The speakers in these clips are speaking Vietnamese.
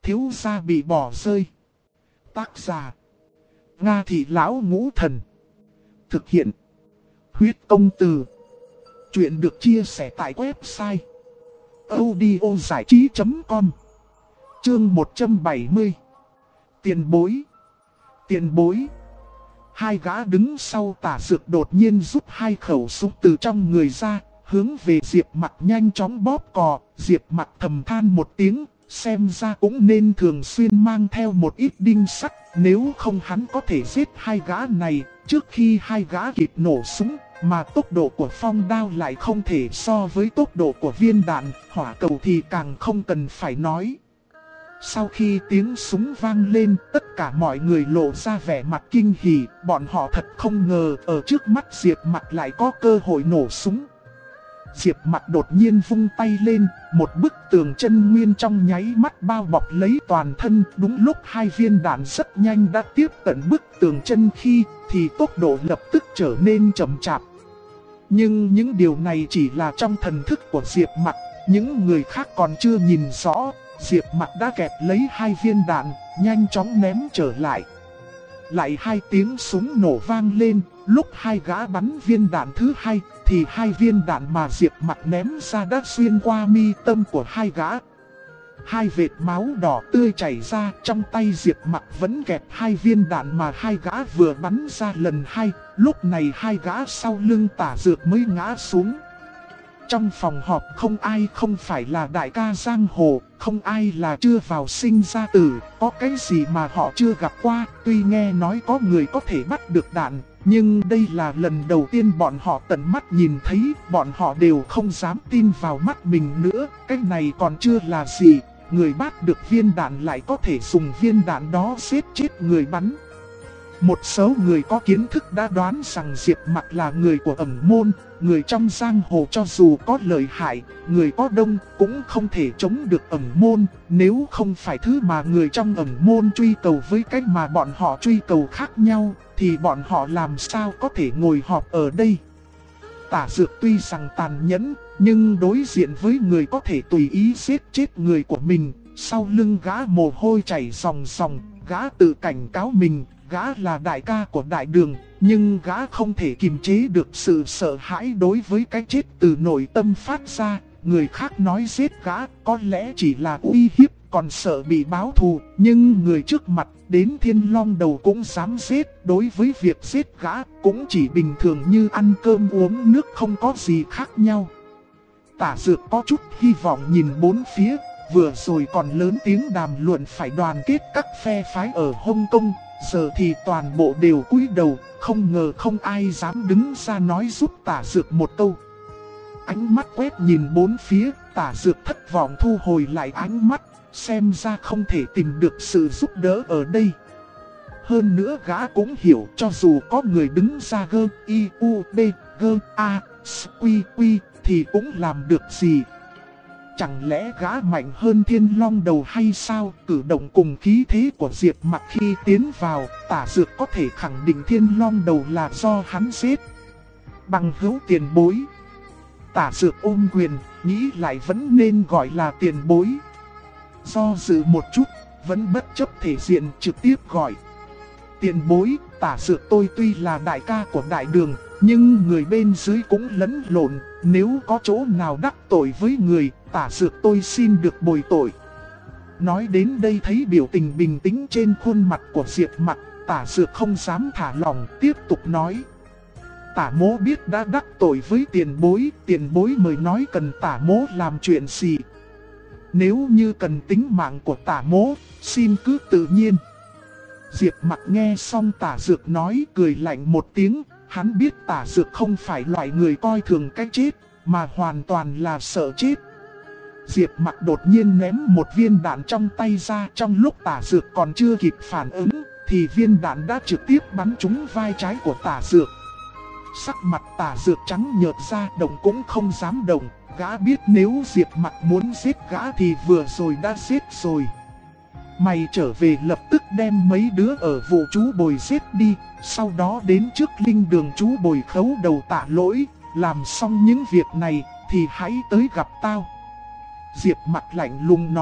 Thiếu gia bị bỏ rơi. Tác giả: Nga Thị Lão Ngũ Thần. Thực hiện: Huyết Công Từ. Chuyện được chia sẻ tại website audiozảichí.com. Chương 170. Tiền bối. Tiền bối. Hai gã đứng sau Tả Dược đột nhiên rút hai khẩu súng từ trong người ra, hướng về Diệp Mặc nhanh chóng bóp cò. Diệp Mặc thầm than một tiếng, xem ra cũng nên thường xuyên mang theo một ít đinh sắt, nếu không hắn có thể giết hai gã này trước khi hai gã kịp nổ súng. Mà tốc độ của phong đao lại không thể so với tốc độ của viên đạn, hỏa cầu thì càng không cần phải nói. Sau khi tiếng súng vang lên, tất cả mọi người lộ ra vẻ mặt kinh hỉ, bọn họ thật không ngờ ở trước mắt Diệp Mặc lại có cơ hội nổ súng. Diệp Mặc đột nhiên vung tay lên, một bức tường chân nguyên trong nháy mắt bao bọc lấy toàn thân. Đúng lúc hai viên đạn rất nhanh đã tiếp cận bức tường chân khi thì tốc độ lập tức trở nên chậm chạp. Nhưng những điều này chỉ là trong thần thức của Diệp Mặc, những người khác còn chưa nhìn rõ. Diệp Mặc đã kẹp lấy hai viên đạn, nhanh chóng ném trở lại. Lại hai tiếng súng nổ vang lên, lúc hai gã bắn viên đạn thứ hai, thì hai viên đạn mà Diệp Mặc ném ra đã xuyên qua mi tâm của hai gã. Hai vệt máu đỏ tươi chảy ra, trong tay Diệp Mặc vẫn kẹp hai viên đạn mà hai gã vừa bắn ra lần hai. Lúc này hai gã sau lưng Tả Dược mới ngã xuống. Trong phòng họp không ai không phải là đại ca giang hồ, không ai là chưa vào sinh ra tử, có cái gì mà họ chưa gặp qua. Tuy nghe nói có người có thể bắt được đạn, nhưng đây là lần đầu tiên bọn họ tận mắt nhìn thấy, bọn họ đều không dám tin vào mắt mình nữa. Cái này còn chưa là gì, người bắt được viên đạn lại có thể dùng viên đạn đó giết chết người bắn. Một số người có kiến thức đã đoán rằng Diệp Mặc là người của ẩn môn, người trong giang hồ cho dù có lợi hại, người có đông cũng không thể chống được ẩn môn. Nếu không phải thứ mà người trong ẩn môn truy cầu với cách mà bọn họ truy cầu khác nhau, thì bọn họ làm sao có thể ngồi họp ở đây. Tả Dược tuy rằng tàn nhẫn, nhưng đối diện với người có thể tùy ý giết chết người của mình, sau lưng gã mồ hôi chảy ròng ròng, gã tự cảnh cáo mình. Gã là đại ca của đại đường, nhưng gã không thể kiềm chế được sự sợ hãi đối với cái chết từ nội tâm phát ra. Người khác nói giết gã có lẽ chỉ là uy hiếp, còn sợ bị báo thù. Nhưng người trước mặt đến Thiên Long Đầu cũng dám giết, đối với việc giết gã cũng chỉ bình thường như ăn cơm uống nước, không có gì khác nhau. Tả Dược có chút hy vọng nhìn bốn phía, vừa rồi còn lớn tiếng đàm luận phải đoàn kết các phe phái ở Hồng Kông. Giờ thì toàn bộ đều cúi đầu, không ngờ không ai dám đứng ra nói giúp Tả Dược một câu. Ánh mắt quét nhìn bốn phía, Tả Dược thất vọng thu hồi lại ánh mắt, xem ra không thể tìm được sự giúp đỡ ở đây. Hơn nữa gã cũng hiểu cho dù có người đứng ra gơ, i, u, b, gơ, a, s, quy, quy thì cũng làm được gì. Chẳng lẽ gã mạnh hơn Thiên Long Đầu hay sao? Cử động cùng khí thế của Diệp Mặc khi tiến vào, Tả Dược có thể khẳng định Thiên Long Đầu là do hắn giết. Bằng hữu tiền bối. Tả Dược ôm quyền, nghĩ lại vẫn nên gọi là tiền bối. Do dự một chút, vẫn bất chấp thể diện trực tiếp gọi. Tiền bối, Tả Dược tôi tuy là đại ca của đại đường, nhưng người bên dưới cũng lẫn lộn. Nếu có chỗ nào đắc tội với người, Tả Dược tôi xin được bồi tội. Nói đến đây thấy biểu tình bình tĩnh trên khuôn mặt của Diệp Mặc, Tả Dược không dám thả lỏng, tiếp tục nói. Tả mỗ biết đã đắc tội với tiền bối mời nói cần tả mỗ làm chuyện gì. Nếu như cần tính mạng của tả mỗ, xin cứ tự nhiên. Diệp Mặc nghe xong Tả Dược nói, cười lạnh một tiếng. Hắn biết Tả Dược không phải loại người coi thường cái chết, mà hoàn toàn là sợ chết. Diệp Mặc đột nhiên ném một viên đạn trong tay ra, trong lúc Tả Dược còn chưa kịp phản ứng, thì viên đạn đã trực tiếp bắn trúng vai trái của Tả Dược. Sắc mặt Tả Dược trắng nhợt ra, động cũng không dám động. Gã biết nếu Diệp Mặc muốn giết gã thì vừa rồi đã giết rồi. Mày trở về lập tức đem mấy đứa ở vụ chú bồi giết đi, sau đó đến trước linh đường chú bồi khấu đầu tạ lỗi. Làm xong những việc này thì hãy tới gặp tao. Diệp Mặc lạnh lùng nói,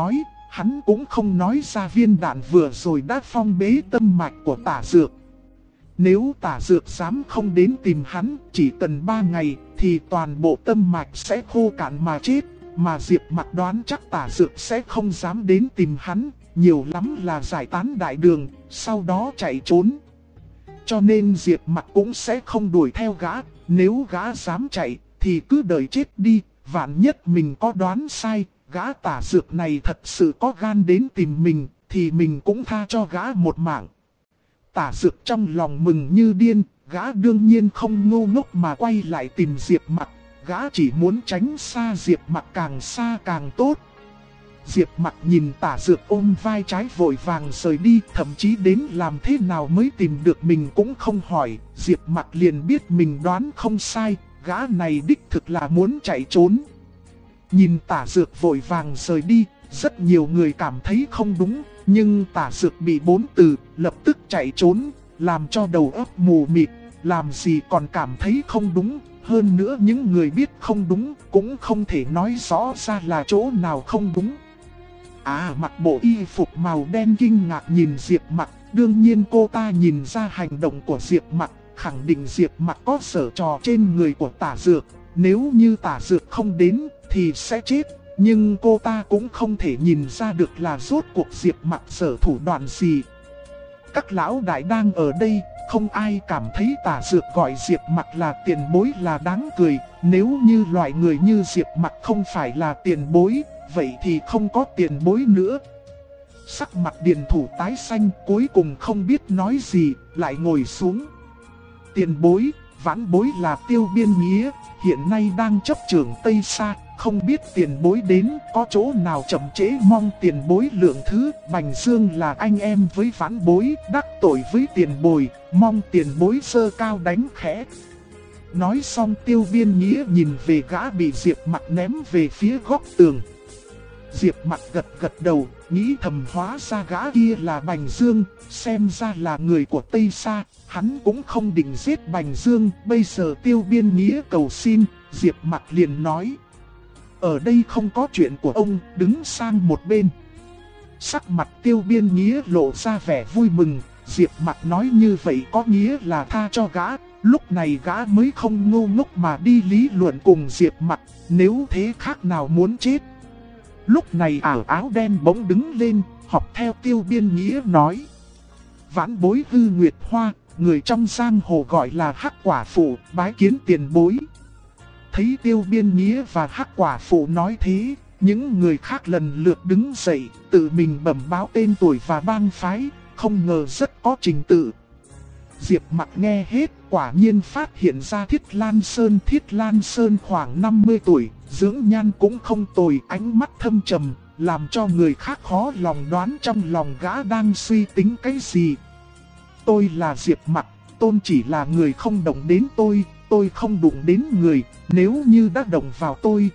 Hắn cũng không nói ra viên đạn vừa rồi đã phong bế tâm mạch của Tả Dược. Nếu Tả Dược dám không đến tìm hắn, chỉ cần 3 ngày thì toàn bộ tâm mạch sẽ khô cạn mà chết. Mà Diệp Mặc đoán chắc Tả Dược sẽ không dám đến tìm hắn, nhiều lắm là giải tán đại đường, sau đó chạy trốn. Cho nên Diệp Mặc cũng sẽ không đuổi theo gã, nếu gã dám chạy thì cứ đợi chết đi, vạn nhất mình có đoán sai, gã Tả Dược này thật sự có gan đến tìm mình, thì mình cũng tha cho gã một mạng. Tả Dược trong lòng mừng như điên, gã đương nhiên không ngu ngốc mà quay lại tìm Diệp Mặc, gã chỉ muốn tránh xa Diệp Mặc càng xa càng tốt. Diệp Mặc nhìn Tả Dược ôm vai trái vội vàng rời đi, thậm chí đến làm thế nào mới tìm được mình cũng không hỏi. Diệp Mặc liền biết mình đoán không sai, gã này đích thực là muốn chạy trốn. Nhìn Tả Dược vội vàng rời đi, rất nhiều người cảm thấy không đúng, nhưng Tả Dược bị 4 từ, lập tức chạy trốn, làm cho đầu óc mù mịt, làm gì còn cảm thấy không đúng. Hơn nữa những người biết không đúng cũng không thể nói rõ ra là chỗ nào không đúng. Mặc bộ y phục màu đen kinh ngạc nhìn Diệp Mặc, đương nhiên cô ta nhìn ra hành động của Diệp Mặc, khẳng định Diệp Mặc có sở trò trên người của Tả Dược, nếu như Tả Dược không đến thì sẽ chết, nhưng cô ta cũng không thể nhìn ra được là rốt cuộc Diệp Mặc sở thủ đoạn gì. Các lão đại đang ở đây, không ai cảm thấy Tả Dược gọi Diệp Mặc là tiền bối là đáng cười, nếu như loại người như Diệp Mặc không phải là tiền bối, vậy thì không có tiền bối nữa. Sắc mặt Điền Thủ tái xanh, cuối cùng không biết nói gì, lại ngồi xuống. Tiền bối, vãn bối là Tiêu Biên Nghĩa, hiện nay đang chấp trưởng Tây Sa, không biết tiền bối đến có chỗ nào chậm trễ, mong tiền bối lượng thứ. Bành Dương là anh em với vãn bối, đắc tội với tiền bối, mong tiền bối sơ cao đánh khẽ. Nói xong Tiêu Biên Nghĩa nhìn về gã bị Diệp Mặc ném về phía góc tường. Diệp Mặc gật gật đầu, nghĩ thầm hóa ra gã kia là Bành Dương, xem ra là người của Tây Sa, hắn cũng không định giết Bành Dương. Bây giờ Tiêu Biên Nghĩa cầu xin, Diệp Mặc liền nói: ở đây không có chuyện của ông, đứng sang một bên. Sắc mặt Tiêu Biên Nghĩa lộ ra vẻ vui mừng, Diệp Mặc nói như vậy có nghĩa là tha cho gã, lúc này gã mới không ngu ngốc mà đi lý luận cùng Diệp Mặc, nếu thế khác nào muốn chết. Lúc này áo đen bỗng đứng lên, học theo Tiêu Biên Nghĩa nói: vãn bối Hư Nguyệt Hoa, người trong giang hồ gọi là Hắc Quả Phụ, bái kiến tiền bối. Thấy Tiêu Biên Nghĩa và Hắc Quả Phụ nói thế, những người khác lần lượt đứng dậy, tự mình bẩm báo tên tuổi và bang phái, không ngờ rất có trình tự. Diệp Mặc nghe hết, quả nhiên phát hiện ra Thiết Lan Sơn. Thiết Lan Sơn khoảng 50 tuổi, dưỡng nhan cũng không tồi, ánh mắt thâm trầm, làm cho người khác khó lòng đoán trong lòng gã đang suy tính cái gì. Tôi là Diệp Mặc, tôn chỉ là người không động đến tôi không đụng đến người, nếu như đã động vào tôi,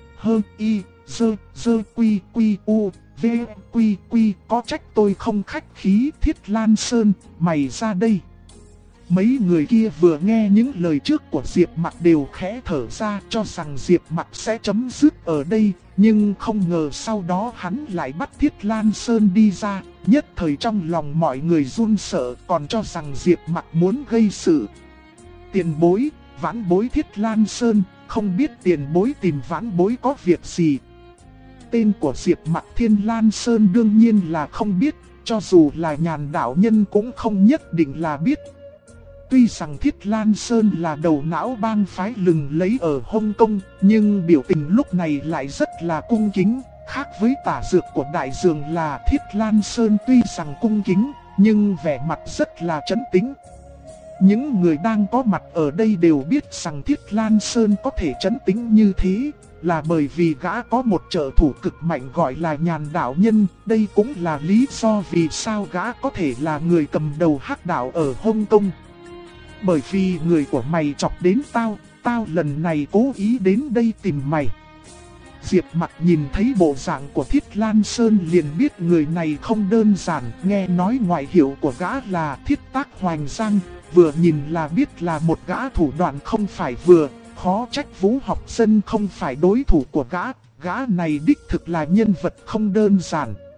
có trách tôi không khách khí. Thiết Lan Sơn, mày ra đây. Mấy người kia vừa nghe những lời trước của Diệp Mặc đều khẽ thở ra, cho rằng Diệp Mặc sẽ chấm dứt ở đây, nhưng không ngờ sau đó hắn lại bắt Thiết Lan Sơn đi ra, nhất thời trong lòng mọi người run sợ, còn cho rằng Diệp Mặc muốn gây sự. Tiền bối, vãn bối Thiết Lan Sơn, không biết tiền bối tìm vãn bối có việc gì. Tên của Diệp Mặc Thiên Lan Sơn đương nhiên là không biết, cho dù là nhàn đạo nhân cũng không nhất định là biết. Tuy rằng Thiết Lan Sơn là đầu não bang phái lừng lấy ở Hồng Kông, nhưng biểu tình lúc này lại rất là cung kính. Khác với Tả Dược của Đại Dường là Thiết Lan Sơn tuy rằng cung kính, nhưng vẻ mặt rất là trấn tĩnh. Những người đang có mặt ở đây đều biết rằng Thiết Lan Sơn có thể trấn tĩnh như thế, là bởi vì gã có một trợ thủ cực mạnh gọi là Nhàn Đạo Nhân. Đây cũng là lý do vì sao gã có thể là người cầm đầu hắc đạo ở Hồng Kông. Bởi vì người của mày chọc đến tao lần này cố ý đến đây tìm mày. Diệp Mặc nhìn thấy bộ dạng của Thiết Lan Sơn liền biết người này không đơn giản, nghe nói ngoại hiệu của gã là Thiết Tác Hoành Giang, vừa nhìn là biết là một gã thủ đoạn không phải vừa, khó trách Vũ Học Dân không phải đối thủ của gã này đích thực là nhân vật không đơn giản.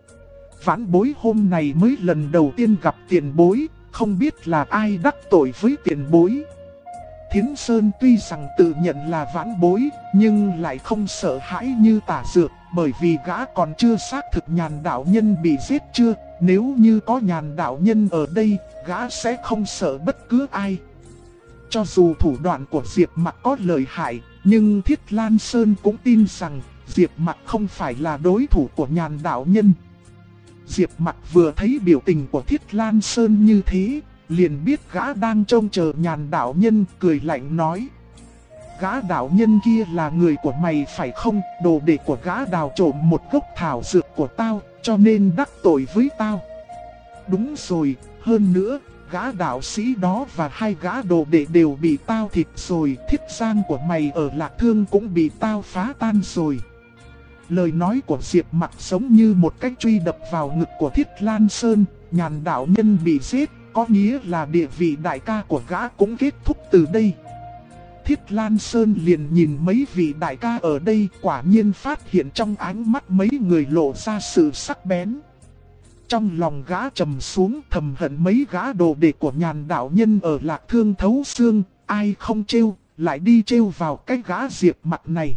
Vãn bối hôm nay mới lần đầu tiên gặp tiền bối, không biết là ai đắc tội với tiền bối. Thiến Sơn tuy rằng tự nhận là vãn bối, nhưng lại không sợ hãi như Tả Dược, bởi vì gã còn chưa xác thực Nhàn đạo nhân bị giết chưa. Nếu như có Nhàn đạo nhân ở đây, gã sẽ không sợ bất cứ ai. Cho dù thủ đoạn của Diệp Mặc có lợi hại, nhưng Thiết Lan Sơn cũng tin rằng Diệp Mặc không phải là đối thủ của Nhàn đạo nhân. Diệp Mặc vừa thấy biểu tình của Thiết Lan Sơn như thế, liền biết gã đang trông chờ Nhàn đạo nhân, cười lạnh nói: gã đạo nhân kia là người của mày phải không? Đồ đệ của gã đào trộm một gốc thảo dược của tao, cho nên đắc tội với tao. Đúng rồi, hơn nữa, gã đạo sĩ đó và hai gã đồ đệ đều bị tao thịt rồi. Thiết giang của mày ở Lạc Thương cũng bị tao phá tan rồi. Lời nói của Diệp Mặc giống như một cách truy đập vào ngực của Thiết Lan Sơn. Nhàn đạo nhân bị giết, có nghĩa là địa vị đại ca của gã cũng kết thúc từ đây. Thiết Lan Sơn liền nhìn mấy vị đại ca ở đây, quả nhiên phát hiện trong ánh mắt mấy người lộ ra sự sắc bén. Trong lòng gã trầm xuống, thầm hận mấy gã đồ đệ của Nhàn đạo nhân ở Lạc Thương thấu xương, ai không trêu, lại đi trêu vào cái gã Diệp Mặc này.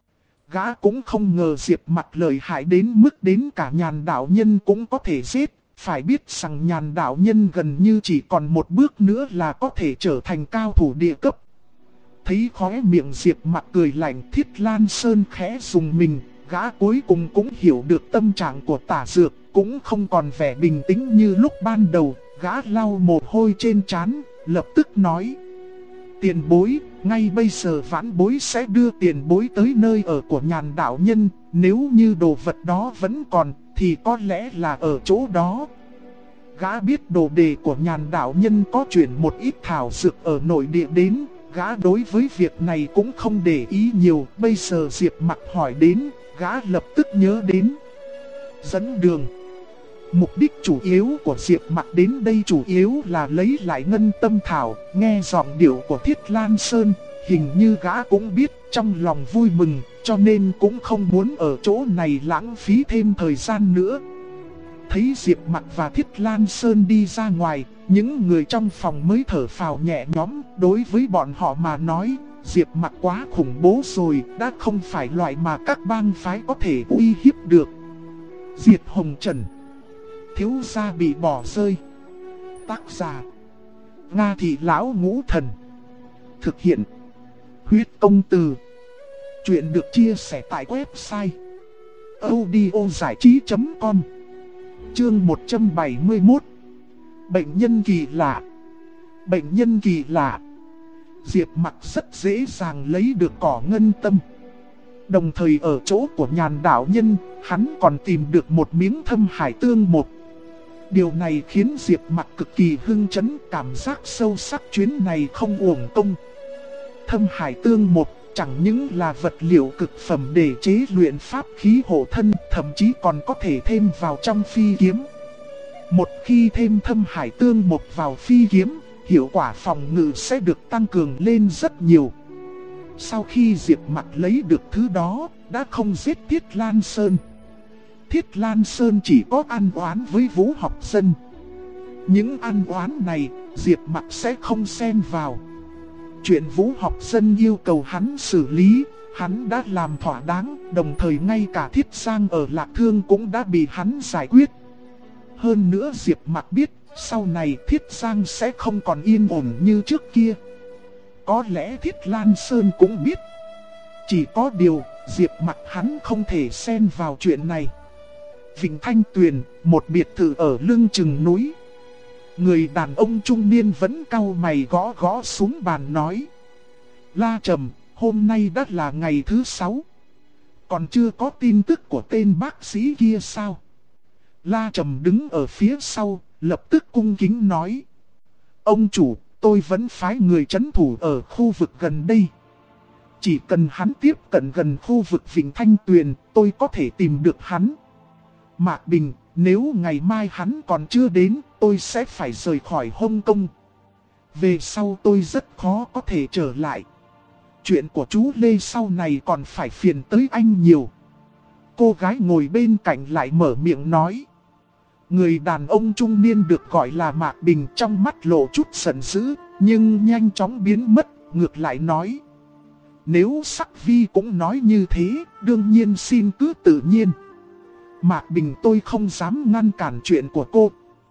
Gã cũng không ngờ Diệp Mặc lợi hại đến mức đến cả Nhàn đạo nhân cũng có thể giết. Phải biết rằng Nhàn đạo nhân gần như chỉ còn một bước nữa là có thể trở thành cao thủ địa cấp. Thấy khóe miệng Diệp Mặc cười lạnh, Thiết Lan Sơn khẽ dùng mình, gã cuối cùng cũng hiểu được tâm trạng của Tả Dược, cũng không còn vẻ bình tĩnh như lúc ban đầu. Gã lau mồ hôi trên trán, lập tức nói: tiền bối, ngay bây giờ vãn bối sẽ đưa tiền bối tới nơi ở của Nhàn đạo nhân. Nếu như đồ vật đó vẫn còn, thì có lẽ là ở chỗ đó. Gã biết đồ đề của Nhàn đạo nhân có chuyển một ít thảo dược ở nội địa đến. Gã đối với việc này cũng không để ý nhiều. Bây giờ Diệp Mặc hỏi đến, gã lập tức nhớ đến. Dẫn đường. Mục đích chủ yếu của Diệp Mặc đến đây chủ yếu là lấy lại ngân tâm thảo. Nghe giọng điệu của Thiết Lan Sơn, hình như gã cũng biết trong lòng vui mừng, cho nên cũng không muốn ở chỗ này lãng phí thêm thời gian nữa. Thấy Diệp Mặc và Thiết Lan Sơn đi ra ngoài, những người trong phòng mới thở phào nhẹ nhõm. Đối với bọn họ mà nói, Diệp Mặc quá khủng bố rồi, đã không phải loại mà các bang phái có thể uy hiếp được. Diệt Hồng Trần, thiếu gia bị bỏ rơi. Tác giả: Nga Thị Lão Ngũ Thần. Thực hiện: Huyết Công Từ. Chuyện được chia sẻ tại website audiozảichí.com. Chương 171. Bệnh nhân kỳ lạ. Bệnh nhân kỳ lạ. Diệp Mặc rất dễ dàng lấy được cỏ ngân tâm. Đồng thời ở chỗ của Nhàn đạo nhân, hắn còn tìm được một miếng thâm hải tương một. Điều này khiến Diệp Mặc cực kỳ hưng chấn, cảm giác sâu sắc chuyến này không uổng công. Thâm hải tương một chẳng những là vật liệu cực phẩm để chế luyện pháp khí hộ thân, thậm chí còn có thể thêm vào trong phi kiếm. Một khi thêm thâm hải tương một vào phi kiếm, hiệu quả phòng ngự sẽ được tăng cường lên rất nhiều. Sau khi Diệp Mặc lấy được thứ đó, đã không giết Thiết Lan Sơn. Thiết Lan Sơn chỉ có ăn oán với Vũ Học Dân. Những ăn oán này, Diệp Mặc sẽ không xen vào. Chuyện Vũ Học Dân yêu cầu hắn xử lý, hắn đã làm thỏa đáng, đồng thời ngay cả Thiết Giang ở Lạc Thương cũng đã bị hắn giải quyết. Hơn nữa Diệp Mặc biết, sau này Thiết Giang sẽ không còn yên ổn như trước kia. Có lẽ Thiết Lan Sơn cũng biết. Chỉ có điều, Diệp Mặc hắn không thể xen vào chuyện này. Vịnh Thanh Tuyền, một biệt thự ở lưng chừng núi. Người đàn ông trung niên vẫn cau mày gõ gõ xuống bàn nói: La Trầm, hôm nay đã là ngày thứ 6. Còn chưa có tin tức của tên bác sĩ kia sao? La Trầm đứng ở phía sau, lập tức cung kính nói: Ông chủ, tôi vẫn phái người trấn thủ ở khu vực gần đây. Chỉ cần hắn tiếp cận gần khu vực Vịnh Thanh Tuyền, tôi có thể tìm được hắn. Mạc Bình, nếu ngày mai hắn còn chưa đến, tôi sẽ phải rời khỏi Hong Kong. Về sau tôi rất khó có thể trở lại. Chuyện của chú Lê sau này còn phải phiền tới anh nhiều. Cô gái ngồi bên cạnh lại mở miệng nói: Người đàn ông trung niên được gọi là Mạc Bình trong mắt lộ chút giận dữ, nhưng nhanh chóng biến mất, ngược lại nói. Nếu Sắc Vi cũng nói như thế, đương nhiên xin cứ tự nhiên. Mạc Bình, tôi không dám ngăn cản chuyện của cô.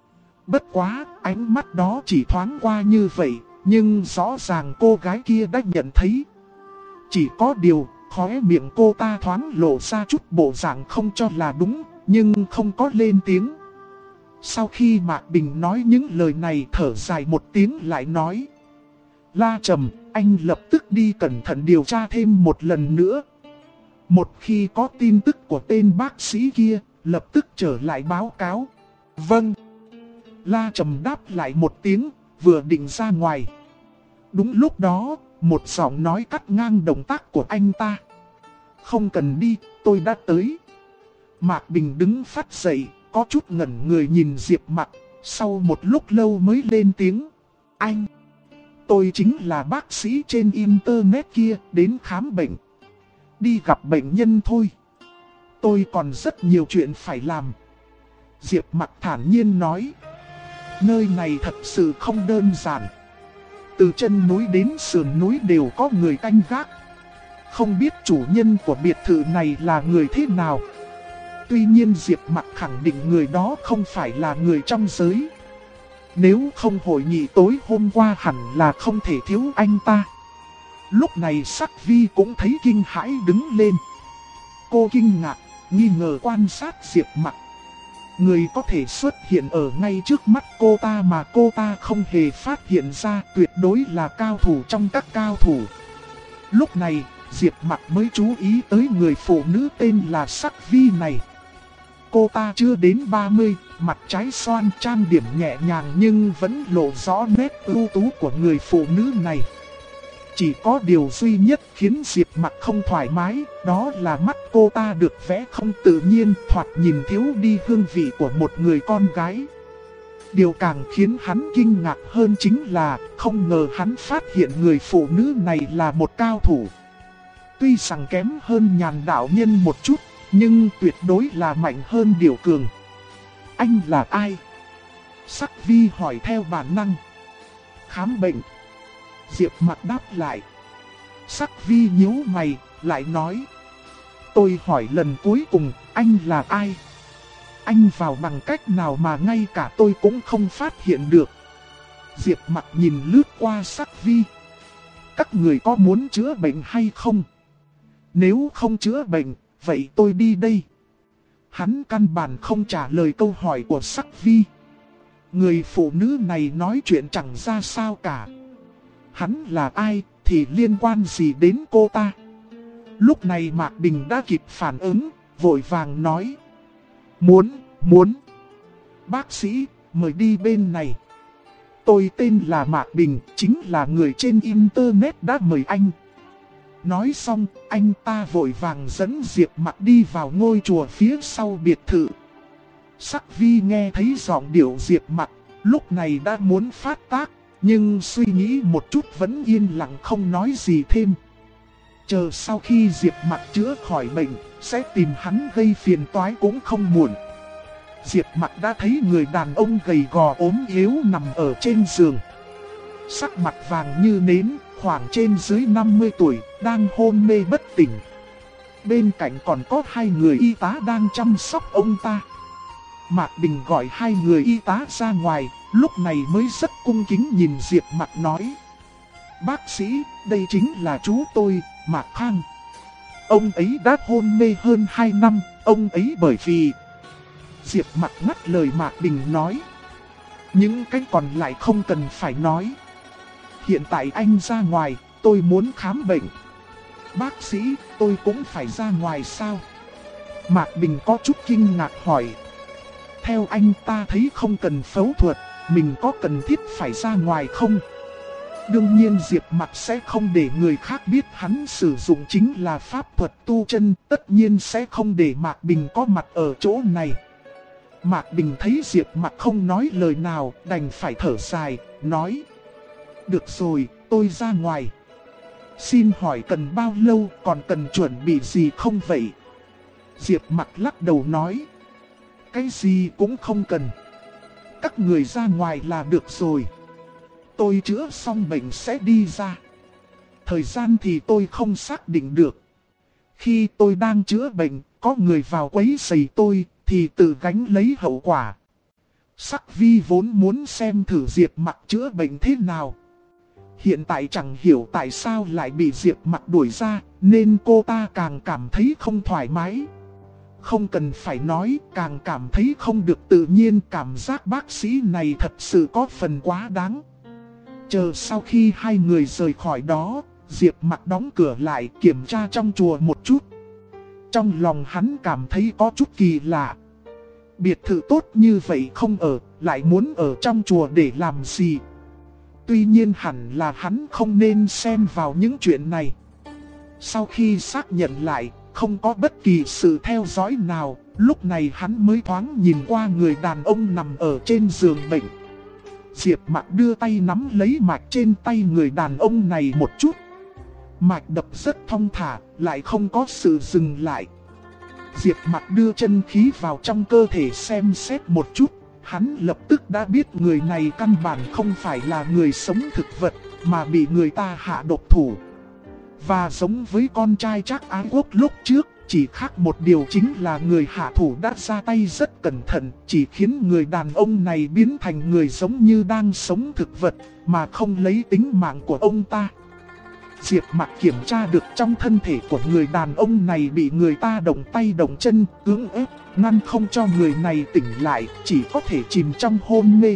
Bất quá, ánh mắt đó chỉ thoáng qua như vậy, nhưng rõ ràng cô gái kia đã nhận thấy. Chỉ có điều, khóe miệng cô ta thoáng lộ ra chút bộ dạng không cho là đúng, nhưng không có lên tiếng. Sau khi Mạc Bình nói những lời này, thở dài một tiếng lại nói. La Trầm, anh lập tức đi cẩn thận điều tra thêm một lần nữa. Một khi có tin tức của tên bác sĩ kia, lập tức trở lại báo cáo. Vâng. La Trầm đáp lại một tiếng, vừa định ra ngoài. Đúng lúc đó, một giọng nói cắt ngang động tác của anh ta. Không cần đi, tôi đã tới. Mạc Bình đứng phát dậy, có chút ngẩn người nhìn Diệp Mặc, sau một lúc lâu mới lên tiếng. Anh, tôi chính là bác sĩ trên internet kia, đến khám bệnh. Đi gặp bệnh nhân thôi. Tôi còn rất nhiều chuyện phải làm. Diệp Mặc thản nhiên nói. Nơi này thật sự không đơn giản. Từ chân núi đến sườn núi đều có người canh gác. Không biết chủ nhân của biệt thự này là người thế nào. Tuy nhiên Diệp Mặc khẳng định người đó không phải là người trong giới. Nếu không hội nghị tối hôm qua hẳn là không thể thiếu anh ta. Lúc này Sắc Vi cũng thấy kinh hãi đứng lên. Cô kinh ngạc, nghi ngờ quan sát Diệp Mặc. Người có thể xuất hiện ở ngay trước mắt cô ta mà cô ta không hề phát hiện ra, tuyệt đối là cao thủ trong các cao thủ. Lúc này, Diệp Mặc mới chú ý tới người phụ nữ tên là Sắc Vi này. Cô ta chưa đến 30, mặt trái xoan, trang điểm nhẹ nhàng nhưng vẫn lộ rõ nét ưu tú của người phụ nữ này. Chỉ có điều duy nhất khiến Diệp Mặc không thoải mái, đó là mắt cô ta được vẽ không tự nhiên, thoạt nhìn thiếu đi hương vị của một người con gái. Điều càng khiến hắn kinh ngạc hơn chính là không ngờ hắn phát hiện người phụ nữ này là một cao thủ. Tuy rằng kém hơn Nhàn đạo nhân một chút, nhưng tuyệt đối là mạnh hơn Điểu Cường. Anh là ai? Sắc Vi hỏi theo bản năng. Khám bệnh. Diệp Mặc đáp lại. Sắc Vi nhíu mày, lại nói. Tôi hỏi lần cuối cùng, anh là ai? Anh vào bằng cách nào mà ngay cả tôi cũng không phát hiện được? Diệp Mặc nhìn lướt qua Sắc Vi. Các người có muốn chữa bệnh hay không? Nếu không chữa bệnh, vậy tôi đi đây. Hắn căn bản không trả lời câu hỏi của Sắc Vi. Người phụ nữ này nói chuyện chẳng ra sao cả. Hắn là ai thì liên quan gì đến cô ta? Lúc này Mạc Bình đã kịp phản ứng, vội vàng nói. Muốn. Bác sĩ, mời đi bên này. Tôi tên là Mạc Bình, chính là người trên internet đã mời anh. Nói xong, anh ta vội vàng dẫn Diệp Mặc đi vào ngôi chùa phía sau biệt thự. Sắc Vi nghe thấy giọng điệu Diệp Mặc, lúc này đã muốn phát tác, nhưng suy nghĩ một chút vẫn yên lặng không nói gì thêm. Chờ sau khi Diệp Mặc chữa khỏi bệnh, sẽ tìm hắn gây phiền toái cũng không muộn. Diệp Mặc đã thấy người đàn ông gầy gò ốm yếu nằm ở trên giường. Sắc mặt vàng như nến, khoảng trên dưới 50 tuổi, đang hôn mê bất tỉnh. Bên cạnh còn có hai người y tá đang chăm sóc ông ta. Mạc Bình gọi hai người y tá ra ngoài, lúc này mới rất cung kính nhìn Diệp Mặc nói. Bác sĩ, đây chính là chú tôi, Mạc Khang. Ông ấy đã hôn mê hơn 2 năm, ông ấy bởi vì... Diệp Mặc ngắt lời Mạc Bình nói. Những cái còn lại không cần phải nói. Hiện tại anh ra ngoài, tôi muốn khám bệnh. Bác sĩ, tôi cũng phải ra ngoài sao? Mạc Bình có chút kinh ngạc hỏi. Theo anh ta thấy không cần phẫu thuật, mình có cần thiết phải ra ngoài không? Đương nhiên Diệp Mặc sẽ không để người khác biết hắn sử dụng chính là pháp thuật tu chân, tất nhiên sẽ không để Mạc Bình có mặt ở chỗ này. Mạc Bình thấy Diệp Mặc không nói lời nào, đành phải thở dài, nói. Được rồi, tôi ra ngoài. Xin hỏi cần bao lâu, còn cần chuẩn bị gì không vậy? Diệp Mặc lắc đầu nói. cái gì cũng không cần. Các người ra ngoài là được rồi. Tôi chữa xong bệnh sẽ đi ra. Thời gian thì tôi không xác định được. Khi tôi đang chữa bệnh, có người vào quấy rầy tôi, thì tự gánh lấy hậu quả. Sắc Vi vốn muốn xem thử Diệp Mặc chữa bệnh thế nào. Hiện tại chẳng hiểu tại sao lại bị Diệp Mặc đuổi ra, nên cô ta càng cảm thấy không thoải mái. Không cần phải nói, càng cảm thấy không được tự nhiên. Cảm giác bác sĩ này thật sự có phần quá đáng. Chờ sau khi hai người rời khỏi đó, Diệp Mặc đóng cửa lại kiểm tra trong chùa một chút. Trong lòng hắn cảm thấy có chút kỳ lạ. Biệt thự tốt như vậy không ở, lại muốn ở trong chùa để làm gì? Tuy nhiên hẳn là hắn không nên xen vào những chuyện này. Sau khi xác nhận lại, không có bất kỳ sự theo dõi nào, lúc này hắn mới thoáng nhìn qua người đàn ông nằm ở trên giường bệnh. Diệp Mặc đưa tay nắm lấy mạch trên tay người đàn ông này một chút. Mạch đập rất thong thả, lại không có sự dừng lại. Diệp Mặc đưa chân khí vào trong cơ thể xem xét một chút. Hắn lập tức đã biết người này căn bản không phải là người sống thực vật, mà bị người ta hạ độc thủ. Và giống với con trai Trác Ái Quốc lúc trước, chỉ khác một điều chính là người hạ thủ đã ra tay rất cẩn thận, chỉ khiến người đàn ông này biến thành người giống như đang sống thực vật, mà không lấy tính mạng của ông ta. Diệp Mặc kiểm tra được trong thân thể của người đàn ông này bị người ta động tay động chân, cưỡng ép, ngăn không cho người này tỉnh lại, chỉ có thể chìm trong hôn mê.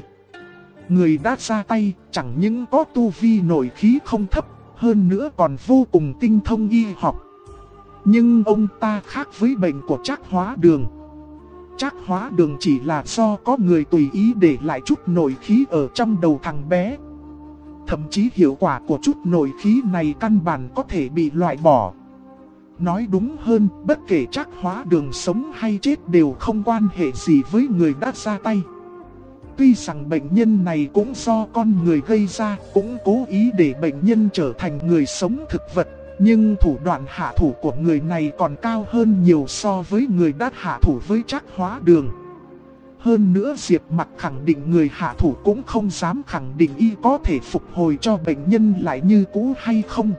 Người đã ra tay chẳng những có tu vi nội khí không thấp, hơn nữa còn vô cùng tinh thông y học. Nhưng ông ta khác với bệnh của Trác Hóa Đường. Trác Hóa Đường chỉ là do có người tùy ý để lại chút nội khí ở trong đầu thằng bé. Thậm chí hiệu quả của chút nội khí này căn bản có thể bị loại bỏ. Nói đúng hơn, bất kể Trác Hóa Đường sống hay chết đều không quan hệ gì với người đã ra tay. Tuy rằng bệnh nhân này cũng do con người gây ra, cũng cố ý để bệnh nhân trở thành người sống thực vật, nhưng thủ đoạn hạ thủ của người này còn cao hơn nhiều so với người đã hạ thủ với Trác Hóa Đường. Hơn nữa Diệp Mặc khẳng định người hạ thủ cũng không dám khẳng định y có thể phục hồi cho bệnh nhân lại như cũ hay không.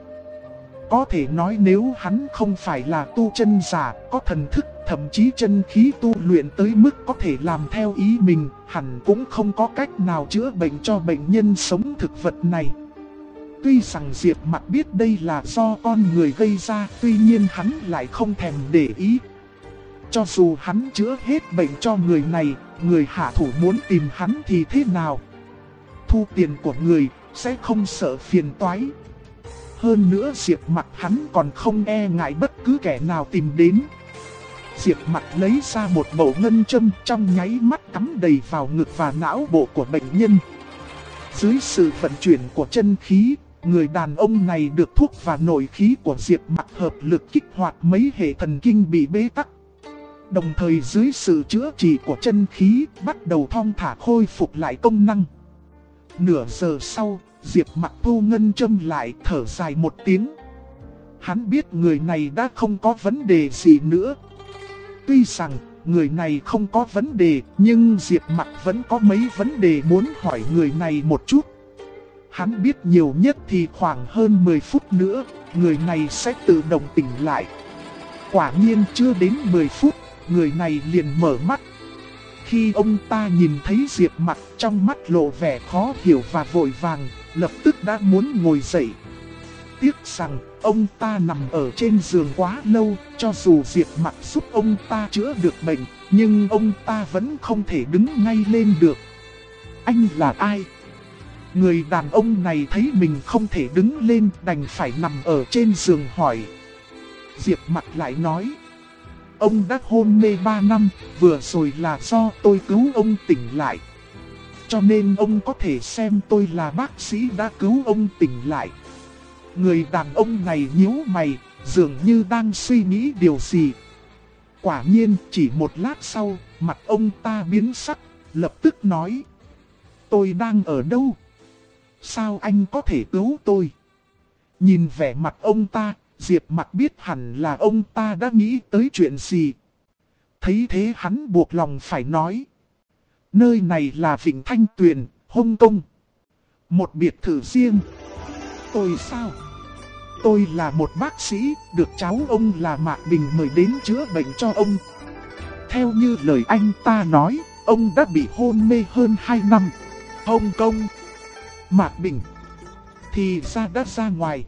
Có thể nói nếu hắn không phải là tu chân giả, có thần thức, thậm chí chân khí tu luyện tới mức có thể làm theo ý mình, hẳn cũng không có cách nào chữa bệnh cho bệnh nhân sống thực vật này. Tuy rằng Diệp Mặc biết đây là do con người gây ra, tuy nhiên hắn lại không thèm để ý. Cho dù hắn chữa hết bệnh cho người này, người hạ thủ muốn tìm hắn thì thế nào? Thu tiền của người, sẽ không sợ phiền toái. Hơn nữa Diệp Mặc hắn còn không e ngại bất cứ kẻ nào tìm đến. Diệp Mặc lấy ra một bầu ngân châm, trong nháy mắt cắm đầy vào ngực và não bộ của bệnh nhân. Dưới sự vận chuyển của chân khí, người đàn ông này được thuốc và nội khí của Diệp Mặc hợp lực kích hoạt mấy hệ thần kinh bị bế tắc. Đồng thời dưới sự chữa trị của chân khí, bắt đầu thong thả khôi phục lại công năng. Nửa giờ sau, Diệp Mặc thu ngân châm lại, thở dài một tiếng. Hắn biết người này đã không có vấn đề gì nữa. Tuy rằng người này không có vấn đề, nhưng Diệp Mặc vẫn có mấy vấn đề muốn hỏi người này một chút. Hắn biết nhiều nhất thì khoảng hơn 10 phút nữa, người này sẽ tự động tỉnh lại. Quả nhiên chưa đến 10 phút, người này liền mở mắt. Khi ông ta nhìn thấy Diệp Mặc, trong mắt lộ vẻ khó hiểu và vội vàng, lập tức đã muốn ngồi dậy. Tiếc rằng ông ta nằm ở trên giường quá lâu, cho dù Diệp Mặc giúp ông ta chữa được bệnh, nhưng ông ta vẫn không thể đứng ngay lên được. Anh là ai? Người đàn ông này thấy mình không thể đứng lên, đành phải nằm ở trên giường hỏi. Diệp Mặc lại nói: ông đã hôn mê 3 năm, vừa rồi là do tôi cứu ông tỉnh lại. Cho nên ông có thể xem tôi là bác sĩ đã cứu ông tỉnh lại. Người đàn ông này nhíu mày, dường như đang suy nghĩ điều gì. Quả nhiên chỉ một lát sau, mặt ông ta biến sắc, lập tức nói: tôi đang ở đâu? Sao anh có thể cứu tôi? Nhìn vẻ mặt ông ta, Diệp Mặc biết hẳn là ông ta đã nghĩ tới chuyện gì. Thấy thế hắn buộc lòng phải nói. Nơi này là Vịnh Thanh Tuyền, Hồng Kông. Một biệt thự riêng. Tôi sao? Tôi là một bác sĩ, được cháu ông là Mạc Bình mời đến chữa bệnh cho ông. Theo như lời anh ta nói, ông đã bị hôn mê hơn 2 năm. Hồng Kông. Mạc Bình. Thì ra đã ra ngoài.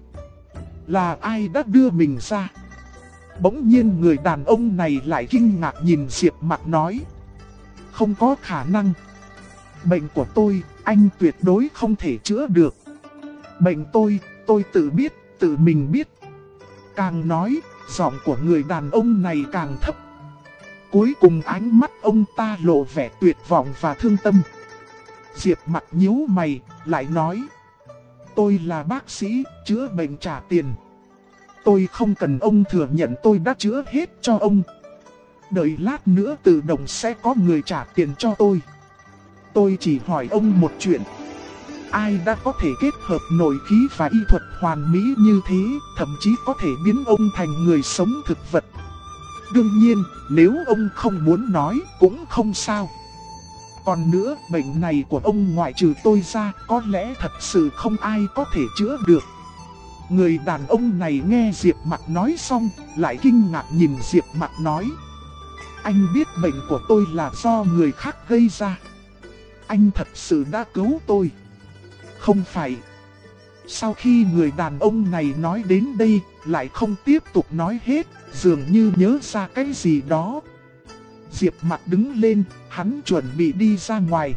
Là ai đã đưa mình ra? Bỗng nhiên người đàn ông này lại kinh ngạc nhìn Diệp Mạc nói. Không có khả năng. Bệnh của tôi, anh tuyệt đối không thể chữa được. Bệnh tôi tự biết, tự mình biết. Càng nói, giọng của người đàn ông này càng thấp. Cuối cùng ánh mắt ông ta lộ vẻ tuyệt vọng và thương tâm. Diệp Mạc nhíu mày, lại nói. Tôi là bác sĩ, chữa bệnh trả tiền. Tôi không cần ông thừa nhận tôi đã chữa hết cho ông. Đợi lát nữa tự động sẽ có người trả tiền cho tôi. Tôi chỉ hỏi ông một chuyện. Ai đã có thể kết hợp nội khí và y thuật hoàn mỹ như thế, thậm chí có thể biến ông thành người sống thực vật? Đương nhiên, nếu ông không muốn nói cũng không sao. Còn nữa, bệnh này của ông ngoại trừ tôi ra, có lẽ thật sự không ai có thể chữa được. Người đàn ông này nghe Diệp Mạc nói xong, lại kinh ngạc nhìn Diệp Mạc nói. Anh biết bệnh của tôi là do người khác gây ra. Anh thật sự đã cứu tôi. Không phải. Sau khi người đàn ông này nói đến đây, lại không tiếp tục nói hết, dường như nhớ ra cái gì đó. Diệp Mạc đứng lên, hắn chuẩn bị đi ra ngoài.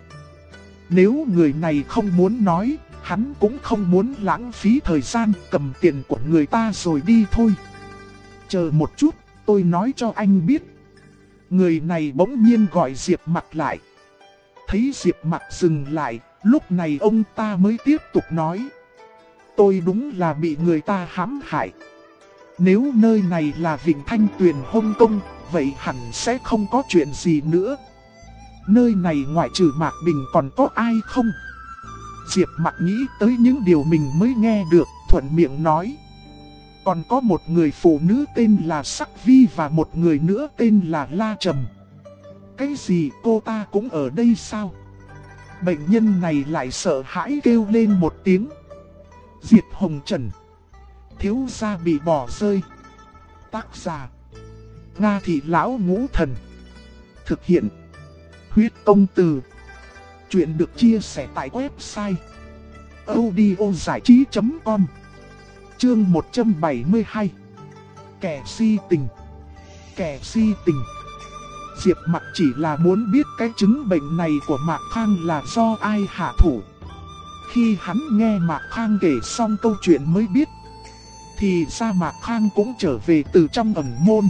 Nếu người này không muốn nói, hắn cũng không muốn lãng phí thời gian cầm tiền của người ta rồi đi thôi. Chờ một chút, tôi nói cho anh biết. Người này bỗng nhiên gọi Diệp Mạc lại. Thấy Diệp Mạc dừng lại, lúc này ông ta mới tiếp tục nói. Tôi đúng là bị người ta hãm hại. Nếu nơi này là Vịnh Thanh Tuyền Hồng Kông, vậy hẳn sẽ không có chuyện gì nữa. Nơi này ngoại trừ Mạc Bình còn có ai không? Diệp Mạc nghĩ tới những điều mình mới nghe được, thuận miệng nói. Còn có một người phụ nữ tên là Sắc Vi và một người nữa tên là La Trầm. Cái gì, cô ta cũng ở đây sao? Bệnh nhân này lại sợ hãi kêu lên một tiếng. Diệt Hồng Trần. Thiếu gia bị bỏ rơi. Tác giả Nga Thị Lão Ngũ Thần. Thực hiện Huyết Công Từ. Chuyện được chia sẻ tại website audiozảichí.com. Chương 172. Kẻ si tình. Kẻ si tình. Diệp Mạc chỉ là muốn biết cái chứng bệnh này của Mạc Khang là do ai hạ thủ. Khi hắn nghe Mạc Khang kể xong câu chuyện mới biết. Thì ra Mạc Khang cũng trở về từ trong ẩn môn.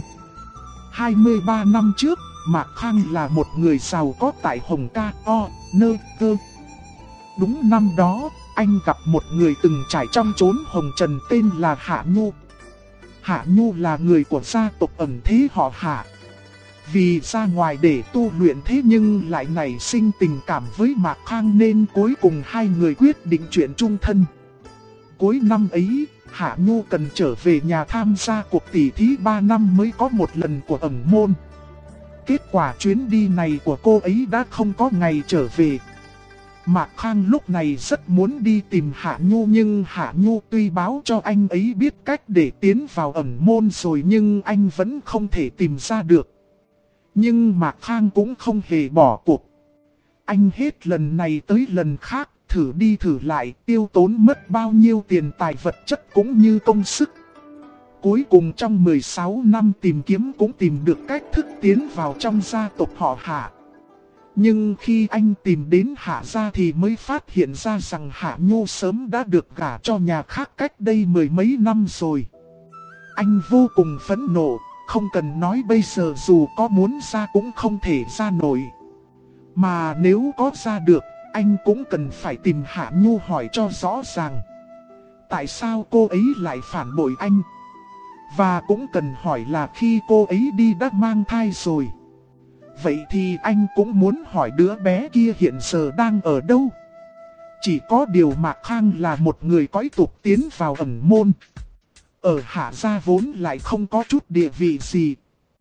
23 năm trước, Mạc Khang là một người giàu có tại Hồng Ca O, Nơ Cơ. Đúng năm đó, anh gặp một người từng trải trong chốn hồng trần tên là Hạ Nhu. Hạ Nhu là người của gia tộc ẩn thế họ Hạ. Vì ra ngoài để tu luyện thế nhưng lại nảy sinh tình cảm với Mạc Khang nên cuối cùng hai người quyết định chuyện chung thân. Cuối năm ấy, Hạ Nhu cần trở về nhà tham gia cuộc tỉ thí 3 năm mới có một lần của ẩn môn. Kết quả chuyến đi này của cô ấy đã không có ngày trở về. Mạc Khang lúc này rất muốn đi tìm Hạ Nhu nhưng Hạ Nhu tuy báo cho anh ấy biết cách để tiến vào ẩn môn rồi nhưng anh vẫn không thể tìm ra được. Nhưng Mạc Khang cũng không hề bỏ cuộc. Anh hết lần này tới lần khác, thử đi thử lại, tiêu tốn mất bao nhiêu tiền tài vật chất cũng như công sức. Cuối cùng trong 16 năm tìm kiếm cũng tìm được cách thức tiến vào trong gia tộc họ Hạ. Nhưng khi anh tìm đến Hạ gia thì mới phát hiện ra rằng Hạ Nhu sớm đã được gả cho nhà khác cách đây mười mấy năm rồi. Anh vô cùng phẫn nộ, không cần nói bây giờ dù có muốn ra cũng không thể ra nổi. Mà nếu có ra được, anh cũng cần phải tìm Hạ Nhu hỏi cho rõ ràng. Tại sao cô ấy lại phản bội anh? Và cũng cần hỏi là khi cô ấy đi đã mang thai rồi. Vậy thì anh cũng muốn hỏi đứa bé kia hiện giờ đang ở đâu? Chỉ có điều Mạc Khang là một người cõi tục tiến vào ẩn môn. Ở Hạ gia vốn lại không có chút địa vị gì.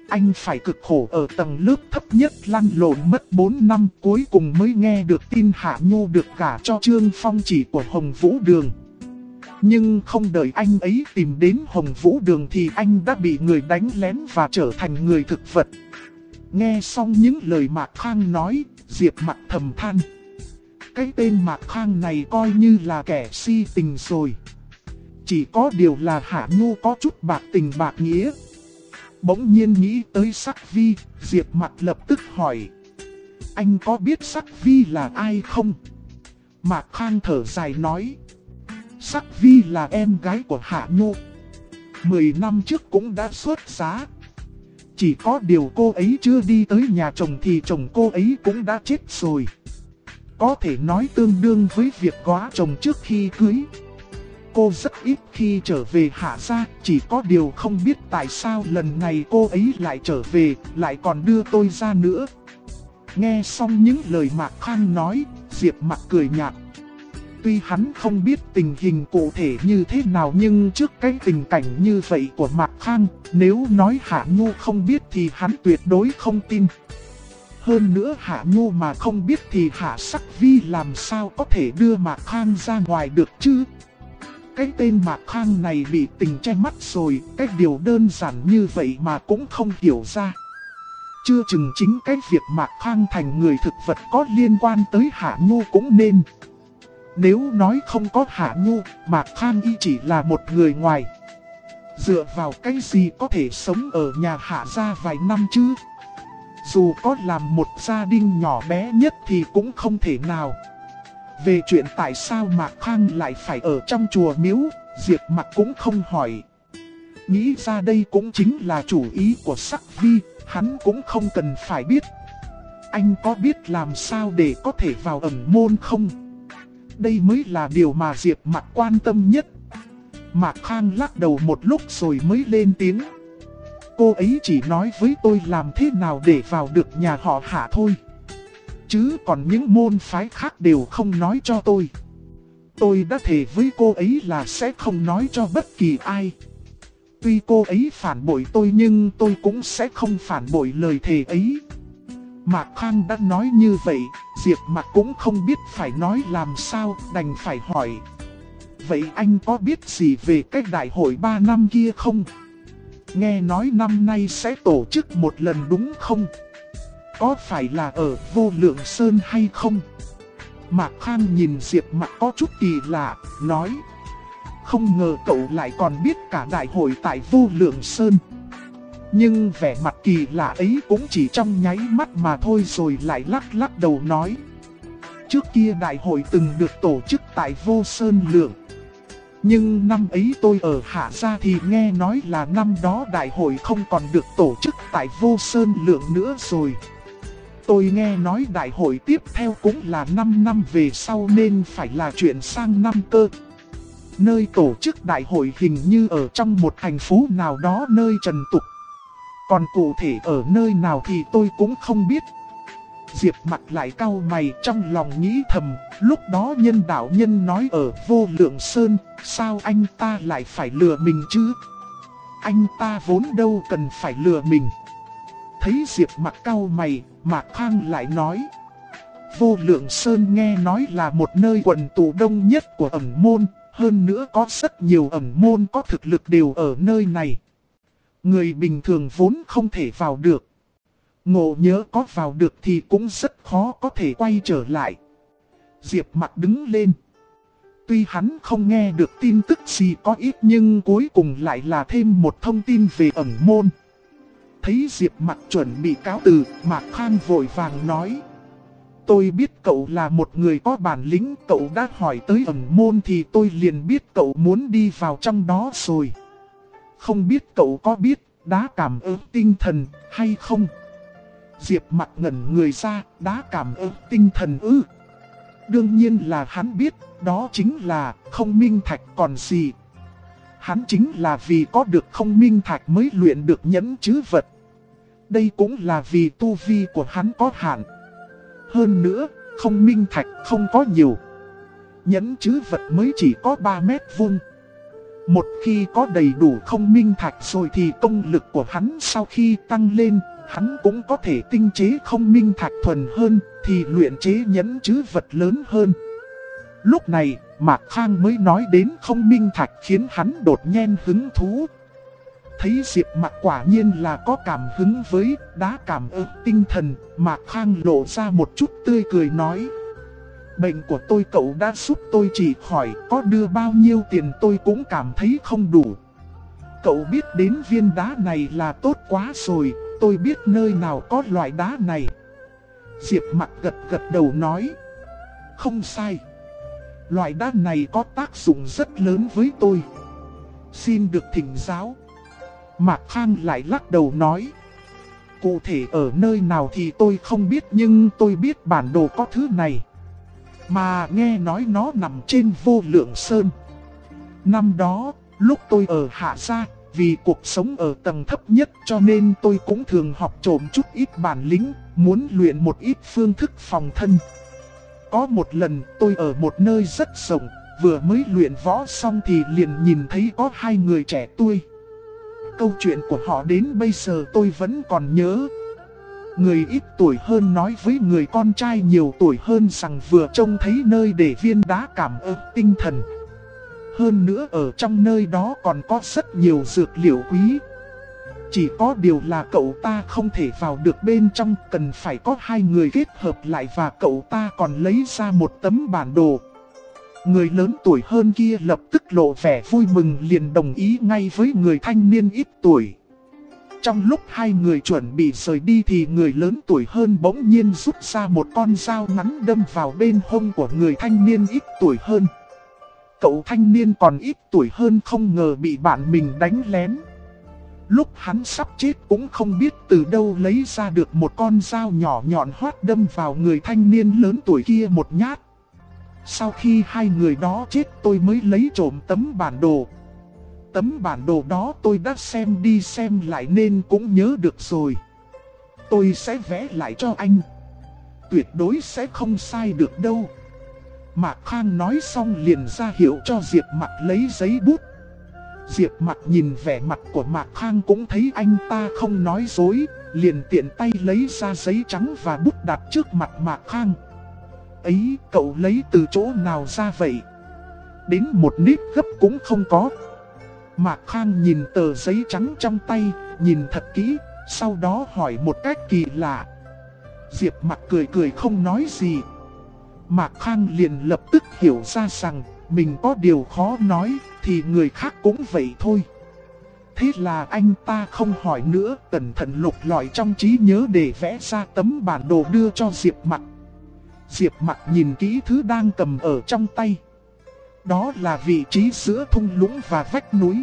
Anh phải cực khổ ở tầng lớp thấp nhất lăn lộn mất 4 năm cuối cùng mới nghe được tin Hạ Nhu được gả cho Trương Phong chỉ của Hồng Vũ Đường. Nhưng không đợi anh ấy tìm đến Hồng Vũ Đường thì anh đã bị người đánh lén và trở thành người thực vật. Nghe xong những lời Mạc Khang nói, Diệp Mặc thầm than. Cái tên Mạc Khang này coi như là kẻ si tình rồi. Chỉ có điều là Hạ Nhu có chút bạc tình bạc nghĩa. Bỗng nhiên nghĩ tới Sắc Vi, Diệp Mặc lập tức hỏi. Anh có biết Sắc Vi là ai không? Mạc Khang thở dài nói. Sắc Vi là em gái của Hạ Nhu. 10 năm trước cũng đã xuất giá. Chỉ có điều cô ấy chưa đi tới nhà chồng thì chồng cô ấy cũng đã chết rồi. Có thể nói tương đương với việc góa chồng trước khi cưới. Cô rất ít khi trở về Hạ gia, chỉ có điều không biết tại sao lần này cô ấy lại trở về, lại còn đưa tôi ra nữa. Nghe xong những lời Mạc Khang nói, Diệp Mặc cười nhạt. Tuy hắn không biết tình hình cụ thể như thế nào nhưng trước cái tình cảnh như vậy của Mạc Khang, nếu nói Hạ Nhu không biết thì hắn tuyệt đối không tin. Hơn nữa Hạ Nhu mà không biết thì Hạ Sắc Vi làm sao có thể đưa Mạc Khang ra ngoài được chứ? Cái tên Mạc Khang này bị tình che mắt rồi, cái điều đơn giản như vậy mà cũng không hiểu ra. Chưa chừng chính cái việc Mạc Khang thành người thực vật có liên quan tới Hạ Nhu cũng nên. Nếu nói không có Hạ Nhu, Mạc Khang y chỉ là một người ngoài. Dựa vào cái gì có thể sống ở nhà Hạ gia vài năm chứ? Dù có làm một gia đình nhỏ bé nhất thì cũng không thể nào. Về chuyện tại sao Mạc Khang lại phải ở trong chùa miếu, Diệp Mặc cũng không hỏi. Nghĩ ra đây cũng chính là chủ ý của Sắc Vi, hắn cũng không cần phải biết. Anh có biết làm sao để có thể vào ẩn môn không? Đây mới là điều mà Diệp Mặc quan tâm nhất. Mạc Khang lắc đầu một lúc rồi mới lên tiếng. Cô ấy chỉ nói với tôi làm thế nào để vào được nhà họ Hạ thôi. Chứ còn những môn phái khác đều không nói cho tôi. Tôi đã thề với cô ấy là sẽ không nói cho bất kỳ ai. Tuy cô ấy phản bội tôi nhưng tôi cũng sẽ không phản bội lời thề ấy. Mạc Khang đã nói như vậy, Diệp Mặc cũng không biết phải nói làm sao, đành phải hỏi. Vậy anh có biết gì về cái đại hội 3 năm kia không? Nghe nói năm nay sẽ tổ chức một lần đúng không? Có phải là ở Vô Lượng Sơn hay không? Mạc Khang nhìn Diệp Mặc có chút kỳ lạ, nói. Không ngờ cậu lại còn biết cả đại hội tại Vô Lượng Sơn. Nhưng vẻ mặt kỳ lạ ấy cũng chỉ trong nháy mắt mà thôi rồi lại lắc đầu nói. Trước kia đại hội từng được tổ chức tại Vô Sơn Lượng. Nhưng năm ấy tôi ở Hạ gia thì nghe nói là năm đó đại hội không còn được tổ chức tại Vô Sơn Lượng nữa rồi. Tôi nghe nói đại hội tiếp theo cũng là 5 năm về sau nên phải là chuyện sang năm cơ. Nơi tổ chức đại hội hình như ở trong một thành phố nào đó nơi trần tục. Còn cụ thể ở nơi nào thì tôi cũng không biết. Diệp Mặc lại cau mày trong lòng nghĩ thầm, lúc đó Nhân đạo nhân nói ở Vô Lượng Sơn, sao anh ta lại phải lừa mình chứ? Anh ta vốn đâu cần phải lừa mình. Thấy Diệp Mặc cau mày, Mạc Khang lại nói. Vô Lượng Sơn nghe nói là một nơi quần tụ đông nhất của ẩn môn, hơn nữa có rất nhiều ẩn môn có thực lực đều ở nơi này. Người bình thường vốn không thể vào được. Ngộ nhớ có vào được thì cũng rất khó có thể quay trở lại. Diệp Mặc đứng lên. Tuy hắn không nghe được tin tức gì có ít nhưng cuối cùng lại là thêm một thông tin về ẩn môn. Thấy Diệp Mặc chuẩn bị cáo từ, Mạc Khang vội vàng nói. Tôi biết cậu là một người có bản lĩnh, cậu đã hỏi tới ẩn môn thì tôi liền biết cậu muốn đi vào trong đó rồi. Không biết cậu có biết đá cảm ứng tinh thần hay không? Diệp Mặc ngẩn người ra, đá cảm ứng tinh thần ư? Đương nhiên là hắn biết, đó chính là không minh thạch còn gì. Hắn chính là vì có được không minh thạch mới luyện được nhẫn chữ vật. Đây cũng là vì tu vi của hắn có hạn. Hơn nữa, không minh thạch không có nhiều. Nhẫn chữ vật mới chỉ có 3 mét vuông. Một khi có đầy đủ không minh thạch rồi thì công lực của hắn sau khi tăng lên, hắn cũng có thể tinh chế không minh thạch thuần hơn, thì luyện chế nhẫn chữ vật lớn hơn. Lúc này, Mạc Khang mới nói đến không minh thạch khiến hắn đột nhiên hứng thú. Thấy Diệp Mặc quả nhiên là có cảm hứng với đá cảm ứng tinh thần, Mạc Khang lộ ra một chút tươi cười nói. Bệnh của tôi cậu đã giúp tôi trị khỏi, có đưa bao nhiêu tiền tôi cũng cảm thấy không đủ. Cậu biết đến viên đá này là tốt quá rồi, tôi biết nơi nào có loại đá này. Diệp Mặc gật gật đầu nói. Không sai. Loại đá này có tác dụng rất lớn với tôi. Xin được thỉnh giáo. Mạc Khang lại lắc đầu nói. Cụ thể ở nơi nào thì tôi không biết, nhưng tôi biết bản đồ có thứ này. Mà nghe nói nó nằm trên Vô Lượng Sơn. Năm đó, lúc tôi ở Hạ Gia, vì cuộc sống ở tầng thấp nhất cho nên tôi cũng thường học trộm chút ít bản lĩnh, muốn luyện một ít phương thức phòng thân. Có một lần tôi ở một nơi rất rộng, vừa mới luyện võ xong thì liền nhìn thấy có hai người trẻ tuổi. Câu chuyện của họ đến bây giờ tôi vẫn còn nhớ. Người ít tuổi hơn nói với người con trai nhiều tuổi hơn rằng vừa trông thấy nơi để viên đá cảm ứng tinh thần. Hơn nữa ở trong nơi đó còn có rất nhiều dược liệu quý. Chỉ có điều là cậu ta không thể vào được bên trong, cần phải có hai người kết hợp lại và cậu ta còn lấy ra một tấm bản đồ. Người lớn tuổi hơn kia lập tức lộ vẻ vui mừng, liền đồng ý ngay với người thanh niên ít tuổi. Trong lúc hai người chuẩn bị rời đi thì người lớn tuổi hơn bỗng nhiên rút ra một con dao ngắn đâm vào bên hông của người thanh niên ít tuổi hơn. Cậu thanh niên còn ít tuổi hơn không ngờ bị bạn mình đánh lén. Lúc hắn sắp chết cũng không biết từ đâu lấy ra được một con dao nhỏ nhọn hoắt đâm vào người thanh niên lớn tuổi kia một nhát. Sau khi hai người đó chết tôi mới lấy trộm tấm bản đồ. Tấm bản đồ đó tôi đã xem đi xem lại nên cũng nhớ được rồi. Tôi sẽ vẽ lại cho anh. Tuyệt đối sẽ không sai được đâu. Mạc Khang nói xong liền ra hiệu cho Diệp Mặc lấy giấy bút. Diệp Mặc nhìn vẻ mặt của Mạc Khang cũng thấy anh ta không nói dối, liền tiện tay lấy ra giấy trắng và bút đặt trước mặt Mạc Khang. Ấy, cậu lấy từ chỗ nào ra vậy? Đến một nếp gấp cũng không có. Mạc Khang nhìn tờ giấy trắng trong tay, nhìn thật kỹ, sau đó hỏi một cách kỳ lạ. Diệp Mặc cười cười không nói gì. Mạc Khang liền lập tức hiểu ra rằng mình có điều khó nói, thì người khác cũng vậy thôi. Thế là anh ta không hỏi nữa, cẩn thận lục lọi trong trí nhớ để vẽ ra tấm bản đồ đưa cho Diệp Mặc. Diệp Mặc nhìn kỹ thứ đang cầm ở trong tay. Đó là vị trí giữa thung lũng và vách núi.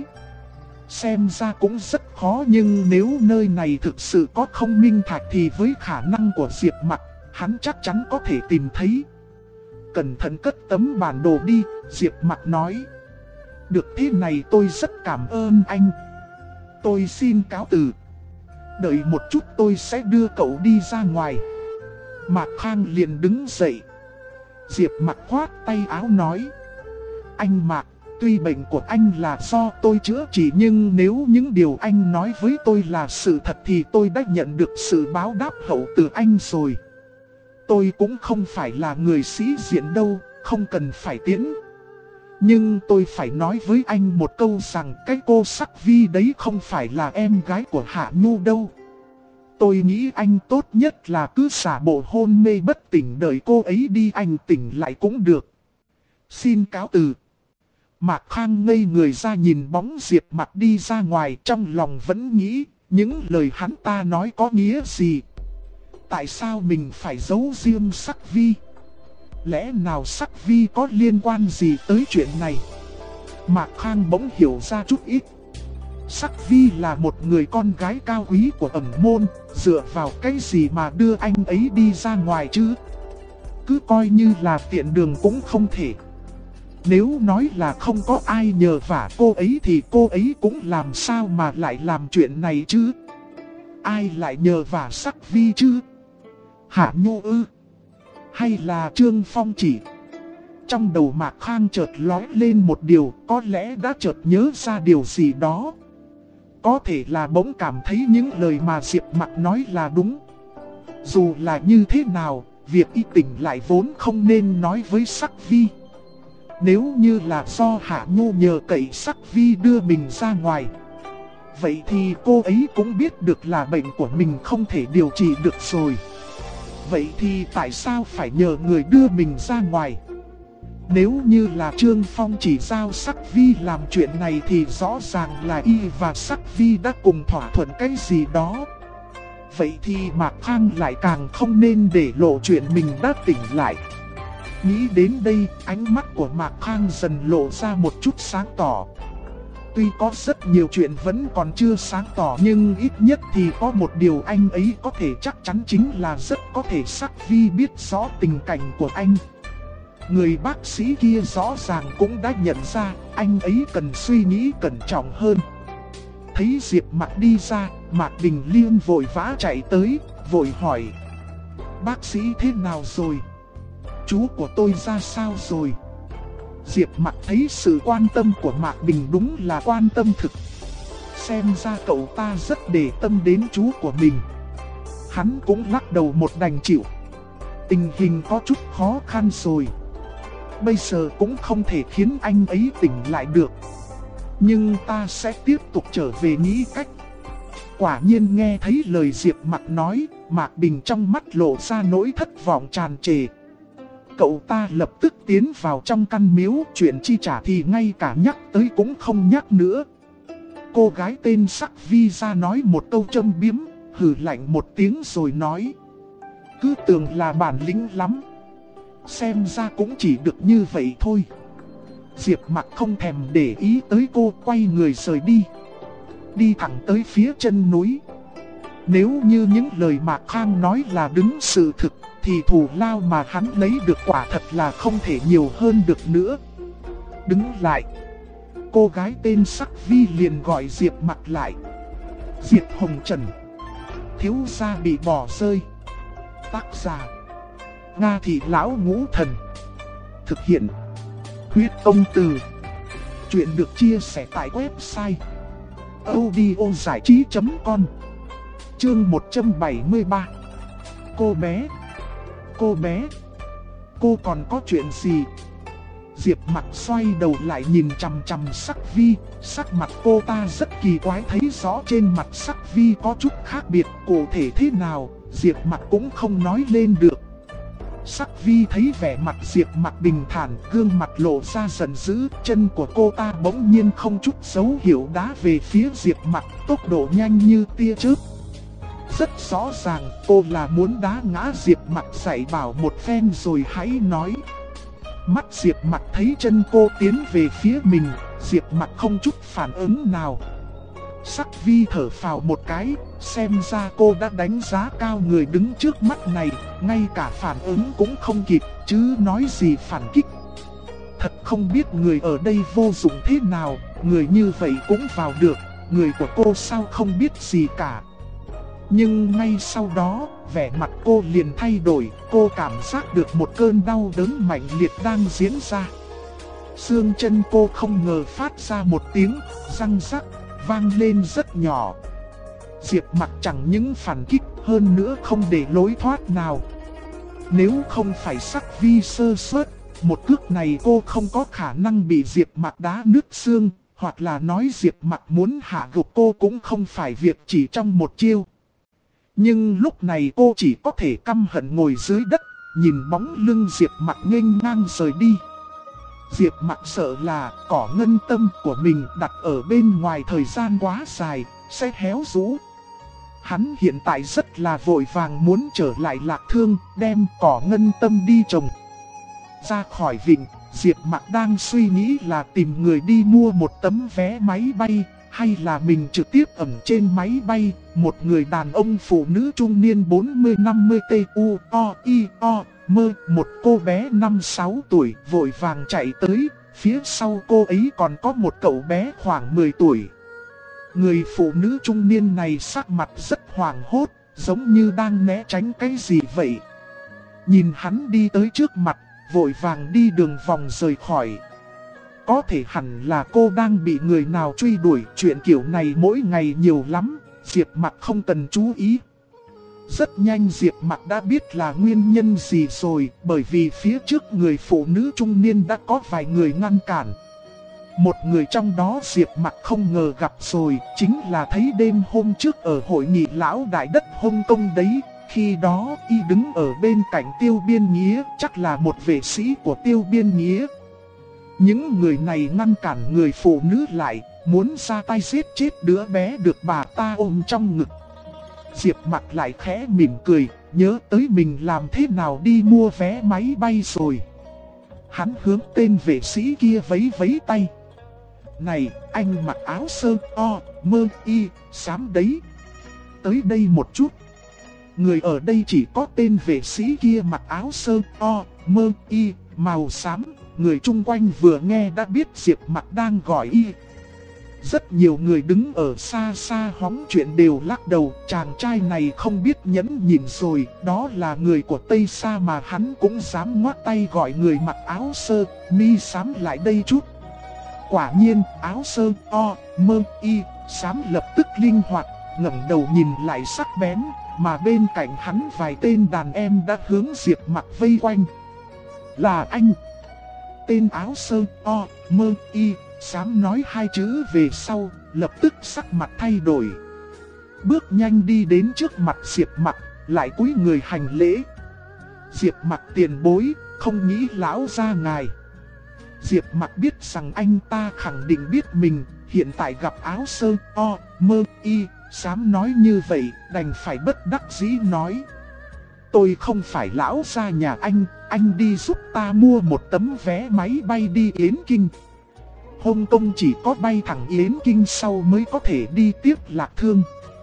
Xem ra cũng rất khó, nhưng nếu nơi này thực sự có không minh thạch thì với khả năng của Diệp Mặc, hắn chắc chắn có thể tìm thấy. Cẩn thận cất tấm bản đồ đi, Diệp Mặc nói. Được, thế này tôi rất cảm ơn anh. Tôi xin cáo từ. Đợi một chút tôi sẽ đưa cậu đi ra ngoài. Mạc Khang liền đứng dậy. Diệp Mặc khoát tay áo nói. Anh Mạc, tuy bệnh của anh là do tôi chữa trị, nhưng nếu những điều anh nói với tôi là sự thật thì tôi đã nhận được sự báo đáp hậu từ anh rồi. Tôi cũng không phải là người sĩ diện đâu, không cần phải tiễn. Nhưng tôi phải nói với anh một câu rằng cái cô Sắc Vi đấy không phải là em gái của Hạ Nhu đâu. Tôi nghĩ anh tốt nhất là cứ giả bộ hôn mê bất tỉnh đợi cô ấy đi, anh tỉnh lại cũng được. Xin cáo từ. Mạc Khang ngây người ra nhìn bóng Diệp Mặc đi ra ngoài, trong lòng vẫn nghĩ những lời hắn ta nói có nghĩa gì. Tại sao mình phải giấu riêng Sắc Vi? Lẽ nào Sắc Vi có liên quan gì tới chuyện này? Mạc Khang bỗng hiểu ra chút ít. Sắc Vi là một người con gái cao quý của ẩn môn, dựa vào cái gì mà đưa anh ấy đi ra ngoài chứ? Cứ coi như là tiện đường cũng không thể. Nếu nói là không có ai nhờ vả cô ấy thì cô ấy cũng làm sao mà lại làm chuyện này chứ? Ai lại nhờ vả Sắc Vi chứ? Hạ Nhu ư? Hay là Trương Phong chỉ? Trong đầu Mạc Khang chợt lóe lên một điều, có lẽ đã chợt nhớ ra điều gì đó. Có thể là bỗng cảm thấy những lời mà Diệp Mặc nói là đúng. Dù là như thế nào, việc y tỉnh lại vốn không nên nói với Sắc Vi. Nếu như là do Hạ Nhu nhờ cậy Sắc Vi đưa mình ra ngoài, vậy thì cô ấy cũng biết được là bệnh của mình không thể điều trị được rồi. Vậy thì tại sao phải nhờ người đưa mình ra ngoài? Nếu như là Trương Phong chỉ giao Sắc Vi làm chuyện này thì rõ ràng là y và Sắc Vi đã cùng thỏa thuận cái gì đó. Vậy thì Mạc Khang lại càng không nên để lộ chuyện mình đã tỉnh lại. Nghĩ đến đây, ánh mắt của Mạc Khang dần lộ ra một chút sáng tỏ. Tuy có rất nhiều chuyện vẫn còn chưa sáng tỏ, nhưng ít nhất thì có một điều anh ấy có thể chắc chắn chính là rất có thể Sắc Vi biết rõ tình cảnh của anh. Người bác sĩ kia rõ ràng cũng đã nhận ra anh ấy cần suy nghĩ cẩn trọng hơn. Thấy Diệp Mặc đi ra, Mạc Bình Liên vội vã chạy tới, vội hỏi: bác sĩ thế nào rồi? Chú của tôi ra sao rồi? Diệp Mặc thấy sự quan tâm của Mạc Bình đúng là quan tâm thực. Xem ra cậu ta rất để tâm đến chú của mình. Hắn cũng lắc đầu một đành chịu. Tình hình có chút khó khăn rồi. Bây giờ cũng không thể khiến anh ấy tỉnh lại được. Nhưng ta sẽ tiếp tục trở về nghĩ cách. Quả nhiên nghe thấy lời Diệp Mặc nói, Mạc Bình trong mắt lộ ra nỗi thất vọng tràn trề. Cậu ta lập tức tiến vào trong căn miếu, chuyện chi trả thì ngay cả nhắc tới cũng không nhắc nữa. Cô gái tên Sắc Vi ra nói một câu châm biếm, hừ lạnh một tiếng rồi nói: cứ tưởng là bản lĩnh lắm. Xem ra cũng chỉ được như vậy thôi. Diệp Mặc không thèm để ý tới cô, quay người rời đi. Đi thẳng tới phía chân núi. Nếu như những lời Mạc Khang nói là đúng sự thực, thì thù lao mà hắn lấy được quả thật là không thể nhiều hơn được nữa. Đứng lại. Cô gái tên Sắc Vi liền gọi Diệp Mặc lại. Diệp Hồng Trần. Thiếu gia bị bỏ rơi. Tác giả: Nga Thị Lão Ngũ Thần. Thực hiện: Huyết Công Từ. Chuyện được chia sẻ tại website audiozảichí.com. Chương 173. Cô bé, cô còn có chuyện gì? Diệp Mặc xoay đầu lại nhìn chằm chằm Sắc Vi. Sắc mặt cô ta rất kỳ quái, thấy rõ trên mặt Sắc Vi có chút khác biệt. Cụ thể thế nào, Diệp Mặc cũng không nói lên được. Sắc Vi thấy vẻ mặt Diệp Mặc bình thản, gương mặt lộ ra giận dữ, chân của cô ta bỗng nhiên không chút dấu hiệu đá về phía Diệp Mặc, tốc độ nhanh như tia chớp. Rất rõ ràng cô là muốn đá ngã Diệp Mặc, dạy bảo một phen rồi hãy nói. Mắt Diệp Mặc thấy chân cô tiến về phía mình, Diệp Mặc không chút phản ứng nào. Sắc Vi thở phào một cái, xem ra cô đã đánh giá cao người đứng trước mắt này, ngay cả phản ứng cũng không kịp, chứ nói gì phản kích. Thật không biết người ở đây vô dụng thế nào, người như vậy cũng vào được, người của cô sao không biết gì cả. Nhưng ngay sau đó, vẻ mặt cô liền thay đổi, cô cảm giác được một cơn đau đớn mạnh liệt đang diễn ra. Xương chân cô không ngờ phát ra một tiếng răng rắc vang lên rất nhỏ. Diệp Mặc chẳng những phản kích, hơn nữa không để lối thoát nào. Nếu không phải Sắc Vi sơ suất, một cước này cô không có khả năng bị Diệp Mặc đá nứt xương, hoặc là nói Diệp Mặc muốn hạ gục cô cũng không phải việc chỉ trong một chiêu. Nhưng lúc này cô chỉ có thể căm hận ngồi dưới đất, nhìn bóng lưng Diệp Mặc nghênh ngang rời đi. Diệp Mặc sợ là cỏ ngân tâm của mình đặt ở bên ngoài thời gian quá dài, sẽ héo rũ. Hắn hiện tại rất là vội vàng muốn trở lại Lạc Thương, đem cỏ ngân tâm đi trồng. Ra khỏi vịnh, Diệp Mặc đang suy nghĩ là tìm người đi mua một tấm vé máy bay, hay là mình trực tiếp ẩn trên máy bay. Một người đàn ông phụ nữ trung niên 40-50 TUOIO mơ, một cô bé 5-6 tuổi vội vàng chạy tới, phía sau cô ấy còn có một cậu bé khoảng 10 tuổi. Người phụ nữ trung niên này sắc mặt rất hoảng hốt, giống như đang né tránh cái gì vậy. Nhìn hắn đi tới trước mặt, vội vàng đi đường vòng rời khỏi. Có thể hẳn là cô đang bị người nào truy đuổi, chuyện kiểu này mỗi ngày nhiều lắm, Diệp Mặc không cần chú ý. Rất nhanh Diệp Mặc đã biết là nguyên nhân gì rồi, bởi vì phía trước người phụ nữ trung niên đã có vài người ngăn cản. Một người trong đó Diệp Mặc không ngờ gặp rồi, chính là thấy đêm hôm trước ở hội nghị lão đại đất Hồng Kông đấy. Khi đó y đứng ở bên cạnh Tiêu Biên Nghĩa, chắc là một vệ sĩ của Tiêu Biên Nghĩa. Những người này ngăn cản người phụ nữ lại, muốn ra tay giết chết đứa bé được bà ta ôm trong ngực. Diệp Mặc lại khẽ mỉm cười, nhớ tới mình làm thế nào đi mua vé máy bay rồi. Hắn hướng tên vệ sĩ kia vẫy vẫy tay. Này, anh mặc áo sơ o, mơ y, xám đấy. Tới đây một chút. Người ở đây chỉ có tên vệ sĩ kia mặc áo sơ o, mơ y, màu xám. Người chung quanh vừa nghe đã biết Diệp Mặc đang gọi y. Rất nhiều người đứng ở xa xa hóng chuyện đều lắc đầu, chàng trai này không biết nhẫn nhịn rồi, đó là người của Tây Sa mà hắn cũng dám ngoắt tay gọi người mặc áo sơ, mi xám lại đây chút. Quả nhiên, áo sơ, o, mơ, y, xám lập tức linh hoạt, ngẩng đầu nhìn lại sắc bén, mà bên cạnh hắn vài tên đàn em đã hướng Diệp Mặc vây quanh. Là anh! Tên áo sơ, o, mơ, y, xám nói hai chữ về sau, lập tức sắc mặt thay đổi. Bước nhanh đi đến trước mặt Diệp Mặc, lại cúi người hành lễ. Diệp Mặc tiền bối, không nghĩ lão gia ngài. Diệp Mặc biết rằng anh ta khẳng định biết mình, hiện tại gặp áo sơ, o, mơ, y, xám nói như vậy, đành phải bất đắc dĩ nói. Tôi không phải lão gia nhà anh đi giúp ta mua một tấm vé máy bay đi Yến Kinh. Hồng Kông chỉ có bay thẳng Yến Kinh sau mới có thể đi tiếp Lạc Thương.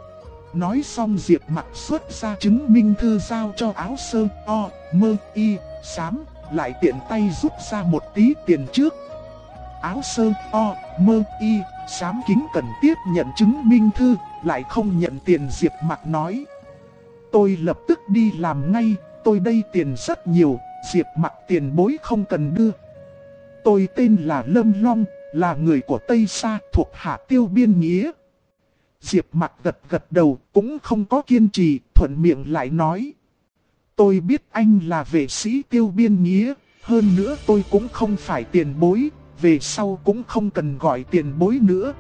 Nói xong Diệp Mặc xuất ra chứng minh thư giao cho áo sơ, o, mơ, y, xám, lại tiện tay rút ra một tí tiền trước. Áo sơ, o, mơ, y, xám kính cần tiếp nhận chứng minh thư, lại không nhận tiền. Diệp Mặc nói. Tôi lập tức đi làm ngay, tôi đây tiền rất nhiều, Diệp Mặc tiền bối không cần đưa. Tôi tên là Lâm Long, là người của Tây Sa thuộc hạ Tiêu Biên Nghĩa. Diệp Mặc gật gật đầu, cũng không có kiên trì, thuận miệng lại nói. Tôi biết anh là vệ sĩ Tiêu Biên Nghĩa, hơn nữa tôi cũng không phải tiền bối, về sau cũng không cần gọi tiền bối nữa.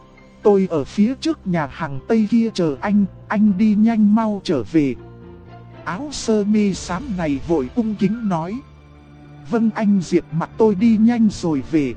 Tôi ở phía trước nhà hàng Tây kia chờ anh đi nhanh mau trở về. Áo sơ mi xám này vội cung kính nói. Vâng anh. Diệp Mặc tôi đi nhanh rồi về.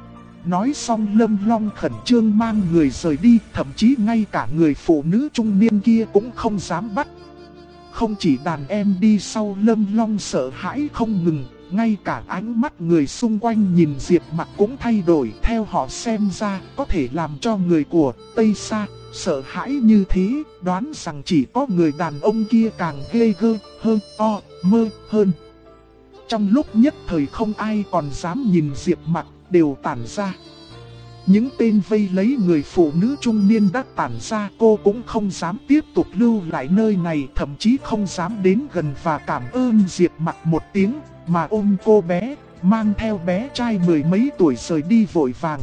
Nói xong Lâm Long khẩn trương mang người rời đi, thậm chí ngay cả người phụ nữ trung niên kia cũng không dám bắt. Không chỉ đàn em đi sau Lâm Long sợ hãi không ngừng, ngay cả ánh mắt người xung quanh nhìn Diệp Mặc cũng thay đổi. Theo họ xem ra có thể làm cho người của Tây Sa sợ hãi như thế, đoán rằng chỉ có người đàn ông kia càng ghê gớm hơn, o, mơ hơn. Trong lúc nhất thời không ai còn dám nhìn Diệp Mặc, đều tản ra. Những tên vây lấy người phụ nữ trung niên đã tản ra, cô cũng không dám tiếp tục lưu lại nơi này, thậm chí không dám đến gần và cảm ơn Diệp Mặc một tiếng, mà ôm cô bé, mang theo bé trai mười mấy tuổi rời đi vội vàng.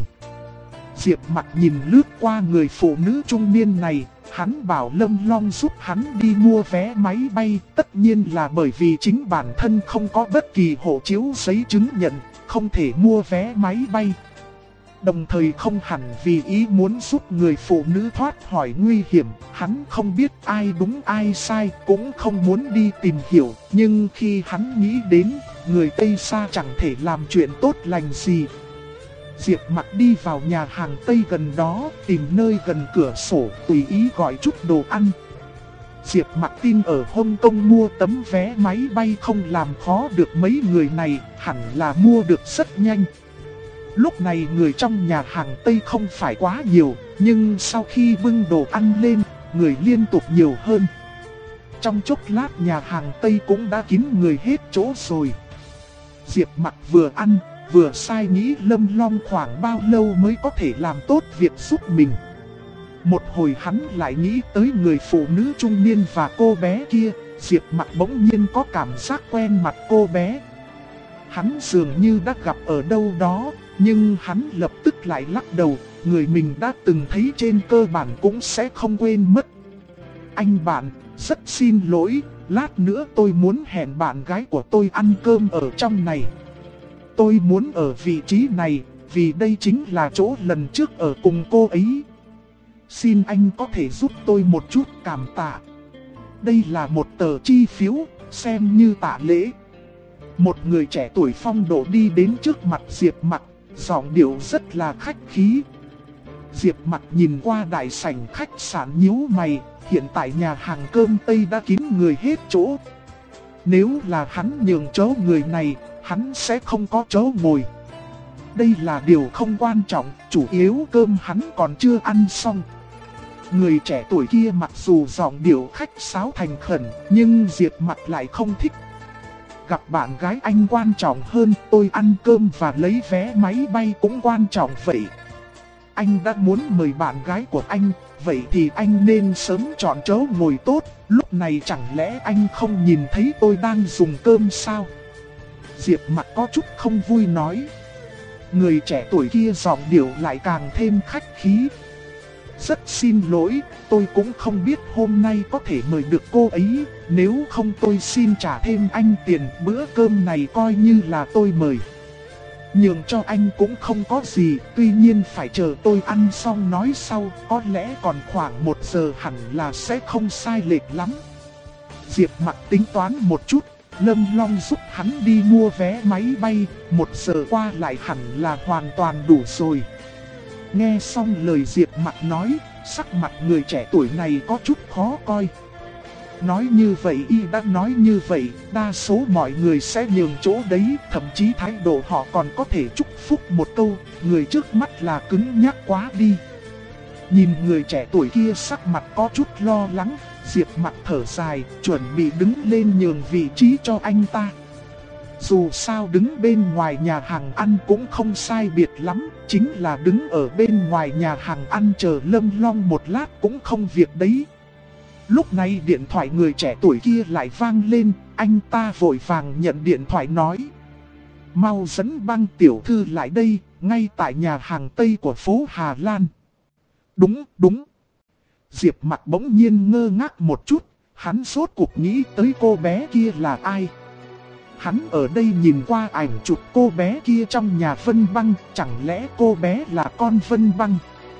Diệp Mặc nhìn lướt qua người phụ nữ trung niên này, hắn bảo Lâm Long giúp hắn đi mua vé máy bay, tất nhiên là bởi vì chính bản thân không có bất kỳ hộ chiếu giấy chứng nhận, không thể mua vé máy bay. Đồng thời không hẳn vì ý muốn giúp người phụ nữ thoát khỏi nguy hiểm, hắn không biết ai đúng ai sai, cũng không muốn đi tìm hiểu. Nhưng khi hắn nghĩ đến, người Tây Sa chẳng thể làm chuyện tốt lành gì. Diệp Mặc đi vào nhà hàng Tây gần đó, tìm nơi gần cửa sổ, tùy ý gọi chút đồ ăn. Diệp Mặc tin ở Hồng Kông mua tấm vé máy bay không làm khó được mấy người này, hẳn là mua được rất nhanh. Lúc này người trong nhà hàng Tây không phải quá nhiều, nhưng sau khi bưng đồ ăn lên, người liên tục nhiều hơn. Trong chốc lát nhà hàng Tây cũng đã kín người hết chỗ rồi. Diệp Mặc vừa ăn, vừa sai nghĩ Lâm Long khoảng bao lâu mới có thể làm tốt việc giúp mình. Một hồi hắn lại nghĩ tới người phụ nữ trung niên và cô bé kia, Diệp Mặc bỗng nhiên có cảm giác quen mặt cô bé. Hắn dường như đã gặp ở đâu đó, nhưng hắn lập tức lại lắc đầu, người mình đã từng thấy trên cơ bản cũng sẽ không quên mất. Anh bạn, rất xin lỗi, lát nữa tôi muốn hẹn bạn gái của tôi ăn cơm ở trong này. Tôi muốn ở vị trí này, vì đây chính là chỗ lần trước ở cùng cô ấy. Xin anh có thể giúp tôi một chút, cảm tạ. Đây là một tờ chi phiếu, xem như tạ lễ. Một người trẻ tuổi phong độ đi đến trước mặt Diệp Mặc, giọng điệu rất là khách khí. Diệp Mặc nhìn qua đại sảnh khách sạn nhíu mày, hiện tại nhà hàng cơm Tây đã kín người hết chỗ. Nếu là hắn nhường chỗ người này, hắn sẽ không có chỗ ngồi. Đây là điều không quan trọng, chủ yếu cơm hắn còn chưa ăn xong. Người trẻ tuổi kia mặc dù giọng điệu khách sáo thành khẩn, nhưng Diệp Mặc lại không thích. Gặp bạn gái anh quan trọng hơn, tôi ăn cơm và lấy vé máy bay cũng quan trọng vậy. Anh đã muốn mời bạn gái của anh, vậy thì anh nên sớm chọn chỗ ngồi tốt, lúc này chẳng lẽ anh không nhìn thấy tôi đang dùng cơm sao? Diệp Mặc có chút không vui nói. Người trẻ tuổi kia giọng điệu lại càng thêm khách khí. Rất xin lỗi, tôi cũng không biết hôm nay có thể mời được cô ấy, nếu không tôi xin trả thêm anh tiền, bữa cơm này coi như là tôi mời. Nhường cho anh cũng không có gì, tuy nhiên phải chờ tôi ăn xong nói sau, có lẽ còn khoảng 1 giờ hẳn là sẽ không sai lệch lắm. Diệp Mặc tính toán một chút, Lâm Long giúp hắn đi mua vé máy bay, 1 giờ qua lại hẳn là hoàn toàn đủ rồi. Nghe xong lời Diệp Mặc nói, sắc mặt người trẻ tuổi này có chút khó coi. Nói như vậy y đã nói như vậy, đa số mọi người sẽ nhường chỗ đấy, thậm chí thái độ họ còn có thể chúc phúc một câu, người trước mắt là cứng nhắc quá đi. Nhìn người trẻ tuổi kia sắc mặt có chút lo lắng, Diệp Mặc thở dài, chuẩn bị đứng lên nhường vị trí cho anh ta. Dù sao đứng bên ngoài nhà hàng ăn cũng không sai biệt lắm, chính là đứng ở bên ngoài nhà hàng ăn chờ Lâm Long một lát cũng không việc đấy. Lúc này điện thoại người trẻ tuổi kia lại vang lên, anh ta vội vàng nhận điện thoại nói. Mau dẫn Băng tiểu thư lại đây, ngay tại nhà hàng Tây của phố Hà Lan. Đúng. Diệp Mặc bỗng nhiên ngơ ngác một chút, hắn rốt cuộc nghĩ tới cô bé kia là ai. Hắn ở đây nhìn qua ảnh chụp cô bé kia trong nhà Vân Băng, chẳng lẽ cô bé là con Vân Băng?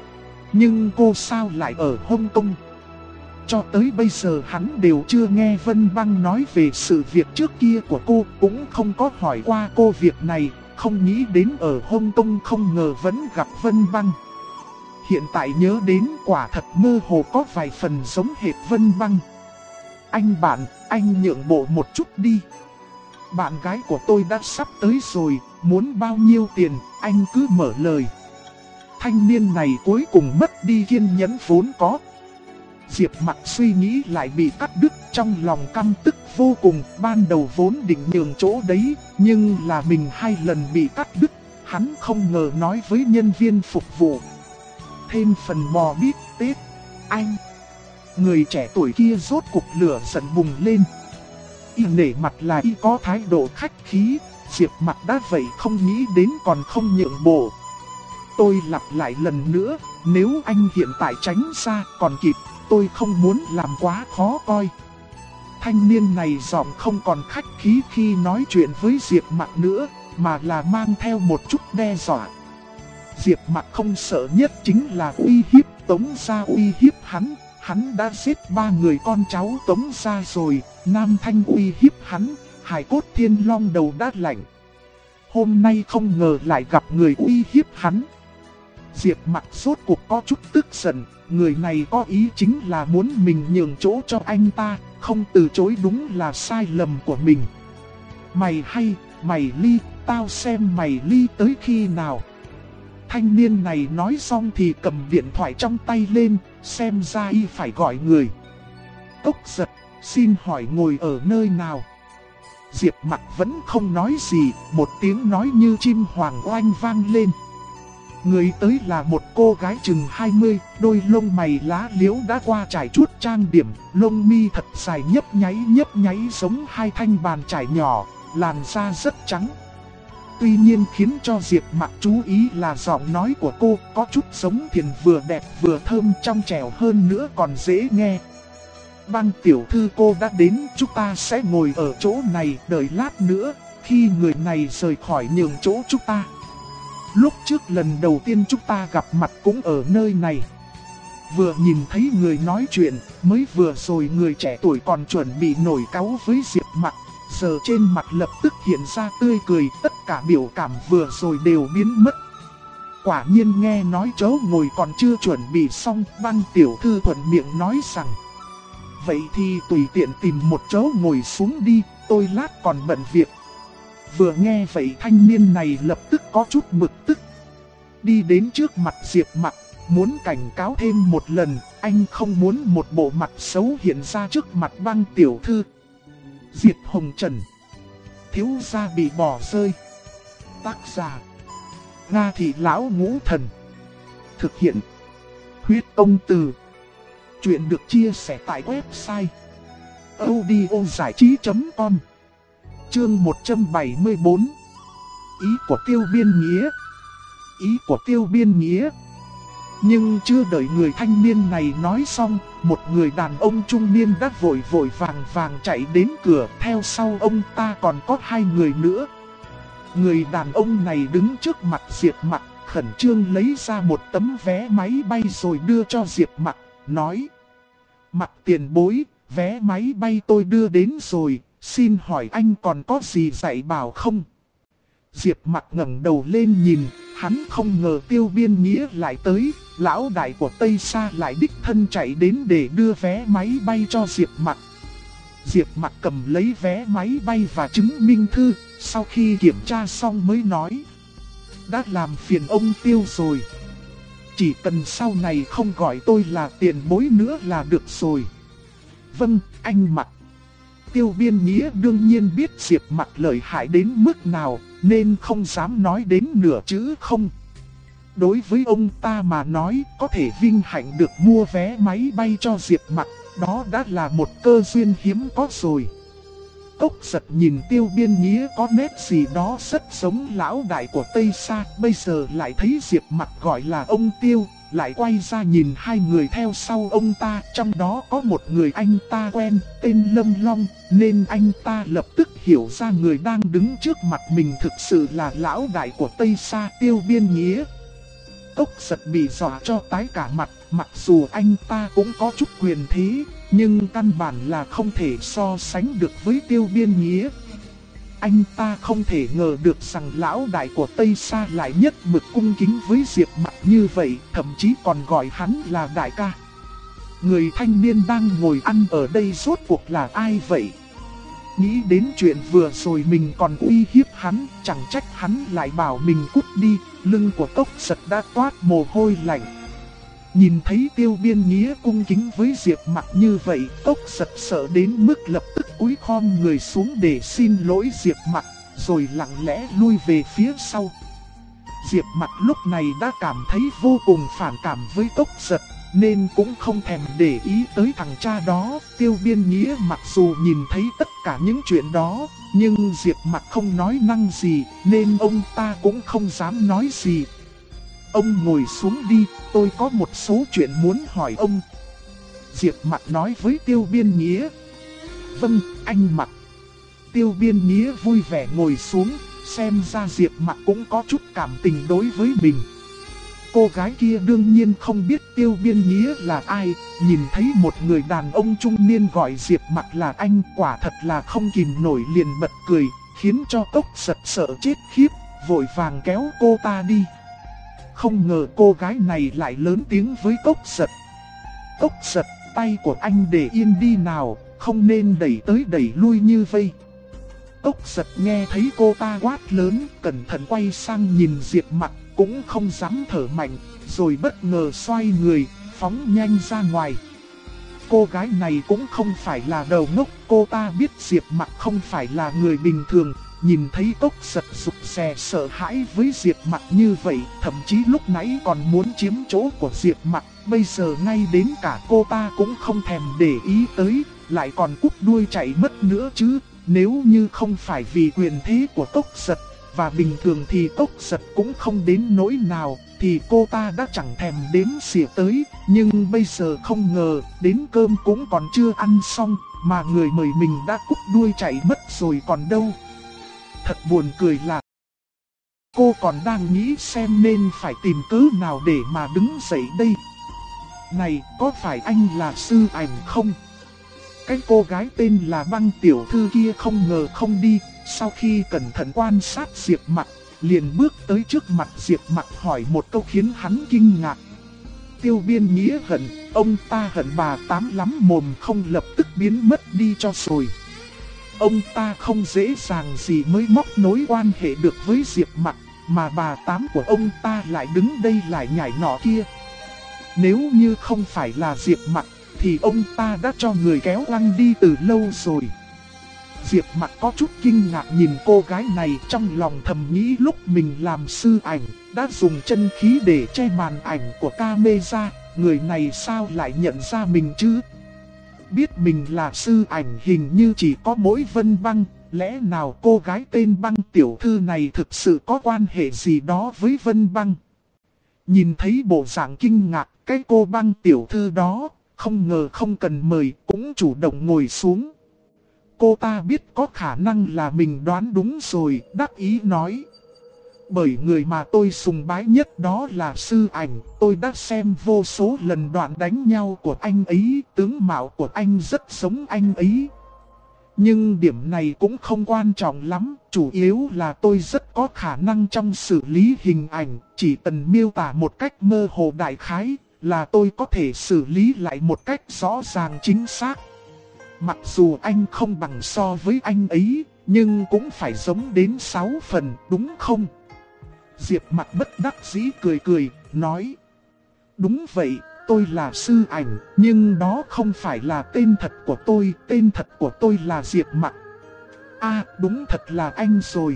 Nhưng cô sao lại ở Hong Kong? Cho tới bây giờ hắn đều chưa nghe Vân Băng nói về sự việc trước kia của cô, cũng không có hỏi qua cô việc này, không nghĩ đến ở Hong Kong không ngờ vẫn gặp Vân Băng. Hiện tại nhớ đến quả thật mơ hồ có vài phần giống hệt Vân Băng. Anh bạn, anh nhượng bộ một chút đi. Bạn gái của tôi đã sắp tới rồi, muốn bao nhiêu tiền, anh cứ mở lời. Thanh niên này cuối cùng mất đi kiên nhẫn vốn có. Diệp Mặc suy nghĩ lại bị cắt đứt, trong lòng căm tức vô cùng, ban đầu vốn định nhường chỗ đấy, nhưng là mình 2 lần bị cắt đứt, hắn không ngờ nói với nhân viên phục vụ. Thêm phần bò bít tết, anh. Người trẻ tuổi kia rốt cục lửa giận bùng lên. Y nể mặt là y có thái độ khách khí, Diệp Mặc đã vậy không nghĩ đến còn không nhượng bộ. Tôi lặp lại lần nữa, nếu anh hiện tại tránh ra còn kịp, tôi không muốn làm quá khó coi. Thanh niên này giọng không còn khách khí khi nói chuyện với Diệp Mặc nữa, mà là mang theo một chút đe dọa. Diệp Mặc không sợ nhất chính là uy hiếp Tống Gia uy hiếp hắn đã giết 3 người con cháu Tống Gia rồi, Nam Thanh uy hiếp hắn, Hải cốt Thiên Long đầu đã lạnh. Hôm nay không ngờ lại gặp người uy hiếp hắn. Diệp Mặc rốt cuộc có chút tức giận, người này có ý chính là muốn mình nhường chỗ cho anh ta, không từ chối đúng là sai lầm của mình. Mày hay, mày ly, tao xem mày ly tới khi nào. Thanh niên này nói xong thì cầm điện thoại trong tay lên, xem ra y phải gọi người. Cốc Giật, xin hỏi ngồi ở nơi nào? Diệp Mặc vẫn không nói gì, một tiếng nói như chim hoàng oanh vang lên. Người tới là một cô gái chừng 20, đôi lông mày lá liễu đã qua trải chuốt trang điểm, lông mi thật dài nhấp nháy giống 2 thanh bàn chải nhỏ, làn da rất trắng. Tuy nhiên khiến cho Diệp Mặc chú ý là giọng nói của cô có chút giống thiền, vừa đẹp vừa thơm, trong trẻo, hơn nữa còn dễ nghe. Băng tiểu thư, cô đã đến, chúng ta sẽ ngồi ở chỗ này đợi lát nữa, khi người này rời khỏi nhường chỗ chúng ta. Lúc trước lần đầu tiên chúng ta gặp mặt cũng ở nơi này. Vừa nhìn thấy người nói chuyện, mới vừa rồi người trẻ tuổi còn chuẩn bị nổi cáu với Diệp Mặc, giờ trên mặt lập tức hiện ra tươi cười, tất cả biểu cảm vừa rồi đều biến mất. Quả nhiên nghe nói chỗ ngồi còn chưa chuẩn bị xong, Băng tiểu thư thuận miệng nói rằng: vậy thì tùy tiện tìm một chỗ ngồi xuống đi, tôi lát còn bận việc. Vừa nghe vậy thanh niên này lập tức có chút bực tức. Đi đến trước mặt Diệp Mặc, muốn cảnh cáo thêm một lần, anh không muốn một bộ mặt xấu hiện ra trước mặt Băng tiểu thư. Diệt Hồng Trần, thiếu gia bị bỏ rơi. Tác giả: Nga Thị Lão Ngũ Thần. Thực hiện: Huyết Công Từ. Chuyện được chia sẻ tại website audiozảichí.com. Chương 174. Ý của Tiêu Biên Nghĩa. Ý của Tiêu Biên Nghĩa. Nhưng chưa đợi người thanh niên này nói xong, một người đàn ông trung niên đã vội vàng chạy đến cửa, theo sau ông ta còn có hai người nữa. Người đàn ông này đứng trước mặt Diệp Mặc, khẩn trương lấy ra một tấm vé máy bay rồi đưa cho Diệp Mặc, nói: Mặc tiền bối, vé máy bay tôi đưa đến rồi, xin hỏi anh còn có gì dạy bảo không? Diệp Mặc ngẩng đầu lên nhìn, hắn không ngờ Tiêu Biên Nghĩa lại tới, lão đại của Tây Sa lại đích thân chạy đến để đưa vé máy bay cho Diệp Mặc. Diệp Mặc cầm lấy vé máy bay và chứng minh thư, sau khi kiểm tra xong mới nói: đã làm phiền ông Tiêu rồi. Chỉ cần sau này không gọi tôi là tiền bối nữa là được rồi. Vâng, anh Mặc. Tiêu Biên Nghĩa đương nhiên biết Diệp Mặc lợi hại đến mức nào, nên không dám nói đến nửa chữ không. Đối với ông ta mà nói, có thể vinh hạnh được mua vé máy bay cho Diệp Mặc, đó đã là một cơ duyên hiếm có rồi. Cốc Giật nhìn Tiêu Biên Nghĩa có nét gì đó rất giống lão đại của Tây Sa, bây giờ lại thấy Diệp Mặc gọi là ông Tiêu, lại quay ra nhìn hai người theo sau ông ta, trong đó có một người anh ta quen, tên Lâm Long, nên anh ta lập tức hiểu ra người đang đứng trước mặt mình thực sự là lão đại của Tây Sa, Tiêu Biên Nghĩa. Cốc Giật bị dọa cho tái cả mặt, mặc dù anh ta cũng có chút quyền thế, nhưng căn bản là không thể so sánh được với Tiêu Biên Nghĩa. Anh ta không thể ngờ được rằng lão đại của Tây Sa lại nhất mực cung kính với Diệp Mặc như vậy, thậm chí còn gọi hắn là đại ca. Người thanh niên đang ngồi ăn ở đây rốt cuộc là ai vậy? Nghĩ đến chuyện vừa rồi mình còn uy hiếp hắn, chẳng trách hắn lại bảo mình cút đi, lưng của Cốc Giật đã toát mồ hôi lạnh. Nhìn thấy Tiêu Biên Nghĩa cung kính với Diệp Mặc như vậy, Cốc Giật sợ đến mức lập tức cúi khom người xuống để xin lỗi Diệp Mặc, rồi lặng lẽ lui về phía sau. Diệp Mặc lúc này đã cảm thấy vô cùng phản cảm với Cốc Giật, nên cũng không thèm để ý tới thằng cha đó. Tiêu Biên Nghĩa mặc dù nhìn thấy tất cả những chuyện đó, nhưng Diệp Mặc không nói năng gì, nên ông ta cũng không dám nói gì. Ông ngồi xuống đi, tôi có một số chuyện muốn hỏi ông. Diệp Mặc nói với Tiêu Biên Nghĩa. Vâng, anh Mặc. Tiêu Biên Nghĩa vui vẻ ngồi xuống, xem ra Diệp Mặc cũng có chút cảm tình đối với mình. Cô gái kia đương nhiên không biết Tiêu Biên Nghĩa là ai, nhìn thấy một người đàn ông trung niên gọi Diệp Mặc là anh, quả thật là không kìm nổi liền bật cười, khiến cho Cốc Giật sợ chết khiếp, vội vàng kéo cô ta đi. Không ngờ cô gái này lại lớn tiếng với Cốc Giật. Cốc Giật, tay của anh để yên đi nào, không nên đẩy tới đẩy lui như vây. Cốc Giật nghe thấy cô ta quát lớn, cẩn thận quay sang nhìn Diệp Mặc, cũng không dám thở mạnh, rồi bất ngờ xoay người, phóng nhanh ra ngoài. Cô gái này cũng không phải là đầu ngốc, cô ta biết Diệp Mặc không phải là người bình thường. Nhìn thấy Cốc Giật rụt rè sợ hãi với Diệp Mặc như vậy, thậm chí lúc nãy còn muốn chiếm chỗ của Diệp Mặc, bây giờ ngay đến cả cô ta cũng không thèm để ý tới, lại còn cúp đuôi chạy mất nữa chứ. Nếu như không phải vì quyền thế của Cốc Giật, và bình thường thì Cốc Giật cũng không đến nỗi nào, thì cô ta đã chẳng thèm đếm xỉa tới, nhưng bây giờ không ngờ, đến cơm cũng còn chưa ăn xong, mà người mời mình đã cút đuôi chạy mất rồi còn đâu. Thật buồn cười là cô còn đang nghĩ xem nên phải tìm cớ nào để mà đứng dậy đây. Này, có phải anh là Sư Ảnh không? Cái cô gái tên là Băng tiểu thư kia không ngờ không đi, sau khi cẩn thận quan sát Diệp Mặc, liền bước tới trước mặt Diệp Mặc hỏi một câu khiến hắn kinh ngạc. Tiêu Biên Nghĩa hận, ông ta hận bà Tám lắm, mồm không lập tức biến mất đi cho rồi. Ông ta không dễ dàng gì mới móc nối quan hệ được với Diệp Mặc, mà bà Tám của ông ta lại đứng đây lại nhảy nọ kia. Nếu như không phải là Diệp Mặc, thì ông ta đã cho người kéo lăng đi từ lâu rồi. Diệp Mặc có chút kinh ngạc nhìn cô gái này, trong lòng thầm nghĩ lúc mình làm Sư Ảnh, đã dùng chân khí để che màn ảnh của camera, người này sao lại nhận ra mình chứ? Biết mình là Sư Ảnh hình như chỉ có mỗi Vân Băng, lẽ nào cô gái tên Băng tiểu thư này thực sự có quan hệ gì đó với Vân Băng? Nhìn thấy bộ dạng kinh ngạc cái cô Băng tiểu thư đó, không ngờ không cần mời cũng chủ động ngồi xuống. Cô ta biết có khả năng là mình đoán đúng rồi, đắc ý nói. Bởi người mà tôi sùng bái nhất đó là Sư Ảnh, tôi đã xem vô số lần đoạn đánh nhau của anh ấy, tướng mạo của anh rất giống anh ấy. Nhưng điểm này cũng không quan trọng lắm, chủ yếu là tôi rất có khả năng trong xử lý hình ảnh, chỉ cần miêu tả một cách mơ hồ đại khái, là tôi có thể xử lý lại một cách rõ ràng chính xác. Mặc dù anh không bằng so với anh ấy, nhưng cũng phải giống đến 6 phần, đúng không? Diệp Mặc bất đắc dĩ cười cười, nói. Đúng vậy, tôi là Sư Ảnh, nhưng đó không phải là tên thật của tôi, tên thật của tôi là Diệp Mặc. À, đúng thật là anh rồi.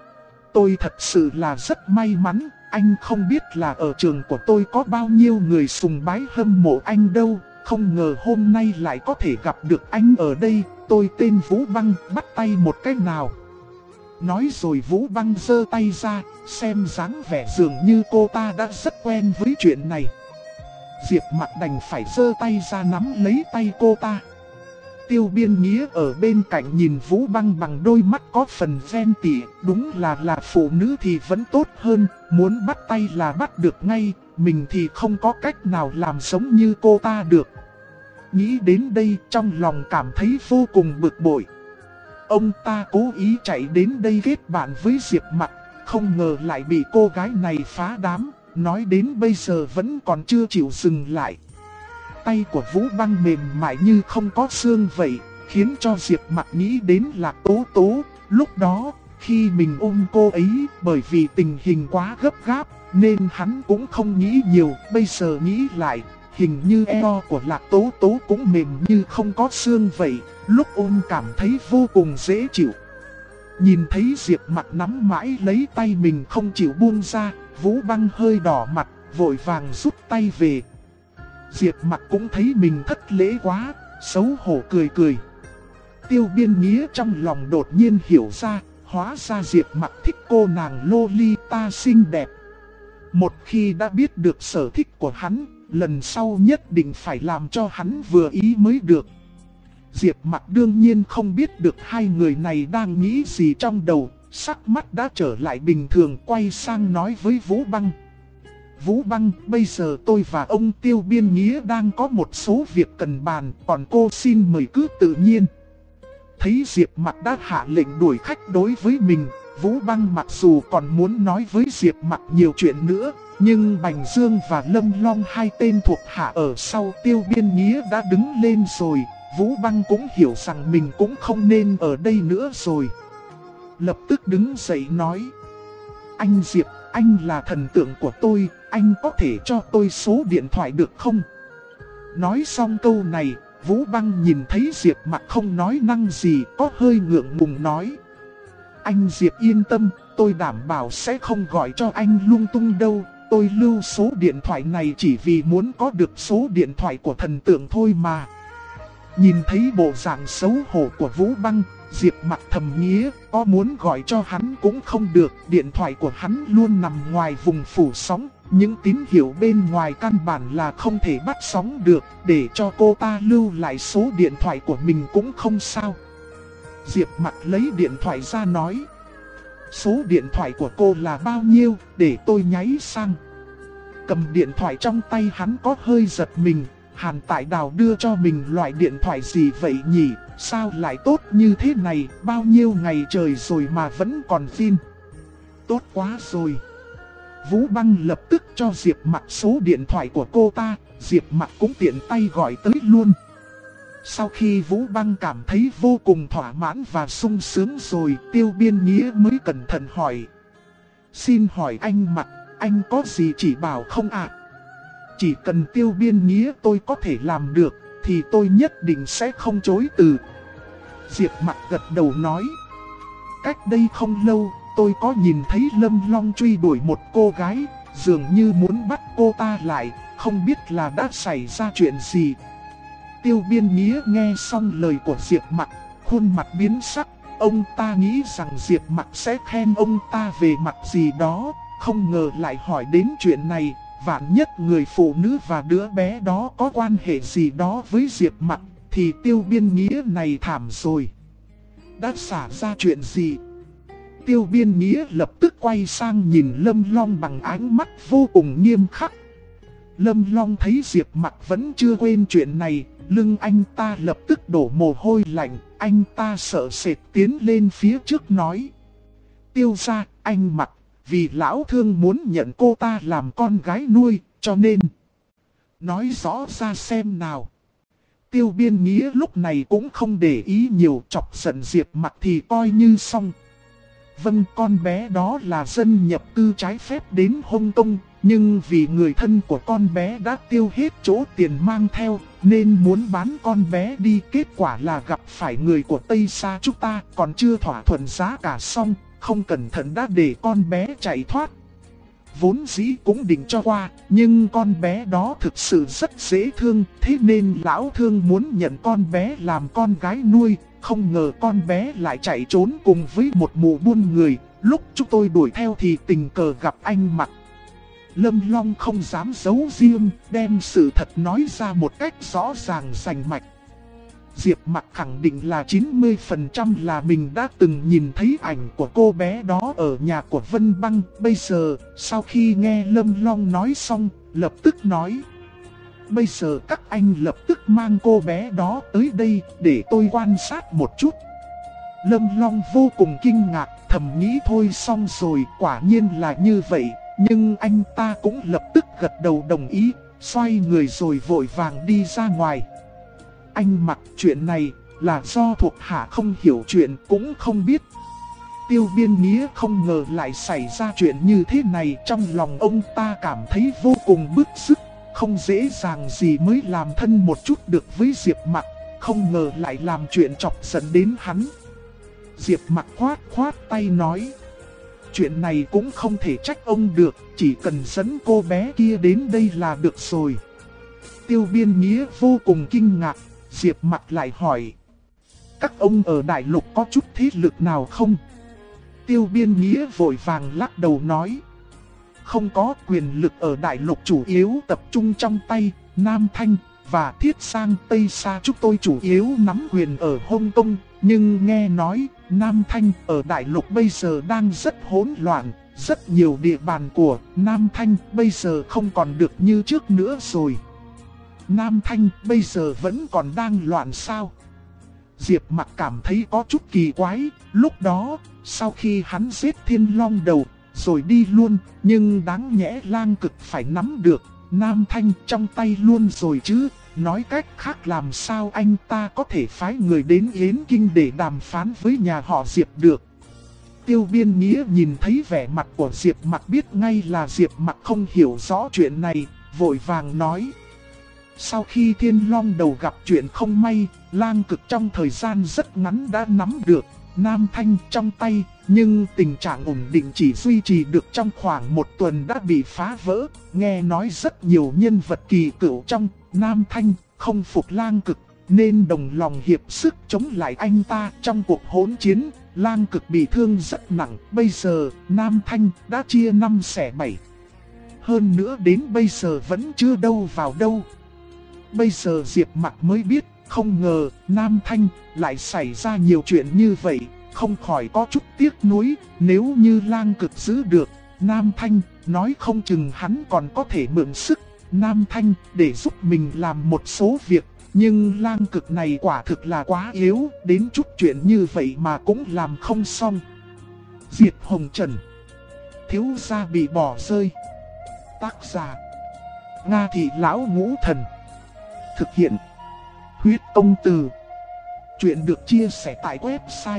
Tôi thật sự là rất may mắn, anh không biết là ở trường của tôi có bao nhiêu người sùng bái hâm mộ anh đâu. Không ngờ hôm nay lại có thể gặp được anh ở đây, tôi tên Vũ Băng, bắt tay một cái nào. Nói rồi Vũ Băng giơ tay ra, xem dáng vẻ dường như cô ta đã rất quen với chuyện này. Diệp Mặc đành phải giơ tay ra nắm lấy tay cô ta. Tiêu Biên Nghĩa ở bên cạnh nhìn Vũ Băng bằng đôi mắt có phần ghen tị, đúng là phụ nữ thì vẫn tốt hơn, muốn bắt tay là bắt được ngay, mình thì không có cách nào làm giống như cô ta được. Nghĩ đến đây trong lòng cảm thấy vô cùng bực bội. Ông ta cố ý chạy đến đây kết bạn với Diệp Mặc, không ngờ lại bị cô gái này phá đám, nói đến bây giờ vẫn còn chưa chịu dừng lại. Tay của Vũ Băng mềm mại như không có xương vậy, khiến cho Diệp Mặc nghĩ đến Lạc Tố Tố. Lúc đó, khi mình ôm cô ấy, bởi vì tình hình quá gấp gáp, nên hắn cũng không nghĩ nhiều. Bây giờ nghĩ lại, hình như eo của Lạc Tố Tố cũng mềm như không có xương vậy, lúc ôm cảm thấy vô cùng dễ chịu. Nhìn thấy Diệp Mặc nắm mãi lấy tay mình không chịu buông ra, Vũ Băng hơi đỏ mặt, vội vàng rút tay về. Diệp Mặc cũng thấy mình thất lễ quá, xấu hổ cười cười. Tiêu Biên Nghĩa trong lòng đột nhiên hiểu ra, hóa ra Diệp Mặc thích cô nàng Lolita xinh đẹp. Một khi đã biết được sở thích của hắn, lần sau nhất định phải làm cho hắn vừa ý mới được. Diệp Mặc đương nhiên không biết được hai người này đang nghĩ gì trong đầu, sắc mắt đã trở lại bình thường, quay sang nói với Vũ Băng. Vũ Băng, bây giờ tôi và ông Tiêu Biên Nghĩa đang có một số việc cần bàn, còn cô xin mời cứ tự nhiên. Thấy Diệp Mặc đã hạ lệnh đuổi khách đối với mình, Vũ Băng mặc dù còn muốn nói với Diệp Mặc nhiều chuyện nữa, nhưng Bành Dương và Lâm Long, hai tên thuộc hạ ở sau Tiêu Biên Nghĩa đã đứng lên rồi. Vũ Băng cũng hiểu rằng mình cũng không nên ở đây nữa rồi. Lập tức đứng dậy nói. Anh Diệp, anh là thần tượng của tôi, anh có thể cho tôi số điện thoại được không? Nói xong câu này, Vũ Băng nhìn thấy Diệp Mặc không nói năng gì, có hơi ngượng ngùng nói. Anh Diệp yên tâm, tôi đảm bảo sẽ không gọi cho anh lung tung đâu. Tôi lưu số điện thoại này chỉ vì muốn có được số điện thoại của thần tượng thôi mà. Nhìn thấy bộ dạng xấu hổ của Vũ Băng, Diệp Mặc thầm nghĩa, có muốn gọi cho hắn cũng không được, điện thoại của hắn luôn nằm ngoài vùng phủ sóng, những tín hiệu bên ngoài căn bản là không thể bắt sóng được, để cho cô ta lưu lại số điện thoại của mình cũng không sao. Diệp Mặc lấy điện thoại ra nói, số điện thoại của cô là bao nhiêu, để tôi nháy sang. Cầm điện thoại trong tay hắn có hơi giật mình, Hàn Tại Đào đưa cho mình loại điện thoại gì vậy nhỉ, sao lại tốt như thế này, bao nhiêu ngày trời rồi mà vẫn còn pin. Tốt quá rồi. Vũ Băng lập tức cho Diệp Mặc số điện thoại của cô ta, Diệp Mặc cũng tiện tay gọi tới luôn. Sau khi Vũ Băng cảm thấy vô cùng thỏa mãn và sung sướng rồi, Tiêu Biên Nghĩa mới cẩn thận hỏi. Xin hỏi anh Mặc, anh có gì chỉ bảo không ạ? Chỉ cần Tiêu Biên Nghĩa tôi có thể làm được, thì tôi nhất định sẽ không chối từ. Diệp Mặc gật đầu nói. Cách đây không lâu, tôi có nhìn thấy Lâm Long truy đuổi một cô gái, dường như muốn bắt cô ta lại, không biết là đã xảy ra chuyện gì. Tiêu Biên Nghĩa nghe xong lời của Diệp Mặc, khuôn mặt biến sắc, ông ta nghĩ rằng Diệp Mặc sẽ khen ông ta về mặt gì đó, không ngờ lại hỏi đến chuyện này, vạn nhất người phụ nữ và đứa bé đó có quan hệ gì đó với Diệp Mặc, thì Tiêu Biên Nghĩa này thảm rồi. Đã xảy ra chuyện gì? Tiêu Biên Nghĩa lập tức quay sang nhìn Lâm Long bằng ánh mắt vô cùng nghiêm khắc. Lâm Long thấy Diệp Mặc vẫn chưa quên chuyện này, lưng anh ta lập tức đổ mồ hôi lạnh, anh ta sợ sệt tiến lên phía trước nói. Tiêu gia, anh Mặc, vì lão thương muốn nhận cô ta làm con gái nuôi, cho nên nói rõ ra xem nào. Tiêu Biên Nghĩa lúc này cũng không để ý nhiều, chọc giận Diệp Mặc thì coi như xong. Vâng, con bé đó là dân nhập cư trái phép đến Hong Kong, nhưng vì người thân của con bé đã tiêu hết chỗ tiền mang theo, nên muốn bán con bé đi, kết quả là gặp phải người của Tây Sa chúng ta, còn chưa thỏa thuận giá cả xong, không cẩn thận đã để con bé chạy thoát. Vốn dĩ cũng định cho qua, nhưng con bé đó thực sự rất dễ thương, thế nên lão thương muốn nhận con bé làm con gái nuôi, không ngờ con bé lại chạy trốn cùng với một mụ buôn người, lúc chúng tôi đuổi theo thì tình cờ gặp anh Mặc. Lâm Long không dám giấu riêng, đem sự thật nói ra một cách rõ ràng rành mạch. Diệp Mặc khẳng định là 90% là mình đã từng nhìn thấy ảnh của cô bé đó ở nhà của Vân Băng. Bây giờ, sau khi nghe Lâm Long nói xong, lập tức nói. Bây giờ các anh lập tức mang cô bé đó tới đây để tôi quan sát một chút. Lâm Long vô cùng kinh ngạc, thầm nghĩ thôi xong rồi, quả nhiên là như vậy. Nhưng anh ta cũng lập tức gật đầu đồng ý, xoay người rồi vội vàng đi ra ngoài. Anh Mặc, chuyện này là do thuộc hạ không hiểu chuyện cũng không biết. Tiêu Biên Nghĩa không ngờ lại xảy ra chuyện như thế này, trong lòng ông ta cảm thấy vô cùng bức xúc, không dễ dàng gì mới làm thân một chút được với Diệp Mặc, không ngờ lại làm chuyện chọc giận đến hắn. Diệp Mặc khoát khoát tay nói. Chuyện này cũng không thể trách ông được, chỉ cần dẫn cô bé kia đến đây là được rồi. Tiêu Biên Nghĩa vô cùng kinh ngạc, Diệp Mặc lại hỏi. Các ông ở đại lục có chút thế lực nào không? Tiêu Biên Nghĩa vội vàng lắc đầu nói. Không có, quyền lực ở đại lục chủ yếu tập trung trong tay Nam Thanh và Thiết Sang. Tây Sa chúng tôi chủ yếu nắm quyền ở Hong Kong, nhưng nghe nói Nam Thanh ở đại lục bây giờ đang rất hỗn loạn. Rất nhiều địa bàn của Nam Thanh bây giờ không còn được như trước nữa rồi. Nam Thanh bây giờ vẫn còn đang loạn sao? Diệp Mặc cảm thấy có chút kỳ quái. Lúc đó, sau khi hắn giết Thiên Long Đầu rồi đi luôn, nhưng đáng nhẽ Lang Cực phải nắm được Nam Thanh trong tay luôn rồi chứ. Nói cách khác, làm sao anh ta có thể phái người đến Yến Kinh để đàm phán với nhà họ Diệp được? Tiêu Biên Nghĩa nhìn thấy vẻ mặt của Diệp Mặc biết ngay là Diệp Mặc không hiểu rõ chuyện này, vội vàng nói. Sau khi Thiên Long Đầu gặp chuyện không may, Lang Cực trong thời gian rất ngắn đã nắm được Nam Thanh trong tay, nhưng tình trạng ổn định chỉ duy trì được trong khoảng một tuần đã bị phá vỡ. Nghe nói rất nhiều nhân vật kỳ cựu trong Nam Thanh không phục Lang Cực, nên đồng lòng hiệp sức chống lại anh ta. Trong cuộc hỗn chiến, Lang Cực bị thương rất nặng, bây giờ Nam Thanh đã chia 5 xẻ 7. Hơn nữa đến bây giờ vẫn chưa đâu vào đâu. Bây giờ Diệp Mặc mới biết, không ngờ Nam Thanh lại xảy ra nhiều chuyện như vậy, không khỏi có chút tiếc nuối. Nếu như Lang Cực giữ được Nam Thanh, nói không chừng hắn còn có thể mượn sức Nam Thanh để giúp mình làm một số việc. Nhưng Lang Cực này quả thực là quá yếu, đến chút chuyện như vậy mà cũng làm không xong. Diệt Hồng Trần, thiếu gia bị bỏ rơi. Tác giả Nga Thị Lão Ngũ Thần. Thực hiện Huyết Công Từ. Chuyện được chia sẻ tại website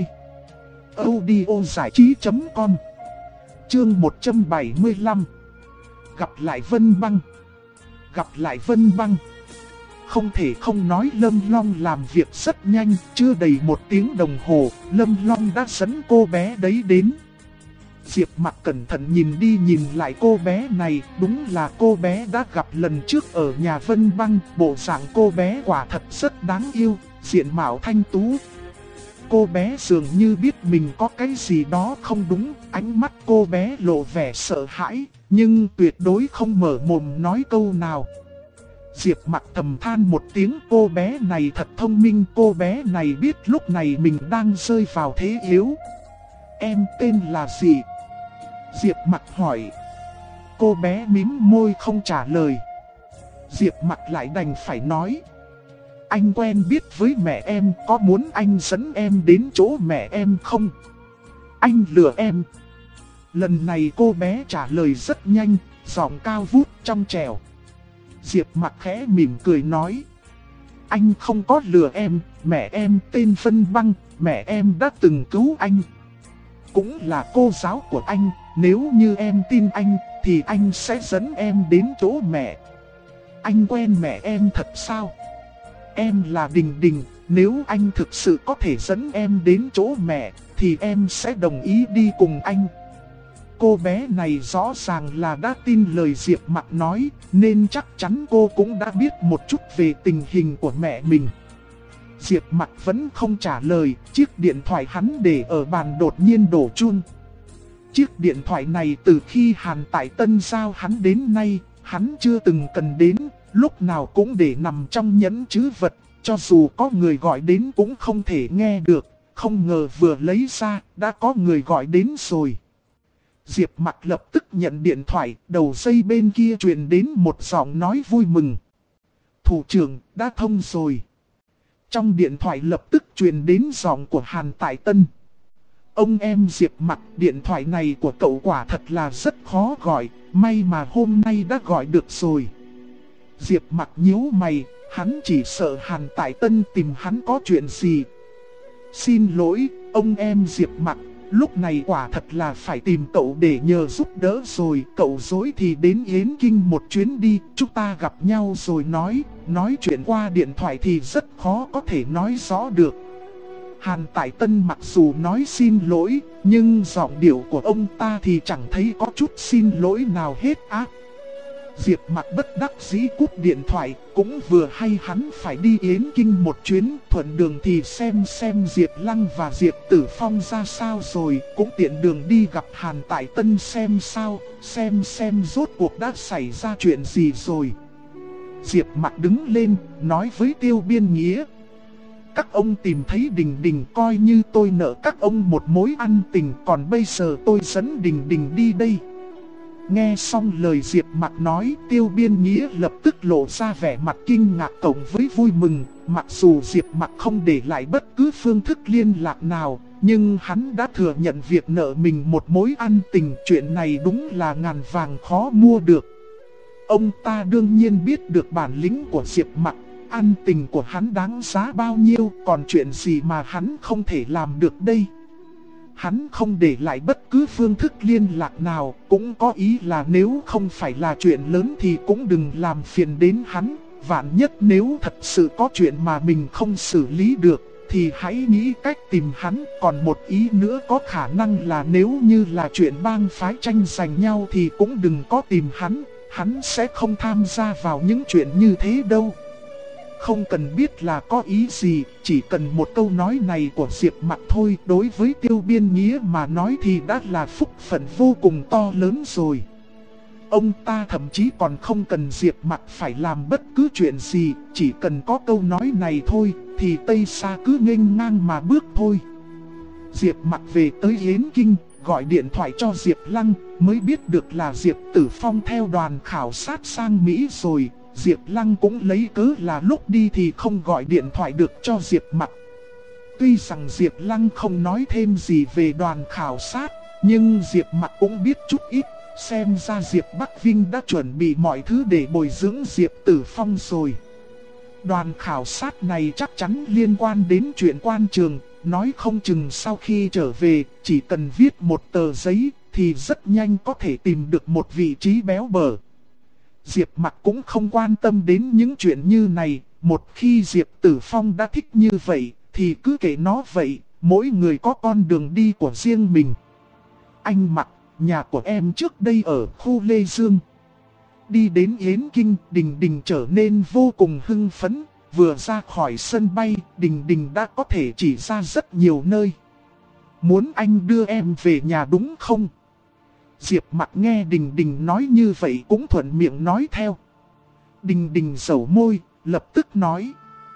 audiozảichí.com. Chương 175. Gặp lại Vân Băng. Gặp lại Vân Băng. Không thể không nói Lâm Long làm việc rất nhanh, chưa đầy 1 tiếng đồng hồ, Lâm Long đã dẫn cô bé đấy đến. Diệp Mặc cẩn thận nhìn đi nhìn lại cô bé này, đúng là cô bé đã gặp lần trước ở nhà Vân Băng, bộ dạng cô bé quả thật rất đáng yêu, diện mạo thanh tú. Cô bé dường như biết mình có cái gì đó không đúng, ánh mắt cô bé lộ vẻ sợ hãi, nhưng tuyệt đối không mở mồm nói câu nào. Diệp Mặc thầm than một tiếng, cô bé này thật thông minh, cô bé này biết lúc này mình đang rơi vào thế yếu. Em tên là gì? Diệp Mặc hỏi. Cô bé mím môi không trả lời. Diệp Mặc lại đành phải nói. Anh quen biết với mẹ em, có muốn anh dẫn em đến chỗ mẹ em không? Anh lừa em. Lần này cô bé trả lời rất nhanh, giọng cao vút trong trẻo. Diệp Mặc khẽ mỉm cười nói. Anh không có lừa em, mẹ em tên Vân Băng, mẹ em đã từng cứu anh. Cũng là cô giáo của anh, nếu như em tin anh, thì anh sẽ dẫn em đến chỗ mẹ. Anh quen mẹ em thật sao? Em là Đình Đình, nếu anh thực sự có thể dẫn em đến chỗ mẹ, thì em sẽ đồng ý đi cùng anh. Cô bé này rõ ràng là đã tin lời Diệp Mặc nói, nên chắc chắn cô cũng đã biết một chút về tình hình của mẹ mình. Diệp Mặc vẫn không trả lời, chiếc điện thoại hắn để ở bàn đột nhiên đổ chuông. Chiếc điện thoại này từ khi Hàn Tại Tân giao hắn đến nay, hắn chưa từng cần đến, lúc nào cũng để nằm trong nhẫn trữ vật, cho dù có người gọi đến cũng không thể nghe được, không ngờ vừa lấy ra, đã có người gọi đến rồi. Diệp Mặc lập tức nhận điện thoại, đầu dây bên kia truyền đến một giọng nói vui mừng. Thủ trưởng, đã thông rồi. Trong điện thoại lập tức truyền đến giọng của Hàn Tại Tân. Ông em Diệp Mặc, điện thoại này của cậu quả thật là rất khó gọi, may mà hôm nay đã gọi được rồi. Diệp Mặc nhíu mày, hắn chỉ sợ Hàn Tại Tân tìm hắn có chuyện gì. Xin lỗi, ông em Diệp Mặc, lúc này quả thật là phải tìm cậu để nhờ giúp đỡ rồi. Cậu dối thì đến Yến Kinh một chuyến đi, chúng ta gặp nhau rồi nói chuyện qua điện thoại thì rất khó có thể nói rõ được. Hàn Tại Tân mặc dù nói xin lỗi, nhưng giọng điệu của ông ta thì chẳng thấy có chút xin lỗi nào hết á. Diệp Mặc bất đắc dĩ cúp điện thoại, cũng vừa hay hắn phải đi Yến Kinh một chuyến, thuận đường thì xem Diệp Lăng và Diệp Tử Phong ra sao rồi, cũng tiện đường đi gặp Hàn Tại Tân xem sao, xem rốt cuộc đã xảy ra chuyện gì rồi. Diệp Mặc đứng lên, nói với Tiêu Biên Nghĩa. Các ông tìm thấy Đình Đình, coi như tôi nợ các ông một mối ân tình, còn bây giờ tôi dẫn Đình Đình đi đây. Nghe xong lời Diệp Mặc nói, Tiêu Biên Nghĩa lập tức lộ ra vẻ mặt kinh ngạc cộng với vui mừng. Mặc dù Diệp Mặc không để lại bất cứ phương thức liên lạc nào, nhưng hắn đã thừa nhận việc nợ mình một mối ân tình. Chuyện này đúng là ngàn vàng khó mua được. Ông ta đương nhiên biết được bản lĩnh của Diệp Mặc, ân tình của hắn đáng giá bao nhiêu, còn chuyện gì mà hắn không thể làm được đây. Hắn không để lại bất cứ phương thức liên lạc nào, cũng có ý là nếu không phải là chuyện lớn thì cũng đừng làm phiền đến hắn. Vạn nhất nếu thật sự có chuyện mà mình không xử lý được, thì hãy nghĩ cách tìm hắn. Còn một ý nữa có khả năng là nếu như là chuyện bang phái tranh giành nhau thì cũng đừng có tìm hắn. Hắn sẽ không tham gia vào những chuyện như thế đâu. không cần biết là có ý gì, chỉ cần một câu nói này của Diệp Mặc thôi, đối với Tiêu Biên Nghĩa mà nói thì đã là phúc phận vô cùng to lớn rồi. Ông ta thậm chí còn không cần Diệp Mặc phải làm bất cứ chuyện gì, chỉ cần có câu nói này thôi, thì Tây Sa cứ nghênh ngang mà bước thôi. Diệp Mặc về tới Yến Kinh, gọi điện thoại cho Diệp Lăng, mới biết được là Diệp Tử Phong theo đoàn khảo sát sang Mỹ rồi. Diệp Lăng cũng lấy cớ là lúc đi thì không gọi điện thoại được cho Diệp Mặc. Tuy rằng Diệp Lăng không nói thêm gì về đoàn khảo sát, nhưng Diệp Mặc cũng biết chút ít. Xem ra Diệp Bắc Vinh đã chuẩn bị mọi thứ để bồi dưỡng Diệp Tử Phong rồi. Đoàn khảo sát này chắc chắn liên quan đến chuyện quan trường, nói không chừng sau khi trở về, chỉ cần viết một tờ giấy thì rất nhanh có thể tìm được một vị trí béo bở. Diệp Mặc cũng không quan tâm đến những chuyện như này, một khi Diệp Tử Phong đã thích như vậy thì cứ kệ nó vậy, mỗi người có con đường đi của riêng mình. Anh Mặc, nhà của em trước đây ở khu Lê Dương. Đi đến Yến Kinh, Đình Đình trở nên vô cùng hưng phấn. Vừa ra khỏi sân bay, Đình Đình đã có thể chỉ ra rất nhiều nơi. Muốn anh đưa em về nhà đúng không? Diệp Mặc nghe Đình Đình nói như vậy cũng thuận miệng nói theo. Đình Đình dẩu môi, lập tức nói.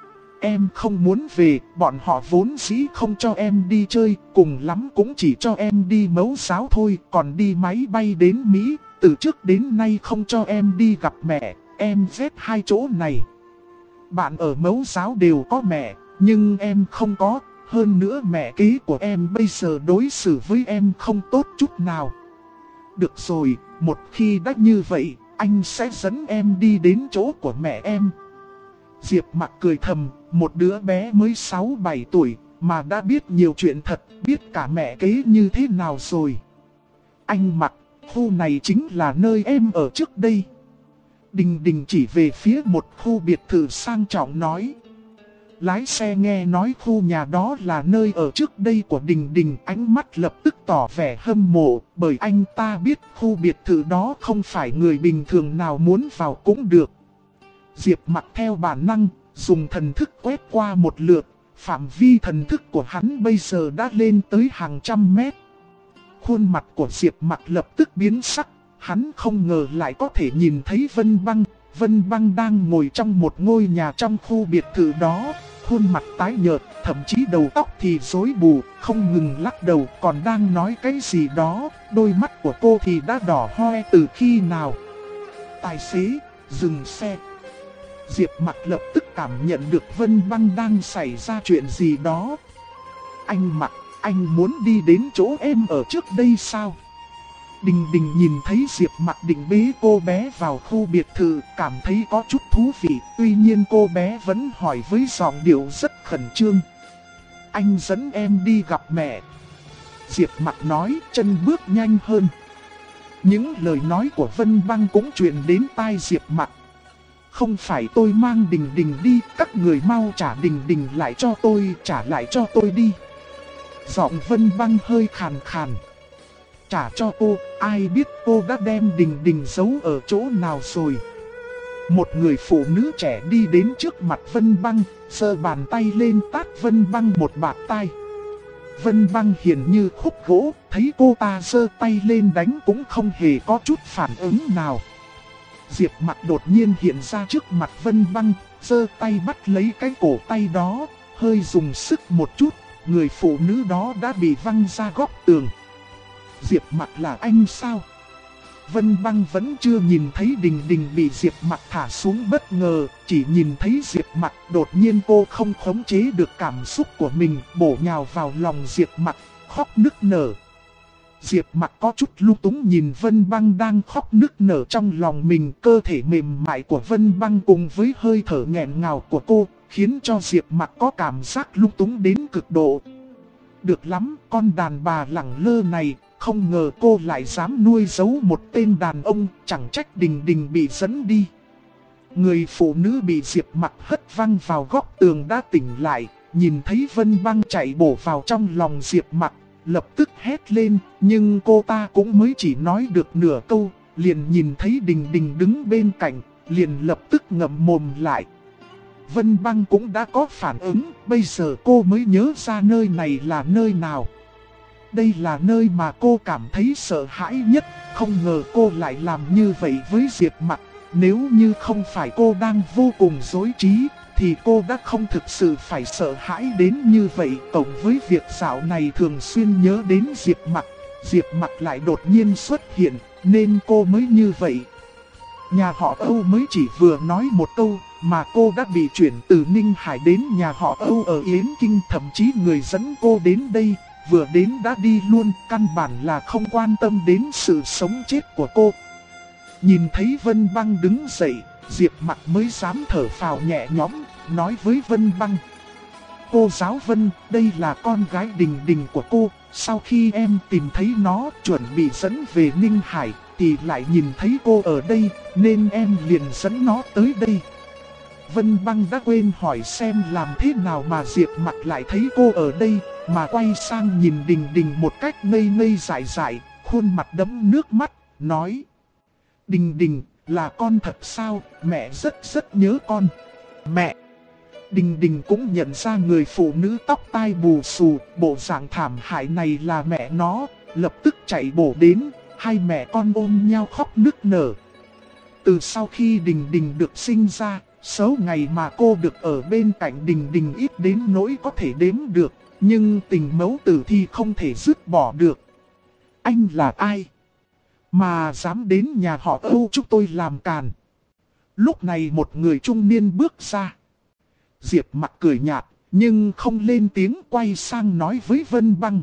Em không muốn về, bọn họ vốn dĩ không cho em đi chơi, cùng lắm cũng chỉ cho em đi mẫu giáo thôi, còn đi máy bay đến Mỹ, từ trước đến nay không cho em đi gặp mẹ, em ghét hai chỗ này. Bạn ở mẫu giáo đều có mẹ, nhưng em không có, hơn nữa mẹ kế của em bây giờ đối xử với em không tốt chút nào. Được rồi, một khi đã như vậy, anh sẽ dẫn em đi đến chỗ của mẹ em. Diệp Mặc cười thầm, một đứa bé mới 6-7 tuổi mà đã biết nhiều chuyện thật, biết cả mẹ kế như thế nào rồi. Anh Mặc, khu này chính là nơi em ở trước đây. Đình Đình chỉ về phía một khu biệt thự sang trọng nói. Lái xe nghe nói khu nhà đó là nơi ở trước đây của Đình Đình, ánh mắt lập tức tỏ vẻ hâm mộ, bởi anh ta biết khu biệt thự đó không phải người bình thường nào muốn vào cũng được. Diệp Mặc theo bản năng, dùng thần thức quét qua một lượt, phạm vi thần thức của hắn bây giờ đã lên tới hàng trăm mét. Khuôn mặt của Diệp Mặc lập tức biến sắc, hắn không ngờ lại có thể nhìn thấy Vân Băng. Vân Băng đang ngồi trong một ngôi nhà trong khu biệt thự đó, khuôn mặt tái nhợt, thậm chí đầu tóc thì rối bù, không ngừng lắc đầu, còn đang nói cái gì đó, đôi mắt của cô thì đã đỏ hoe từ khi nào. Tài xế, dừng xe. Diệp Mặc lập tức cảm nhận được Vân Băng đang xảy ra chuyện gì đó. Anh Mặc, anh muốn đi đến chỗ em ở trước đây sao? Đình Đình nhìn thấy Diệp Mặc định bế cô bé vào khu biệt thự, cảm thấy có chút thú vị. Tuy nhiên cô bé vẫn hỏi với giọng điệu rất khẩn trương. Anh dẫn em đi gặp mẹ. Diệp Mặc nói, chân bước nhanh hơn. Những lời nói của Vân Băng cũng truyền đến tai Diệp Mặc. Không phải tôi mang Đình Đình đi, các người mau trả Đình Đình lại cho tôi, trả lại cho tôi đi. Giọng Vân Băng hơi khàn khàn. Trả cho cô, ai biết cô đã đem Đình Đình giấu ở chỗ nào rồi. Một người phụ nữ trẻ đi đến trước mặt Vân Băng, giơ bàn tay lên tát Vân Băng một bạt tai. Vân Băng hiền như khúc gỗ, thấy cô ta giơ tay lên đánh cũng không hề có chút phản ứng nào. Diệp Mặc đột nhiên hiện ra trước mặt Vân Băng, giơ tay bắt lấy cái cổ tay đó, hơi dùng sức một chút, người phụ nữ đó đã bị văng ra góc tường. Diệp Mặc là anh sao? Vân Băng vẫn chưa nhìn thấy Đình Đình bị Diệp Mặc thả xuống bất ngờ, chỉ nhìn thấy Diệp Mặc, đột nhiên cô không khống chế được cảm xúc của mình, bổ nhào vào lòng Diệp Mặc, khóc nức nở. Diệp Mặc có chút lung túng nhìn Vân Băng đang khóc nức nở trong lòng mình, cơ thể mềm mại của Vân Băng cùng với hơi thở nghẹn ngào của cô, khiến cho Diệp Mặc có cảm giác lung túng đến cực độ. Được lắm, con đàn bà lẳng lơ này, không ngờ cô lại dám nuôi giấu một tên đàn ông, chẳng trách Đình Đình bị dẫn đi. Người phụ nữ bị Diệp Mặc hất văng vào góc tường đã tỉnh lại, nhìn thấy Vân Băng chạy bổ vào trong lòng Diệp Mặc, lập tức hét lên, nhưng cô ta cũng mới chỉ nói được nửa câu, liền nhìn thấy Đình Đình đứng bên cạnh, liền lập tức ngậm mồm lại. Vân Băng cũng đã có phản ứng, bây giờ cô mới nhớ ra nơi này là nơi nào. Đây là nơi mà cô cảm thấy sợ hãi nhất, không ngờ cô lại làm như vậy với Diệp Mặc. Nếu như không phải cô đang vô cùng rối trí, thì cô đã không thực sự phải sợ hãi đến như vậy. Cộng với việc dạo này thường xuyên nhớ đến Diệp Mặc lại đột nhiên xuất hiện, nên cô mới như vậy. Nhà họ Âu mới chỉ vừa nói một câu, mà cô đã bị chuyển từ Ninh Hải đến nhà họ Âu ở Yến Kinh. Thậm chí người dẫn cô đến đây, vừa đến đã đi luôn, căn bản là không quan tâm đến sự sống chết của cô. Nhìn thấy Vân Băng đứng dậy, Diệp Mặc mới dám thở phào nhẹ nhõm, nói với Vân Băng: cô giáo Vân, đây là con gái Đình Đình của cô. Sau khi em tìm thấy nó, chuẩn bị dẫn về Ninh Hải, thì lại nhìn thấy cô ở đây, nên em liền dẫn nó tới đây. Vân Băng đã quên hỏi xem làm thế nào mà Diệp Mặc lại thấy cô ở đây, mà quay sang nhìn Đình Đình một cách ngây ngây dại dại, khuôn mặt đẫm nước mắt, nói: Đình Đình, là con thật sao, mẹ rất nhớ con. Mẹ! Đình Đình cũng nhận ra người phụ nữ tóc tai bù xù, bộ dạng thảm hại này là mẹ nó, lập tức chạy bổ đến, hai mẹ con ôm nhau khóc nức nở. Từ sau khi Đình Đình được sinh ra, số ngày mà cô được ở bên cạnh Đình Đình ít đến nỗi có thể đếm được, nhưng tình mẫu tử thì không thể dứt bỏ được. Anh là ai mà dám đến nhà họ Âu chúng tôi làm càn? Lúc này một người trung niên bước ra. Diệp Mặc cười nhạt, nhưng không lên tiếng, quay sang nói với Vân Băng: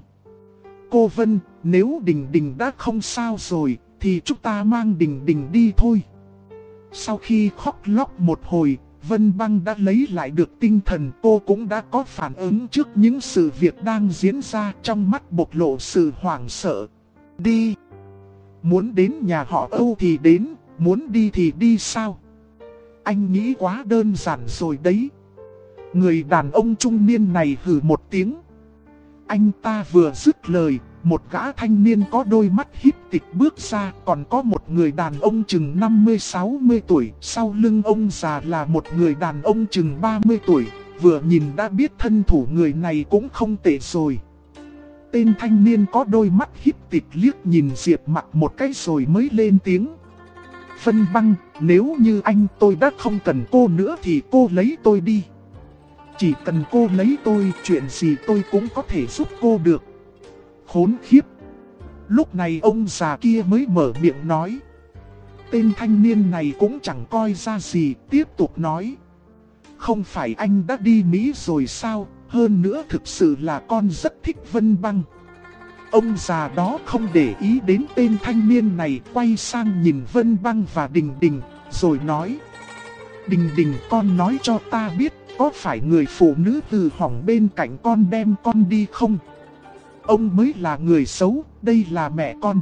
cô Vân, nếu Đình Đình đã không sao rồi, thì chúng ta mang Đình Đình đi thôi. Sau khi khóc lóc một hồi, Vân Băng đã lấy lại được tinh thần. Cô cũng đã có phản ứng trước những sự việc đang diễn ra, trong mắt bộc lộ sự hoảng sợ. Đi! Muốn đến nhà họ Âu thì đến, muốn đi thì đi sao? Anh nghĩ quá đơn giản rồi đấy. Người đàn ông trung niên này hừ một tiếng. Anh ta vừa dứt lời, một gã thanh niên có đôi mắt híp tịch bước ra, còn có một người đàn ông chừng 50-60 tuổi, sau lưng ông già là một người đàn ông chừng 30 tuổi, vừa nhìn đã biết thân thủ người này cũng không tệ rồi. Tên thanh niên có đôi mắt híp tịch liếc nhìn Diệp Mặc một cái rồi mới lên tiếng: Vân Băng, nếu như anh tôi đã không cần cô nữa thì cô lấy tôi đi. Chỉ cần cô lấy tôi, chuyện gì tôi cũng có thể giúp cô được. Khốn khiếp! Lúc này ông già kia mới mở miệng nói. Tên thanh niên này cũng chẳng coi ra gì, tiếp tục nói: không phải anh đã đi Mỹ rồi sao? Hơn nữa thực sự là con rất thích Vân Băng. Ông già đó không để ý đến tên thanh niên này, quay sang nhìn Vân Băng và Đình Đình, rồi nói: Đình Đình, con nói cho ta biết, có phải người phụ nữ hư hỏng bên cạnh con đem con đi không? Ông mới là người xấu, đây là mẹ con.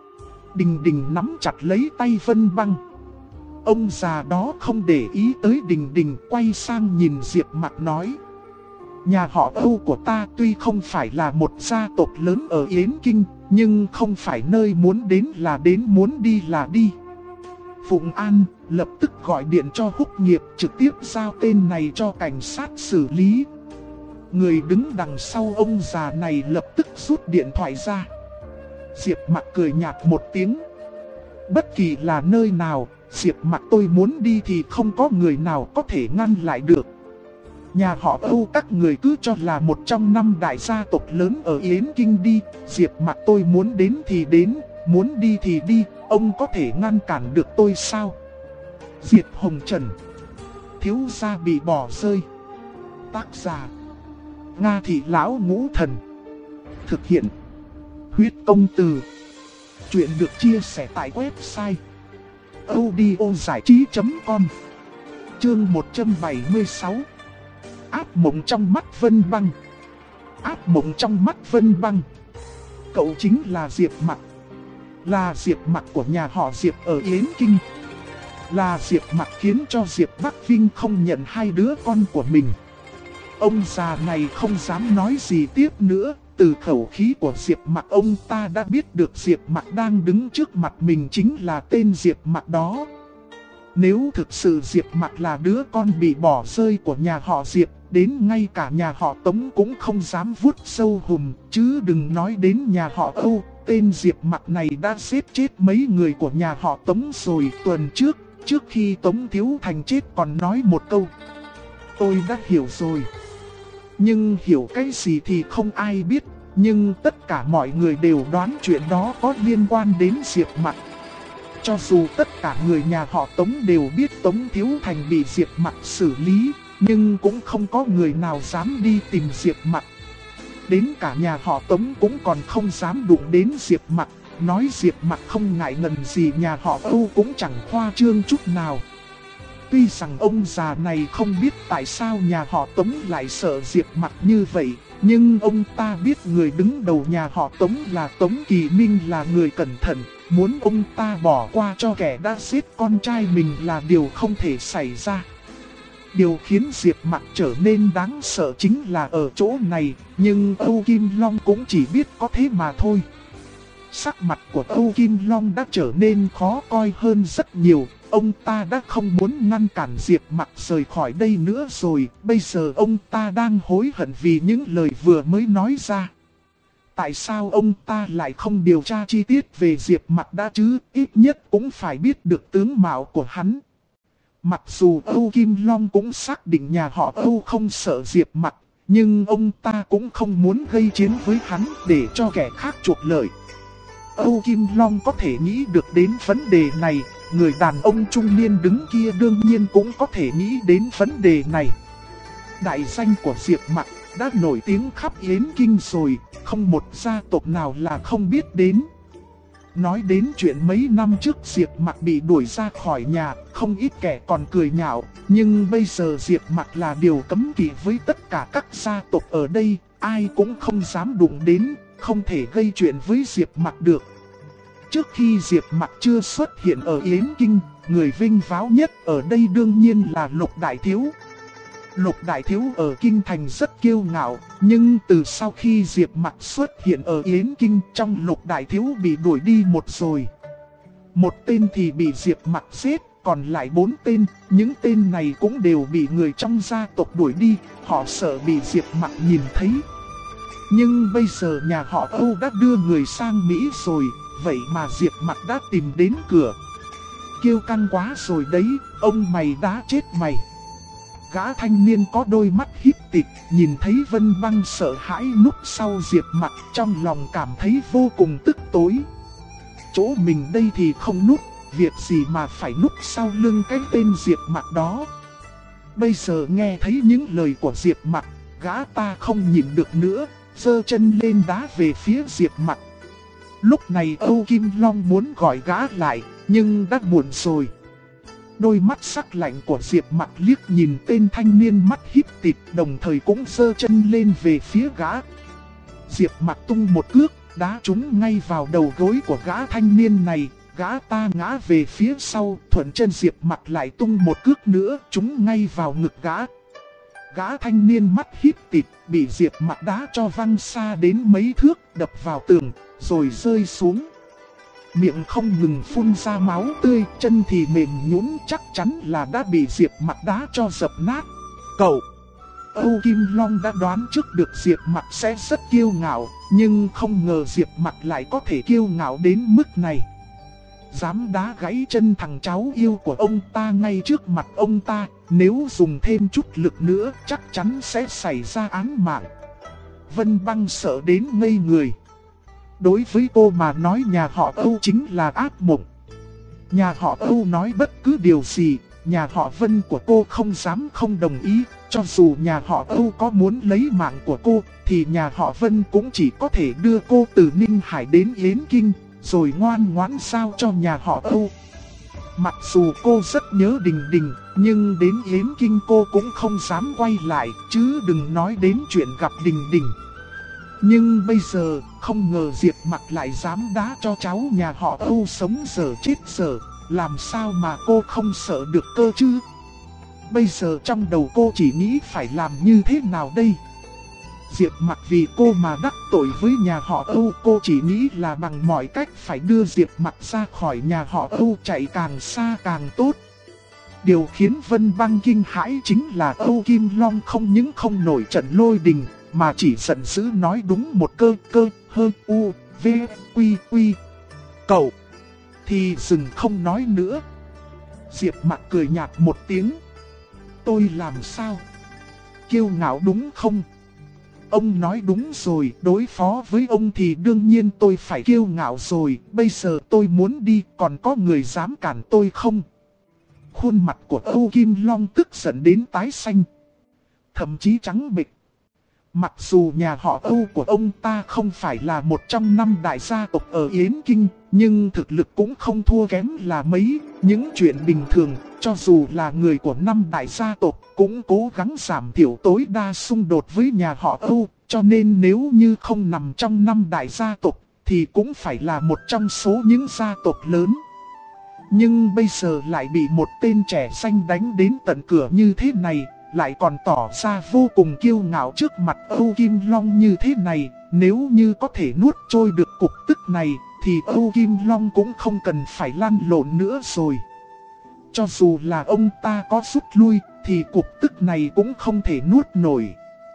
Đình Đình nắm chặt lấy tay Vân Băng. Ông già đó không để ý tới Đình Đình, quay sang nhìn Diệp Mặc nói: nhà họ Âu của ta tuy không phải là một gia tộc lớn ở Yến Kinh, nhưng không phải nơi muốn đến là đến, muốn đi là đi. Phụng An lập tức gọi điện cho Húc Nghiệp, trực tiếp giao tên này cho cảnh sát xử lý. Người đứng đằng sau ông già này lập tức rút điện thoại ra. Diệp Mặc cười nhạt một tiếng. Bất kỳ là nơi nào, Diệp Mặc tôi muốn đi thì không có người nào có thể ngăn lại được. Nhà họ Âu các người cứ cho là một trong 5 đại gia tộc lớn ở Yến Kinh đi. Diệp Mặc tôi muốn đến thì đến, muốn đi thì đi, ông có thể ngăn cản được tôi sao? Diệp Hồng Trần. Thiếu gia bị bỏ rơi. Tác giả: Nga Thị Lão Ngũ Thần. Thực hiện: Huyết Công Từ. Chuyện được chia sẻ tại website audiozảichí.com. Chương 176. Ác mộng trong mắt Vân Băng. Ác mộng trong mắt Vân Băng. Cậu chính là Diệp Mặc. Là Diệp Mặc của nhà họ Diệp ở Yến Kinh. Là Diệp Mặc khiến cho Diệp Bắc Vinh không nhận 2 đứa con của mình. Ông già này không dám nói gì tiếp nữa. Từ khẩu khí của Diệp Mặc ông ta đã biết được Diệp Mặc đang đứng trước mặt mình chính là tên Diệp Mặc đó. Nếu thực sự Diệp Mặc là đứa con bị bỏ rơi của nhà họ Diệp, đến ngay cả nhà họ Tống cũng không dám vuốt sâu hùm, chứ đừng nói đến nhà họ Âu. Tên Diệp Mặc này đã giết chết mấy người của nhà họ Tống rồi. Tuần trước khi Tống Thiếu Thành chết còn nói một câu: tôi đã hiểu rồi. Nhưng hiểu cái gì thì không ai biết, nhưng tất cả mọi người đều đoán chuyện đó có liên quan đến Diệp Mặc. Cho dù tất cả người nhà họ Tống đều biết Tống Thiếu Thành bị Diệp Mặc xử lý, nhưng cũng không có người nào dám đi tìm Diệp Mặc. Đến cả nhà họ Tống cũng còn không dám đụng đến Diệp Mặc, nói Diệp Mặc không ngại ngần gì nhà họ Âu cũng chẳng khoa trương chút nào. Tuy rằng ông già này không biết tại sao nhà họ Tống lại sợ Diệp Mặc như vậy, nhưng ông ta biết người đứng đầu nhà họ Tống là Tống Kỳ Minh là người cẩn thận, muốn ông ta bỏ qua cho kẻ đã giết con trai mình là điều không thể xảy ra. Điều khiến Diệp Mặc trở nên đáng sợ chính là ở chỗ này, nhưng Âu Kim Long cũng chỉ biết có thế mà thôi. Sắc mặt của Âu Kim Long đã trở nên khó coi hơn rất nhiều. Ông ta đã không muốn ngăn cản Diệp Mặc rời khỏi đây nữa rồi. Bây giờ ông ta đang hối hận vì những lời vừa mới nói ra. Tại sao ông ta lại không điều tra chi tiết về Diệp Mặc đã chứ? Ít nhất cũng phải biết được tướng mạo của hắn. Mặc dù Âu Kim Long cũng xác định nhà họ Âu không sợ Diệp Mặc, nhưng ông ta cũng không muốn gây chiến với hắn để cho kẻ khác chuộc lợi. Âu Kim Long có thể nghĩ được đến vấn đề này, người đàn ông trung niên đứng kia đương nhiên cũng có thể nghĩ đến vấn đề này. Đại danh của Diệp Mặc đã nổi tiếng khắp Yến Kinh rồi, không một gia tộc nào là không biết đến. Nói đến chuyện mấy năm trước Diệp Mặc bị đuổi ra khỏi nhà, không ít kẻ còn cười nhạo, nhưng bây giờ Diệp Mặc là điều cấm kỵ với tất cả các gia tộc ở đây, ai cũng không dám đụng đến, không thể gây chuyện với Diệp Mặc được. Trước khi Diệp Mặc chưa xuất hiện ở Yến Kinh, người vinh váo nhất ở đây đương nhiên là Lục Đại Thiếu. Lục Đại Thiếu ở Kinh Thành rất kiêu ngạo, nhưng từ sau khi Diệp Mặc xuất hiện ở Yến Kinh, trong Lục Đại Thiếu bị đuổi đi một rồi. Một tên thì bị Diệp Mặc giết, còn lại 4 tên, những tên này cũng đều bị người trong gia tộc đuổi đi, họ sợ bị Diệp Mặc nhìn thấy. Nhưng bây giờ nhà họ Âu đã đưa người sang Mỹ rồi, vậy mà Diệp Mặc đã tìm đến cửa. Kiêu căng quá rồi đấy, ông mày đã chết mày. Gã thanh niên có đôi mắt híp tịt, nhìn thấy Vân Băng sợ hãi núp sau Diệp Mặc, trong lòng cảm thấy vô cùng tức tối. Chỗ mình đây thì không núp, việc gì mà phải núp sau lưng cái tên Diệp Mặc đó. Bây giờ nghe thấy những lời của Diệp Mặc, gã ta không nhịn được nữa, giơ chân lên đá về phía Diệp Mặc. Lúc này Âu Kim Long muốn gọi gã lại, nhưng đã muộn rồi. Đôi mắt sắc lạnh của Diệp Mặc liếc nhìn tên thanh niên mắt híp tịt, đồng thời cũng giơ chân lên về phía gã. Diệp Mặc tung một cước, đá trúng ngay vào đầu gối của gã thanh niên này, gã ta ngã về phía sau, thuận chân Diệp Mặc lại tung một cước nữa, trúng ngay vào ngực gã. Gã thanh niên mắt híp tịt, bị Diệp Mặc đá cho văng xa đến mấy thước, đập vào tường, rồi rơi xuống. Miệng không ngừng phun ra máu tươi, chân thì mềm nhũn, chắc chắn là đã bị Diệp Mặc đá cho dập nát. Cậu! Âu Kim Long đã đoán trước được Diệp Mặc sẽ rất kiêu ngạo, nhưng không ngờ Diệp Mặc lại có thể kiêu ngạo đến mức này. Dám đá gãy chân thằng cháu yêu của ông ta ngay trước mặt ông ta, nếu dùng thêm chút lực nữa chắc chắn sẽ xảy ra án mạng. Vân Băng sợ đến ngây người. Đối với cô mà nói nhà họ Âu chính là ác mộng. Nhà họ Âu nói bất cứ điều gì, nhà họ Vân của cô không dám không đồng ý. Cho dù nhà họ Âu có muốn lấy mạng của cô, thì nhà họ Vân cũng chỉ có thể đưa cô từ Ninh Hải đến Yến Kinh, rồi ngoan ngoãn giao cho nhà họ Âu. Mặc dù cô rất nhớ Đình Đình, nhưng đến Yến Kinh cô cũng không dám quay lại, chứ đừng nói đến chuyện gặp Đình Đình. Nhưng bây giờ, không ngờ Diệp Mặc lại dám đá cho cháu nhà họ Âu sống dở chết dở, làm sao mà cô không sợ được cơ chứ? Bây giờ trong đầu cô chỉ nghĩ phải làm như thế nào đây? Diệp Mặc vì cô mà đắc tội với nhà họ Âu, cô chỉ nghĩ là bằng mọi cách phải đưa Diệp Mặc ra khỏi nhà họ Âu, chạy càng xa càng tốt. Điều khiến Vân Băng kinh hãi chính là Âu Kim Long không những không nổi trận lôi đình, mà chỉ giận dữ nói đúng một cơ hơ u, v, quy quy. Cậu thì dừng không nói nữa. Diệp Mạc cười nhạt một tiếng. Tôi làm sao? Kiêu ngạo đúng không? Ông nói đúng rồi, đối phó với ông thì đương nhiên tôi phải kiêu ngạo rồi. Bây giờ tôi muốn đi, còn có người dám cản tôi không? Khuôn mặt của Âu Kim Long tức giận đến tái xanh, thậm chí trắng bệch. Mặc dù nhà họ Âu của ông ta không phải là một trong 5 đại gia tộc ở Yến Kinh, nhưng thực lực cũng không thua kém là mấy. Những chuyện bình thường, cho dù là người của 5 đại gia tộc, cũng cố gắng giảm thiểu tối đa xung đột với nhà họ Âu. Cho nên nếu như không nằm trong 5 đại gia tộc, thì cũng phải là một trong số những gia tộc lớn. Nhưng bây giờ lại bị một tên trẻ xanh đánh đến tận cửa như thế này, lại còn tỏ ra vô cùng kiêu ngạo trước mặt Âu Kim Long như thế này. Nếu như có thể nuốt trôi được cục tức này, thì Âu Kim Long cũng không cần phải lăn lộn nữa rồi. Cho dù là ông ta có rút lui, thì cục tức này cũng không thể nuốt nổi.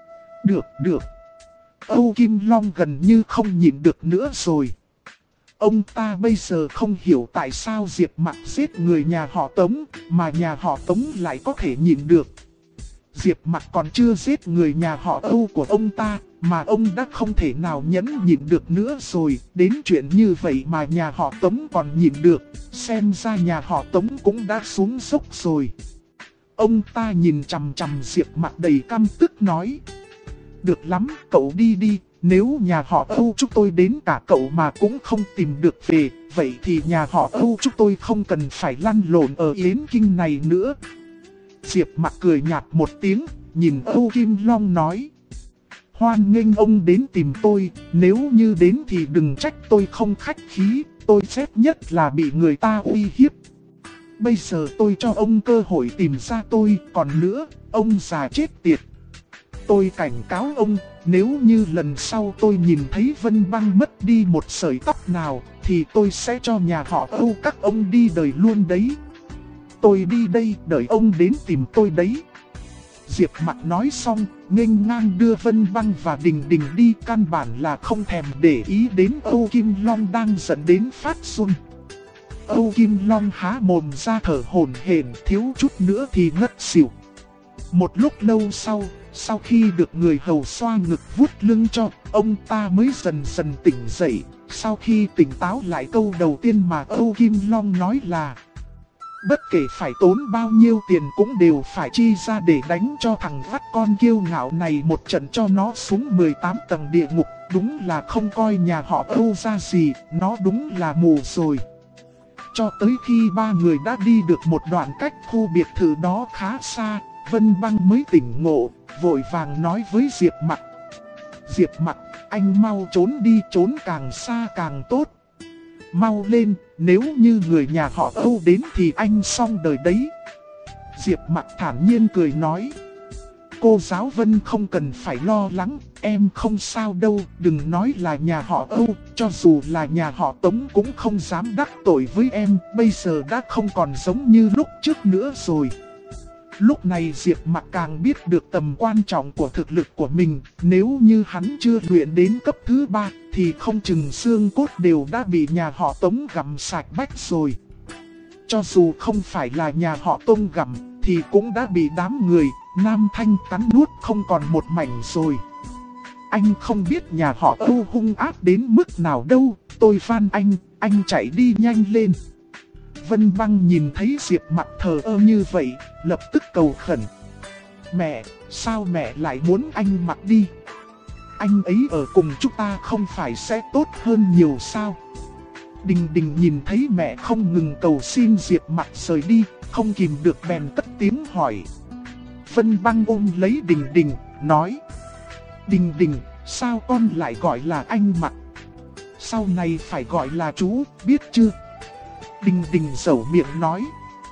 Được. Âu Kim Long gần như không nhịn được nữa rồi. Ông ta bây giờ không hiểu tại sao Diệp Mạc giết người nhà họ Tống, mà nhà họ Tống lại có thể nhịn được. Diệp Mạc còn chưa giết người nhà họ Âu của ông ta, mà ông đã không thể nào nhẫn nhịn được nữa rồi. Đến chuyện như vậy mà nhà họ Tống còn nhịn được, xem ra nhà họ Tống cũng đã xuống dốc rồi. Ông ta nhìn chằm chằm Diệp Mạc đầy căm tức nói: được lắm, cậu đi đi. Nếu nhà họ Âu chúng tôi đến cả cậu mà cũng không tìm được về, vậy thì nhà họ Âu chúng tôi không cần phải lăn lộn ở Yến Kinh này nữa. Diệp Mạc cười nhạt một tiếng, nhìn Âu Kim Long nói: hoan nghênh ông đến tìm tôi, nếu như đến thì đừng trách tôi không khách khí, tôi ghét nhất là bị người ta uy hiếp. Bây giờ tôi cho ông cơ hội tìm ra tôi, còn nữa, ông già chết tiệt. Tôi cảnh cáo ông, nếu như lần sau tôi nhìn thấy Vân Băng mất đi một sợi tóc nào, thì tôi sẽ cho nhà họ Âu các ông đi đời luôn đấy. Tôi đi đây, đợi ông đến tìm tôi đấy. Diệp Mạc nói xong, nghênh ngang đưa Vân Băng và Đình Đình đi, căn bản là không thèm để ý đến Âu Kim Long đang giận đến phát run. Âu Kim Long há mồm ra thở hổn hển, thiếu chút nữa thì ngất xỉu. Một lúc lâu sau khi được người hầu xoa ngực vuốt lưng cho, ông ta mới dần dần tỉnh dậy. Sau khi tỉnh táo lại, câu đầu tiên mà Âu Kim Long nói là: bất kể phải tốn bao nhiêu tiền cũng đều phải chi ra để đánh cho thằng vắt con kiêu ngạo này một trận cho nó xuống 18 tầng địa ngục. Đúng là không coi nhà họ Âu ra gì, nó đúng là mù rồi. Cho tới khi ba người đã đi được một đoạn cách khu biệt thự đó khá xa, Vân Băng mới tỉnh ngộ, vội vàng nói với Diệp Mạc: Diệp Mạc, anh mau trốn đi, trốn càng xa càng tốt. Mau lên, nếu như người nhà họ Âu đến thì anh xong đời đấy. Diệp Mạc thản nhiên cười nói: cô giáo Vân không cần phải lo lắng, em không sao đâu. Đừng nói là nhà họ Âu, cho dù là nhà họ Tống cũng không dám đắc tội với em. Bây giờ đã không còn giống như lúc trước nữa rồi. Lúc này Diệp Mạc càng biết được tầm quan trọng của thực lực của mình. Nếu như hắn chưa luyện đến cấp thứ 3 thì không chừng xương cốt đều đã bị nhà họ Tống gặm sạch bách rồi. Cho dù không phải là nhà họ Tông gặm thì cũng đã bị đám người Nam Thanh cắn nuốt không còn một mảnh rồi. Anh không biết nhà họ Âu hung ác đến mức nào đâu. Tôi van anh chạy đi nhanh lên. Vân Băng nhìn thấy Diệp Mạc thờ ơ như vậy, lập tức cầu khẩn: mẹ, sao mẹ lại muốn anh mặc đi? Anh ấy ở cùng chúng ta không phải sẽ tốt hơn nhiều sao? Đình Đình nhìn thấy mẹ không ngừng cầu xin Diệp Mạc rời đi, không kìm được bèn cất tiếng hỏi. Vân Băng ôm lấy Đình Đình, nói: Đình Đình, sao con lại gọi là anh Mạc? Sau này phải gọi là chú, biết chưa? Đình Đình dẩu miệng nói: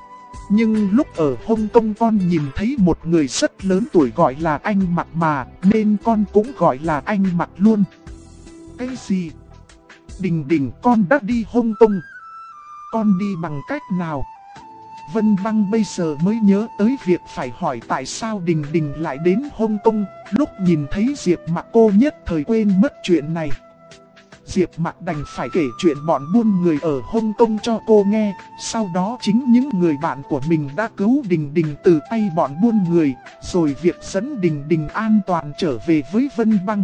nhưng lúc ở Hồng Kông con nhìn thấy một người rất lớn tuổi gọi là anh Mạc mà, nên con cũng gọi là anh Mạc luôn. Cái gì? Đình Đình, con đã đi Hồng Kông? Con đi bằng cách nào? Vân Băng bây giờ mới nhớ tới việc phải hỏi tại sao Đình Đình lại đến Hồng Kông. Lúc nhìn thấy Diệp Mặc cô nhất thời quên mất chuyện này. Diệp Mặc đành phải kể chuyện bọn buôn người ở Hồng Kông cho cô nghe. Sau đó chính những người bạn của mình đã cứu Đình Đình từ tay bọn buôn người. Rồi việc dẫn Đình Đình an toàn trở về với Vân Băng.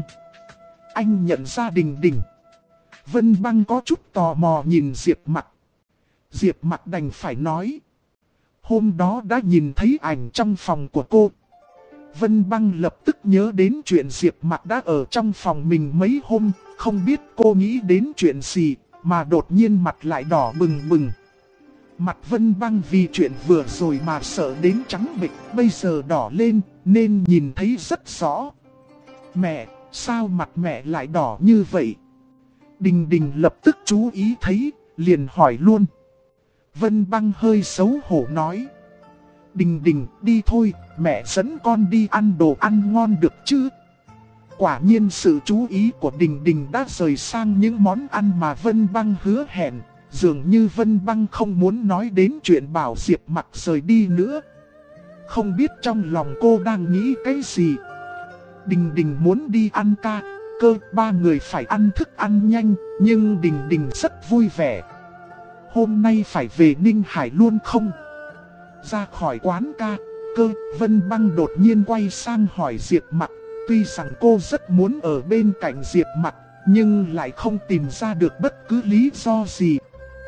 Anh nhận ra Đình Đình. Vân Băng có chút tò mò nhìn Diệp Mặc. Diệp Mặc đành phải nói. Hôm đó đã nhìn thấy ảnh trong phòng của cô. Vân Băng lập tức nhớ đến chuyện Diệp Mặc đã ở trong phòng mình mấy hôm. Không biết cô nghĩ đến chuyện gì mà đột nhiên mặt lại đỏ bừng bừng. Mặt Vân Băng vì chuyện vừa rồi mà sợ đến trắng bệch, bây giờ đỏ lên nên nhìn thấy rất rõ. Mẹ, sao mặt mẹ lại đỏ như vậy? Đình Đình lập tức chú ý thấy, liền hỏi luôn. Vân Băng hơi xấu hổ nói. Đình Đình, đi thôi, mẹ dẫn con đi ăn đồ ăn ngon được chứ? Quả nhiên sự chú ý của Đình Đình đã rời sang những món ăn mà Vân Băng hứa hẹn. Dường như Vân Băng không muốn nói đến chuyện bảo Diệp Mặc rời đi nữa. Không biết trong lòng cô đang nghĩ cái gì. Đình Đình muốn đi ăn cơ, ba người phải ăn thức ăn nhanh, nhưng Đình Đình rất vui vẻ. Hôm nay phải về Ninh Hải luôn không? Ra khỏi quán cơ, Vân Băng đột nhiên quay sang hỏi Diệp Mặc. Tuy rằng cô rất muốn ở bên cạnh Diệp Mặc, nhưng lại không tìm ra được bất cứ lý do gì.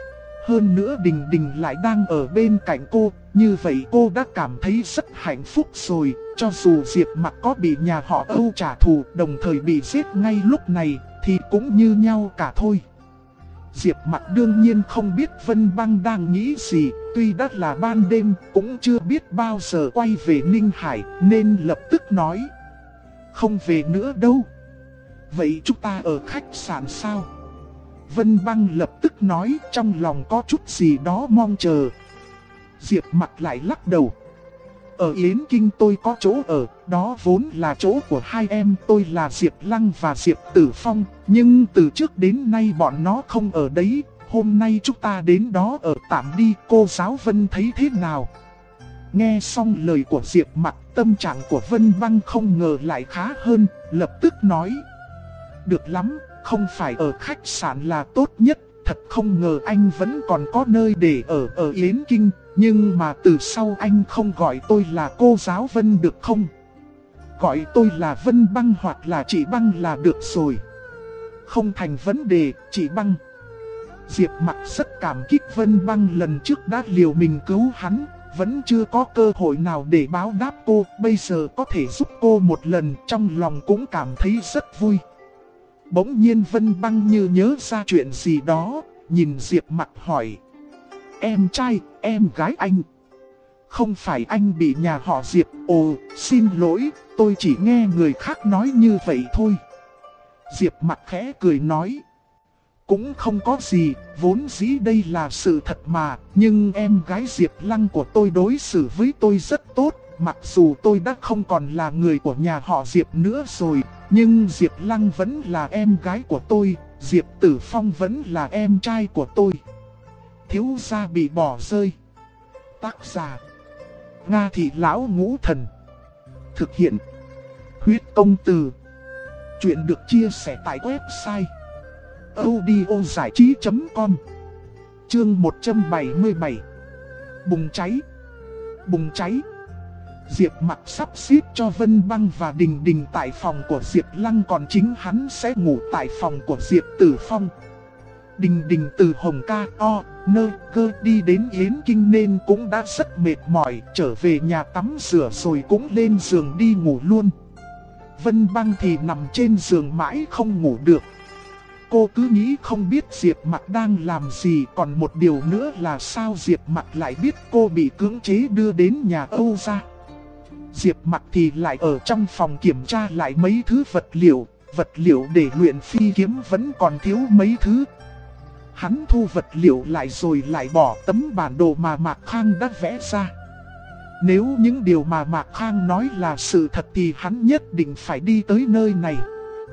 Hơn nữa Đình Đình lại đang ở bên cạnh cô, như vậy cô đã cảm thấy rất hạnh phúc rồi. Cho dù Diệp Mặc có bị nhà họ Âu trả thù, đồng thời bị giết ngay lúc này, thì cũng như nhau cả thôi. Diệp Mặc đương nhiên không biết Vân Băng đang nghĩ gì, tuy đã là ban đêm, cũng chưa biết bao giờ quay về Ninh Hải, nên lập tức nói. Không về nữa đâu. Vậy chúng ta ở khách sạn sao? Vân Băng lập tức nói, trong lòng có chút gì đó mong chờ. Diệp Mặc lại lắc đầu. Ở Yến Kinh tôi có chỗ ở, đó vốn là chỗ của hai em tôi là Diệp Lăng và Diệp Tử Phong. Nhưng từ trước đến nay bọn nó không ở đấy, hôm nay chúng ta đến đó ở tạm đi, cô giáo Vân thấy thế nào? Nghe xong lời của Diệp Mặc, tâm trạng của Vân Băng không ngờ lại khá hơn, lập tức nói. Được lắm, không phải ở khách sạn là tốt nhất, thật không ngờ anh vẫn còn có nơi để ở Yến Kinh. Nhưng mà từ sau anh không gọi tôi là cô giáo Vân được không? Gọi tôi là Vân Băng hoặc là chị Băng là được rồi. Không thành vấn đề, chị Băng. Diệp Mặc rất cảm kích Vân Băng lần trước đã liều mình cứu hắn. Vẫn chưa có cơ hội nào để báo đáp cô, bây giờ có thể giúp cô một lần, trong lòng cũng cảm thấy rất vui. Bỗng nhiên Vân Băng như nhớ ra chuyện gì đó, nhìn Diệp Mặc hỏi. Em trai, em gái anh. Không phải anh bị nhà họ Diệp, ồ, xin lỗi, tôi chỉ nghe người khác nói như vậy thôi. Diệp Mặc khẽ cười nói. Cũng không có gì, vốn dĩ đây là sự thật mà, nhưng em gái Diệp Lăng của tôi đối xử với tôi rất tốt. Mặc dù tôi đã không còn là người của nhà họ Diệp nữa rồi, nhưng Diệp Lăng vẫn là em gái của tôi, Diệp Tử Phong vẫn là em trai của tôi. Thiếu gia bị bỏ rơi. Tác giả Nga Thị Lão Ngũ Thần. Thực hiện Huyết Công Từ. Chuyện được chia sẻ tại website audiozảichí.com. Chương 177. Bùng cháy. Bùng cháy. Diệp Mặc sắp xếp cho Vân Băng và Đình Đình tại phòng của Diệp Lăng, còn chính hắn sẽ ngủ tại phòng của Diệp Tử Phong. Đình Đình từ Hồng Kông đi đến Yến Kinh nên cũng đã rất mệt mỏi, trở về nhà tắm rửa rồi cũng lên giường đi ngủ luôn. Vân Băng thì nằm trên giường mãi không ngủ được. Cô cứ nghĩ không biết Diệp Mặc đang làm gì, còn một điều nữa là sao Diệp Mặc lại biết cô bị cưỡng chế đưa đến nhà Âu gia. Diệp Mặc thì lại ở trong phòng kiểm tra lại mấy thứ vật liệu để luyện phi kiếm vẫn còn thiếu mấy thứ. Hắn thu vật liệu lại rồi lại bỏ tấm bản đồ mà Mạc Khang đã vẽ ra. Nếu những điều mà Mạc Khang nói là sự thật thì hắn nhất định phải đi tới nơi này.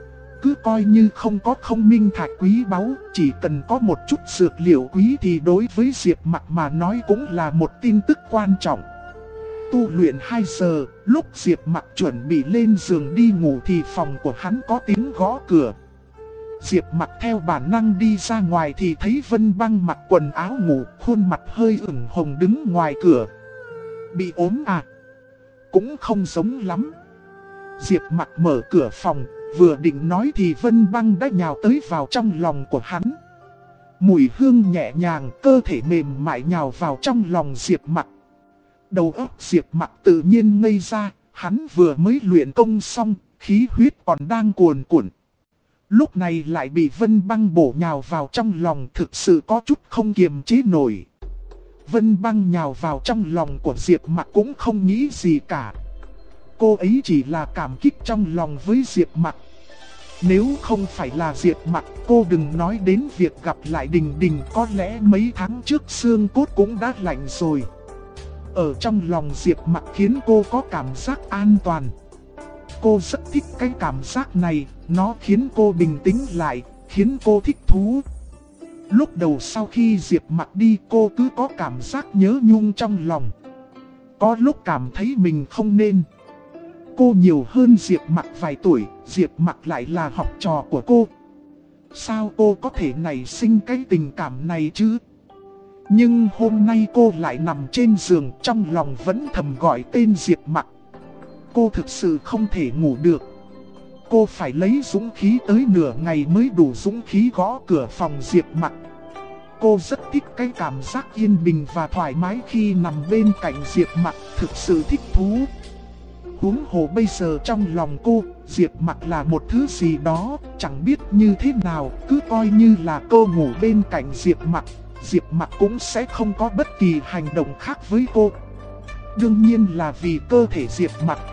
cứ coi như không có không minh thạch quý báu, chỉ cần có một chút dược liệu quý thì đối với Diệp Mặc mà nói cũng là một tin tức quan trọng. Tu luyện 2 giờ, lúc Diệp Mặc chuẩn bị lên giường đi ngủ thì phòng của hắn có tiếng gõ cửa. Diệp Mặc theo bản năng đi ra ngoài thì thấy Vân Băng mặc quần áo ngủ, khuôn mặt hơi ửng hồng đứng ngoài cửa. Bị ốm à? Cũng không giống lắm. Diệp Mặc mở cửa phòng, vừa định nói thì Vân Băng đã nhào tới vào trong lòng của hắn. Mùi hương nhẹ nhàng, cơ thể mềm mại nhào vào trong lòng Diệp Mặc. Đầu óc Diệp Mặc tự nhiên ngây ra, hắn vừa mới luyện công xong, khí huyết còn đang cuồn cuộn. Lúc này lại bị Vân Băng bổ nhào vào trong lòng, thực sự có chút không kiềm chế nổi. Vân Băng nhào vào trong lòng của Diệp Mặc cũng không nghĩ gì cả. Cô ấy chỉ là cảm kích trong lòng với Diệp Mặc. Nếu không phải là Diệp Mặc, cô đừng nói đến việc gặp lại Đình Đình, có lẽ mấy tháng trước xương cốt cũng đã lạnh rồi. Ở trong lòng Diệp Mặc khiến cô có cảm giác an toàn. Cô rất thích cái cảm giác này, nó khiến cô bình tĩnh lại, khiến cô thích thú. Lúc đầu sau khi Diệp Mặc đi cô cứ có cảm giác nhớ nhung trong lòng. Có lúc cảm thấy mình không nên. Cô nhiều hơn Diệp Mặc vài tuổi, Diệp Mặc lại là học trò của cô. Sao cô có thể nảy sinh cái tình cảm này chứ? Nhưng hôm nay cô lại nằm trên giường, trong lòng vẫn thầm gọi tên Diệp Mặc. Cô thực sự không thể ngủ được. Cô phải lấy dũng khí tới nửa ngày mới đủ dũng khí gõ cửa phòng Diệp Mặc. Cô rất thích cái cảm giác yên bình và thoải mái khi nằm bên cạnh Diệp Mặc, thực sự thích thú. Huống hồ bây giờ trong lòng cô, Diệp Mặc là một thứ gì đó, chẳng biết như thế nào, cứ coi như là cô ngủ bên cạnh Diệp Mặc cũng sẽ không có bất kỳ hành động khác với cô. Đương nhiên là vì cơ thể Diệp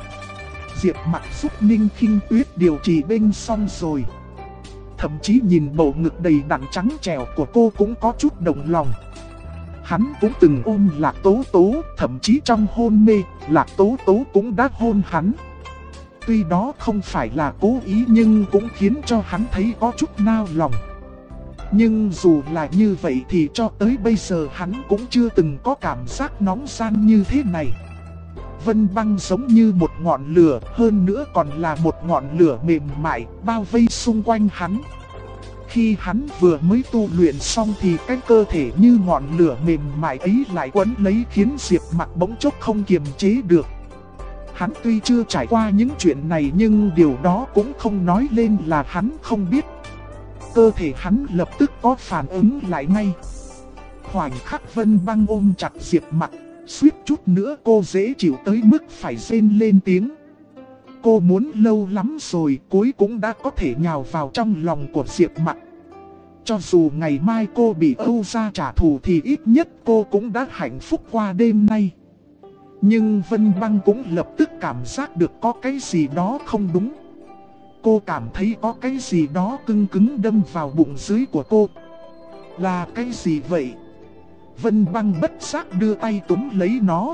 Mặc giúp Ninh Khinh Tuyết điều trị bên xong rồi. Thậm chí nhìn bầu ngực đầy đặn trắng trẻo của cô cũng có chút động lòng. Hắn cũng từng ôm Lạc Tố Tố, thậm chí trong hôn mê, Lạc Tố Tố cũng đã hôn hắn. Tuy đó không phải là cố ý nhưng cũng khiến cho hắn thấy có chút nao lòng. Nhưng dù là như vậy thì cho tới bây giờ hắn cũng chưa từng có cảm giác nóng ran như thế này. Vân Băng giống như một ngọn lửa, hơn nữa còn là một ngọn lửa mềm mại, bao vây xung quanh hắn. Khi hắn vừa mới tu luyện xong thì cái cơ thể như ngọn lửa mềm mại ấy lại quấn lấy khiến Diệp Mặc bỗng chốc không kiềm chế được. Hắn tuy chưa trải qua những chuyện này nhưng điều đó cũng không nói lên là hắn không biết. Cơ thể hắn lập tức có phản ứng lại ngay. Khoảnh khắc Vân Băng ôm chặt Diệp Mặc, suýt chút nữa cô dễ chịu tới mức phải rên lên tiếng. Cô muốn lâu lắm rồi, cuối cũng đã có thể nhào vào trong lòng của Diệp Mặc. Cho dù ngày mai cô bị Âu gia trả thù thì ít nhất cô cũng đã hạnh phúc qua đêm nay. Nhưng Vân Băng cũng lập tức cảm giác được có cái gì đó không đúng. Cô cảm thấy có cái gì đó cứng cứng đâm vào bụng dưới của cô. Là cái gì vậy? Vân Băng bất giác đưa tay túm lấy nó.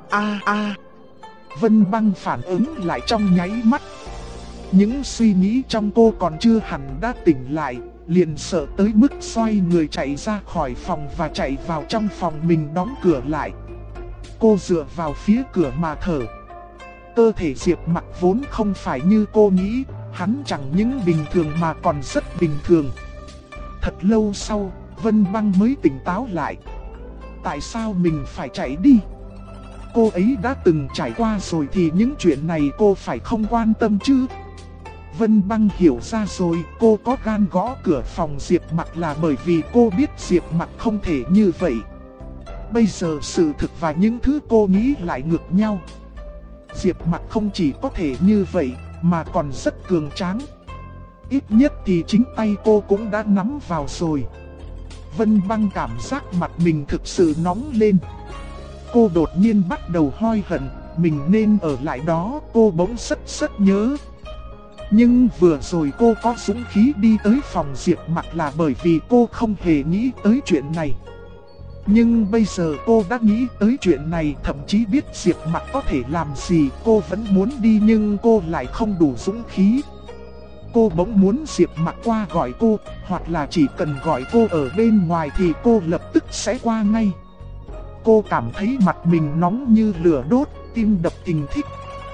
Vân Băng phản ứng lại trong nháy mắt. Những suy nghĩ trong cô còn chưa hẳn đã tỉnh lại, liền sợ tới mức xoay người chạy ra khỏi phòng và chạy vào trong phòng mình đóng cửa lại. Cô dựa vào phía cửa mà thở. Cơ thể Diệp Mặc vốn không phải như cô nghĩ, hắn chẳng những bình thường mà còn rất bình thường. Thật lâu sau, Vân Băng mới tỉnh táo lại. Tại sao mình phải chạy đi? Cô ấy đã từng trải qua rồi thì những chuyện này cô phải không quan tâm chứ. Vân Băng hiểu ra rồi, cô có gan gõ cửa phòng Diệp Mặc là bởi vì cô biết Diệp Mặc không thể như vậy. Bây giờ sự thực và những thứ cô nghĩ lại ngược nhau. Diệp Mặc không chỉ có thể như vậy, mà còn rất cường tráng. Ít nhất thì chính tay cô cũng đã nắm vào rồi. Vân Băng cảm giác mặt mình thực sự nóng lên. Cô đột nhiên bắt đầu hối hận, mình nên ở lại đó, cô bỗng rất nhớ. Nhưng vừa rồi cô có dũng khí đi tới phòng Diệp Mặc là bởi vì cô không hề nghĩ tới chuyện này. Nhưng bây giờ cô đã nghĩ tới chuyện này, thậm chí biết Diệp Mặc có thể làm gì, cô vẫn muốn đi nhưng cô lại không đủ dũng khí. cô bỗng muốn Diệp Mặc qua gọi cô, hoặc là chỉ cần gọi cô ở bên ngoài thì cô lập tức sẽ qua ngay. Cô cảm thấy mặt mình nóng như lửa đốt, tim đập thình thịch.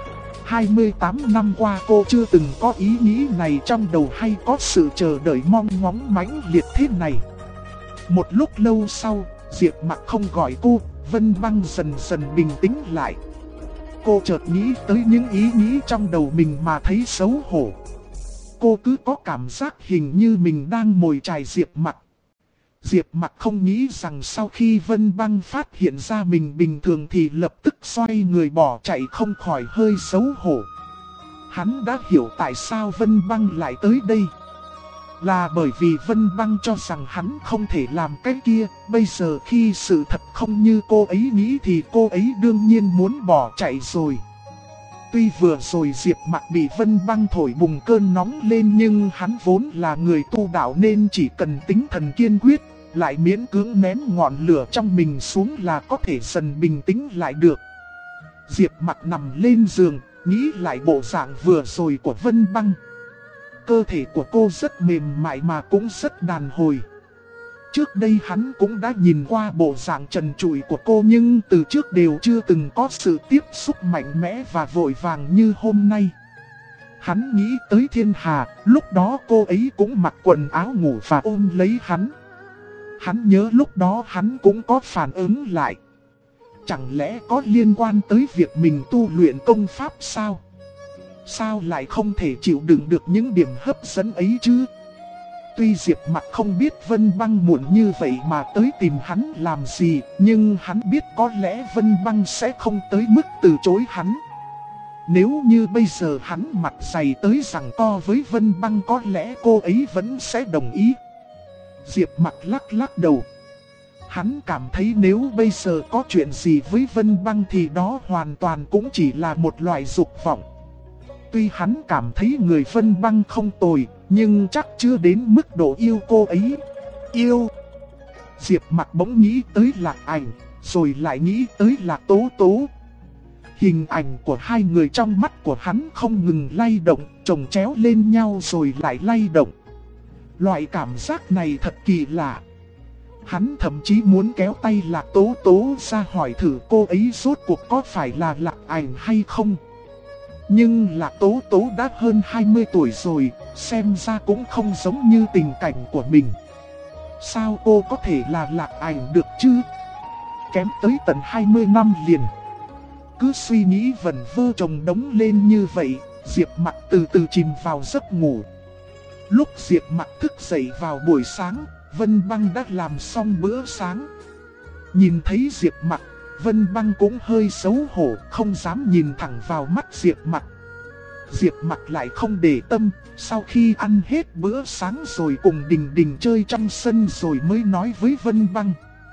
28 năm qua cô chưa từng có ý nghĩ này trong đầu hay có sự chờ đợi mong ngóng mãnh liệt thế này. Một lúc lâu sau, Diệp Mặc không gọi cô, Vân Băng dần dần bình tĩnh lại. Cô chợt nghĩ tới những ý nghĩ trong đầu mình mà thấy xấu hổ. Cô cứ có cảm giác hình như mình đang mồi chài Diệp Mặc. Diệp Mặc không nghĩ rằng sau khi Vân Băng phát hiện ra mình bình thường thì lập tức xoay người bỏ chạy, không khỏi hơi xấu hổ. Hắn đã hiểu tại sao Vân Băng lại tới đây. Là bởi vì Vân Băng cho rằng hắn không thể làm cái kia. Bây giờ khi sự thật không như cô ấy nghĩ thì cô ấy đương nhiên muốn bỏ chạy rồi. Tuy vừa rồi Diệp Mặc bị Vân Băng thổi bùng cơn nóng lên, nhưng hắn vốn là người tu đạo nên chỉ cần tinh thần kiên quyết, lại miễn cưỡng nén ngọn lửa trong mình xuống là có thể dần bình tĩnh lại được. Diệp Mặc nằm lên giường, nghĩ lại bộ dạng vừa rồi của Vân Băng. Cơ thể của cô rất mềm mại mà cũng rất đàn hồi. Trước đây hắn cũng đã nhìn qua bộ dạng trần trụi của cô, nhưng từ trước đều chưa từng có sự tiếp xúc mạnh mẽ và vội vàng như hôm nay. Hắn nghĩ tới Thiên Hà, lúc đó cô ấy cũng mặc quần áo ngủ và ôm lấy hắn. Hắn nhớ lúc đó hắn cũng có phản ứng lại. Chẳng lẽ có liên quan tới việc mình tu luyện công pháp sao? Sao lại không thể chịu đựng được những điểm hấp dẫn ấy chứ? Tuy Diệp Mặc không biết Vân Băng muộn như vậy mà tới tìm hắn làm gì, nhưng hắn biết có lẽ Vân Băng sẽ không tới mức từ chối hắn. Nếu như bây giờ hắn mặt dày tới giằng co với Vân Băng, có lẽ cô ấy vẫn sẽ đồng ý. Diệp Mặc lắc lắc đầu. Hắn cảm thấy nếu bây giờ có chuyện gì với Vân Băng thì đó hoàn toàn cũng chỉ là một loại dục vọng. Tuy hắn cảm thấy người Vân Băng không tồi, nhưng chắc chưa đến mức độ yêu cô ấy. Yêu. Diệp Mặc bỗng nghĩ tới Lạc Ảnh, rồi lại nghĩ tới Lạc Tố Tố. Hình ảnh của hai người trong mắt của hắn không ngừng lay động, chồng chéo lên nhau rồi lại lay động. Loại cảm giác này thật kỳ lạ. Hắn thậm chí muốn kéo tay Lạc Tố Tố ra hỏi thử cô ấy rốt cuộc có phải là Lạc Ảnh hay không. Nhưng Lạc Tố Tố đã hơn 20 tuổi rồi, xem ra cũng không giống như tình cảnh của mình. Sao cô có thể là Lạc Ảnh được chứ? Kém tới tận 20 năm liền. Cứ suy nghĩ vẩn vơ chồng đống lên như vậy, Diệp Mặc từ từ chìm vào giấc ngủ. Lúc Diệp Mặc thức dậy vào buổi sáng, Vân Băng đã làm xong bữa sáng. Nhìn thấy Diệp Mặc, Vân Băng cũng hơi xấu hổ, không dám nhìn thẳng vào mắt Diệp Mặc. Diệp Mặc lại không để tâm, sau khi ăn hết bữa sáng rồi cùng Đình Đình chơi trong sân rồi mới nói với Vân Băng.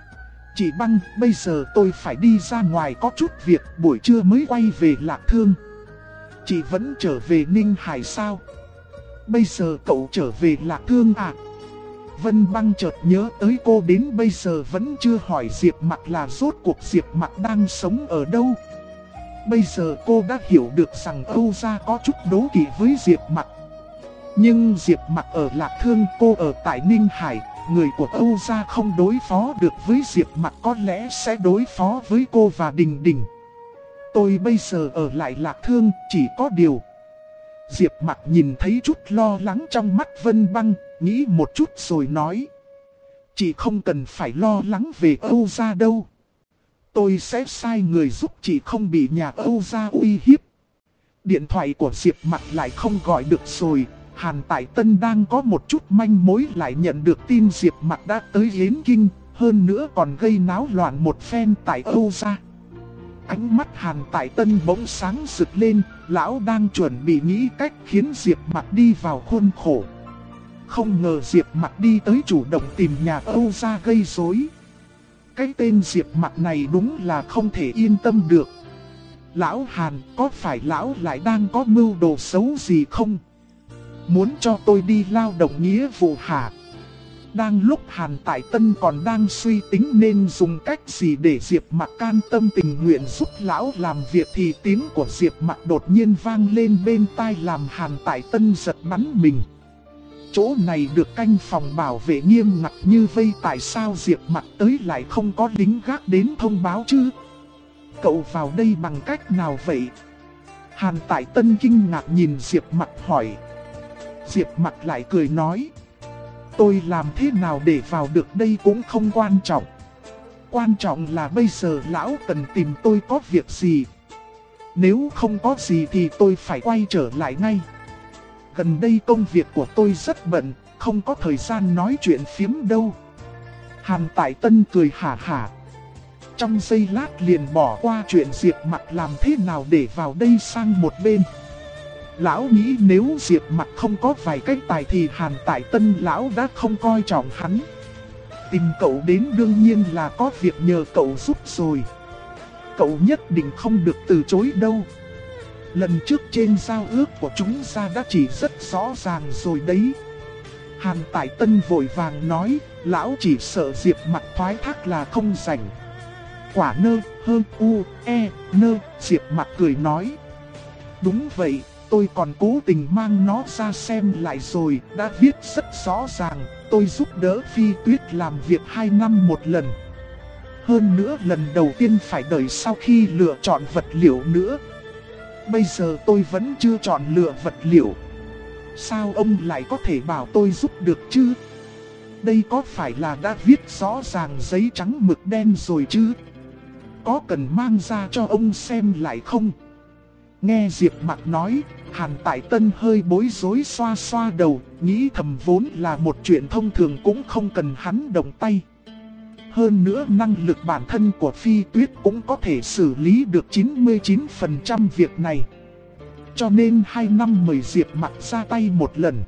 Chị Băng, bây giờ tôi phải đi ra ngoài có chút việc, buổi trưa mới quay về Lạc Thương. Chị vẫn trở về Ninh Hải sao? Bây giờ cậu trở về Lạc Thương à? Vân Băng chợt nhớ tới cô đến bây giờ vẫn chưa hỏi Diệp Mặc là rốt cuộc Diệp Mặc đang sống ở đâu. Bây giờ cô đã hiểu được rằng Âu gia có chút đố kỵ với Diệp Mặc. Nhưng Diệp Mặc ở Lạc Thương, cô ở tại Ninh Hải, người của Âu gia không đối phó được với Diệp Mặc có lẽ sẽ đối phó với cô và Đình Đình. Tôi bây giờ ở lại Lạc Thương, chỉ có điều. Diệp Mặc nhìn thấy chút lo lắng trong mắt Vân Băng, nghĩ một chút rồi nói. Chị không cần phải lo lắng về Âu gia đâu. Tôi sẽ sai người giúp chị không bị nhà Âu gia uy hiếp. Điện thoại của Diệp Mặc lại không gọi được rồi. Hàn Tại Tân đang có một chút manh mối lại nhận được tin Diệp Mặc đã tới Yến Kinh, hơn nữa còn gây náo loạn một phen tại Âu gia. Ánh mắt Hàn Tại Tân bỗng sáng rực lên, lão đang chuẩn bị nghĩ cách khiến Diệp Mặc đi vào khuôn khổ. Không ngờ Diệp Mặc đi tới chủ động tìm nhà Âu gia gây rối. Cái tên Diệp Mặc này đúng là không thể yên tâm được. Lão Hàn, có phải lão lại đang có mưu đồ xấu gì không? Muốn cho tôi đi lao động nghĩa vụ hả? đang lúc Hàn Tại Tân còn đang suy tính nên dùng cách gì để Diệp Mặc can tâm tình nguyện giúp lão làm việc thì tiếng của Diệp Mặc đột nhiên vang lên bên tai làm Hàn Tại Tân giật bắn mình. Chỗ này được canh phòng bảo vệ nghiêm ngặt như vây, tại sao Diệp Mặc tới lại không có lính gác đến thông báo chứ? Cậu vào đây bằng cách nào vậy? Hàn Tại Tân kinh ngạc nhìn Diệp Mặc hỏi. Diệp Mặc lại cười nói. Tôi làm thế nào để vào được đây cũng không quan trọng. Quan trọng là bây giờ lão cần tìm tôi có việc gì. Nếu không có gì thì tôi phải quay trở lại ngay. Gần đây công việc của tôi rất bận, không có thời gian nói chuyện phiếm đâu. Hàn Tại Tân cười hả hả. Trong giây lát liền bỏ qua chuyện Diệp Mặc làm thế nào để vào đây sang một bên. Lão nghĩ nếu Diệp Mặc không có vài cách tài thì Hàn Tại Tân lão đã không coi trọng hắn. Tìm cậu đến đương nhiên là có việc nhờ cậu giúp rồi. Cậu nhất định không được từ chối đâu. Lần trước trên giao ước của chúng ta đã chỉ rất rõ ràng rồi đấy. Hàn Tại Tân vội vàng nói, lão chỉ sợ Diệp Mặc thoái thác là không rảnh. Quả nơ, hơ, u, e, nơ, Diệp Mặc cười nói. Đúng vậy, tôi còn cố tình mang nó ra xem lại rồi, đã viết rất rõ ràng, tôi giúp đỡ Phi Tuyết làm việc 2 năm một lần. Hơn nữa lần đầu tiên phải đợi sau khi lựa chọn vật liệu nữa. Bây giờ tôi vẫn chưa chọn lựa vật liệu. Sao ông lại có thể bảo tôi giúp được chứ? Đây có phải là đã viết rõ ràng giấy trắng mực đen rồi chứ? Có cần mang ra cho ông xem lại không? Nghe Diệp Mặc nói, Hàn Tại Tân hơi bối rối xoa xoa đầu, nghĩ thầm vốn là một chuyện thông thường cũng không cần hắn động tay. Hơn nữa năng lực bản thân của Phi Tuyết cũng có thể xử lý được 99% việc này. Cho nên 2 năm mời Diệp Mặc ra tay một lần.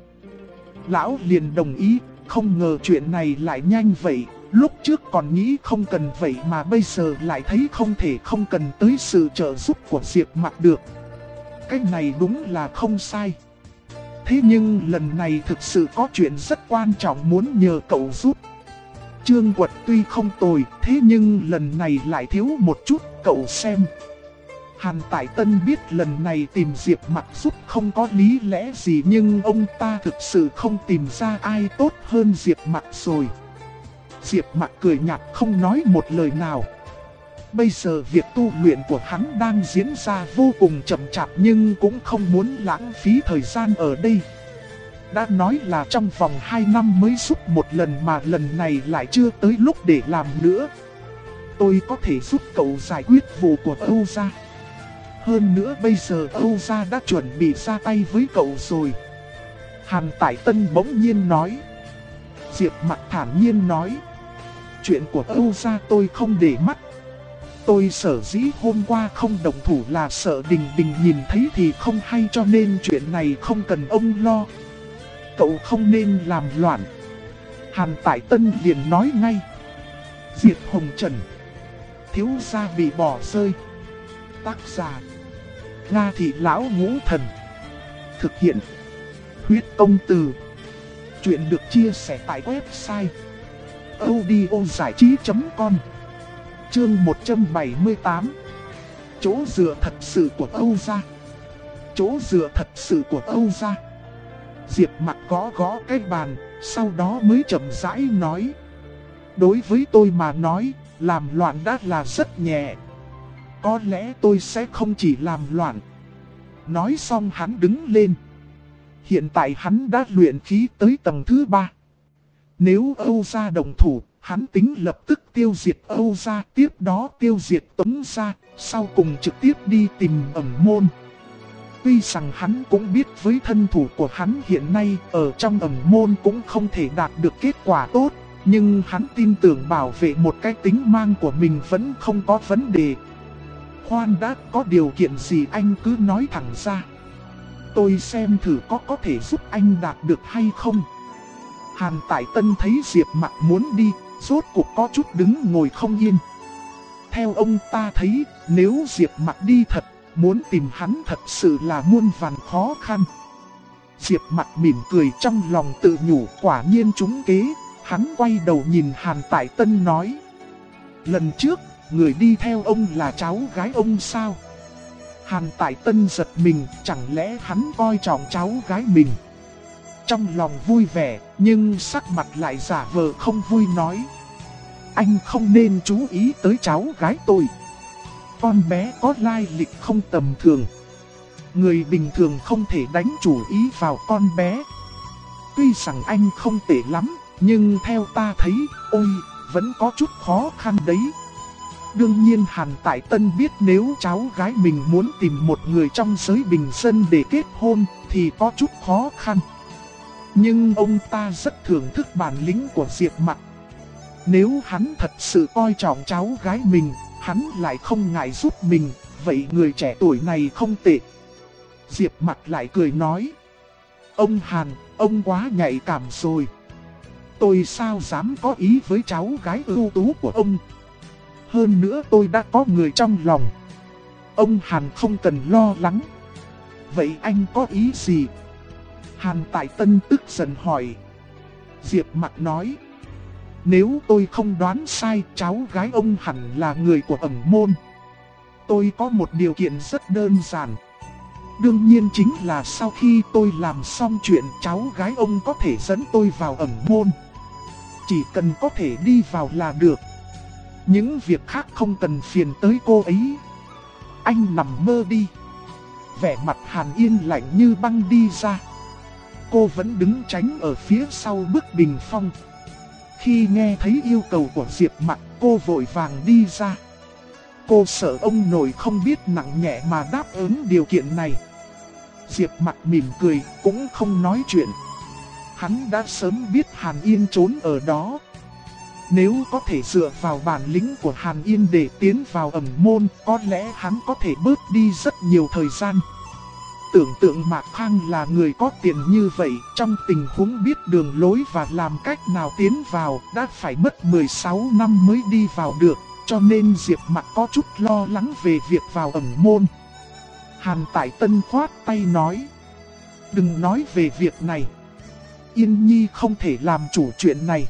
Lão liền đồng ý, không ngờ chuyện này lại nhanh vậy. Lúc trước còn nghĩ không cần vậy mà bây giờ lại thấy không thể không cần tới sự trợ giúp của Diệp Mặc được. Cái này đúng là không sai. Thế nhưng lần này thực sự có chuyện rất quan trọng muốn nhờ cậu giúp. Trương Quật tuy không tồi, thế nhưng lần này lại thiếu một chút, cậu xem. Hàn Tại Tân biết lần này tìm Diệp Mặc giúp không có lý lẽ gì, nhưng ông ta thực sự không tìm ra ai tốt hơn Diệp Mặc rồi. Diệp Mặc cười nhạt không nói một lời nào. Bây giờ việc tu luyện của hắn đang diễn ra vô cùng chậm chạp nhưng cũng không muốn lãng phí thời gian ở đây. Đã nói là trong vòng 2 năm mới giúp một lần mà lần này lại chưa tới lúc để làm nữa. Tôi có thể giúp cậu giải quyết vụ của Âu gia. Hơn nữa bây giờ Âu gia đã chuẩn bị ra tay với cậu rồi. Hàn Tại Tân bỗng nhiên nói. Diệp Mặc thản nhiên nói. Chuyện của Âu gia tôi không để mắt. Tôi sở dĩ hôm qua không đồng thủ là sợ Đình Đình nhìn thấy thì không hay, cho nên chuyện này không cần ông lo. Cậu không nên làm loạn. Hàn Tại Tân liền nói ngay. Diệp Hồng Trần. Thiếu gia bị bỏ rơi. Tác giả Nga Thị Lão Ngũ Thần. Thực hiện Huyết Công Từ. Chuyện được chia sẻ tại website audiozảichí.com. Chương 178. Chỗ dựa thật sự của Âu gia. Chỗ dựa thật sự của Âu gia. Diệp Mặc gõ cái bàn, sau đó mới chậm rãi nói. Đối với tôi mà nói, làm loạn đã là rất nhẹ. Có lẽ tôi sẽ không chỉ làm loạn. Nói xong hắn đứng lên. Hiện tại hắn đã luyện khí tới tầng thứ 3. Nếu Âu gia đồng thủ, hắn tính lập tức tiêu diệt Âu gia, tiếp đó tiêu diệt Tống gia, sau cùng trực tiếp đi tìm Ẩn Môn. Tuy rằng hắn cũng biết với thân thủ của hắn hiện nay ở trong Ẩn Môn cũng không thể đạt được kết quả tốt, nhưng hắn tin tưởng bảo vệ một cái tính mang của mình vẫn không có vấn đề. Khoan đã, có điều kiện gì anh cứ nói thẳng ra. Tôi xem thử có thể giúp anh đạt được hay không. Hàn Tại Tân thấy Diệp Mặc muốn đi, rốt cuộc có chút đứng ngồi không yên. Theo ông ta thấy, nếu Diệp Mặc đi thật, muốn tìm hắn thật sự là muôn vàn khó khăn. Diệp Mặc mỉm cười trong lòng tự nhủ, quả nhiên trúng kế. Hắn quay đầu nhìn Hàn Tại Tân nói. Lần trước, người đi theo ông là cháu gái ông sao? Hàn Tại Tân giật mình, chẳng lẽ hắn coi trọng cháu gái mình? Trong lòng vui vẻ, nhưng sắc mặt lại giả vờ không vui nói. Anh không nên chú ý tới cháu gái tôi. Con bé có lai lịch không tầm thường. Người bình thường không thể đánh chủ ý vào con bé. Tuy rằng anh không tệ lắm, nhưng theo ta thấy, ôi, vẫn có chút khó khăn đấy. Đương nhiên Hàn Tại Tân biết nếu cháu gái mình muốn tìm một người trong giới bình dân để kết hôn thì có chút khó khăn. Nhưng ông ta rất thưởng thức bản lĩnh của Diệp Mặc. Nếu hắn thật sự coi trọng cháu gái mình, hắn lại không ngại giúp mình, vậy người trẻ tuổi này không tệ. Diệp Mặc lại cười nói. Ông Hàn, ông quá nhạy cảm rồi. Tôi sao dám có ý với cháu gái ưu tú của ông. Hơn nữa tôi đã có người trong lòng. Ông Hàn không cần lo lắng. Vậy anh có ý gì? Hàn Tại Tân tức giận hỏi. Diệp Mặc nói. Nếu tôi không đoán sai, cháu gái ông hẳn là người của ẩn môn. Tôi có một điều kiện rất đơn giản. Đương nhiên chính là sau khi tôi làm xong chuyện, cháu gái ông có thể dẫn tôi vào ẩn môn. Chỉ cần có thể đi vào là được. Những việc khác không cần phiền tới cô ấy. Anh nằm mơ đi. Vẻ mặt Hàn Yên lạnh như băng đi ra. Cô vẫn đứng tránh ở phía sau bức bình phong. Khi nghe thấy yêu cầu của Diệp Mặc, cô vội vàng đi ra. Cô sợ ông nội không biết nặng nhẹ mà đáp ứng điều kiện này. Diệp Mặc mỉm cười, cũng không nói chuyện. Hắn đã sớm biết Hàn Yên trốn ở đó. Nếu có thể dựa vào bản lĩnh của Hàn Yên để tiến vào ẩn môn, có lẽ hắn có thể bớt đi rất nhiều thời gian. Tưởng tượng Mạc Khang là người có tiền như vậy, trong tình huống biết đường lối và làm cách nào tiến vào, đã phải mất 16 năm mới đi vào được, cho nên Diệp Mặc có chút lo lắng về việc vào ẩn môn. Hàn Tại Tân khoát tay nói. Đừng nói về việc này. Yên Nhi không thể làm chủ chuyện này.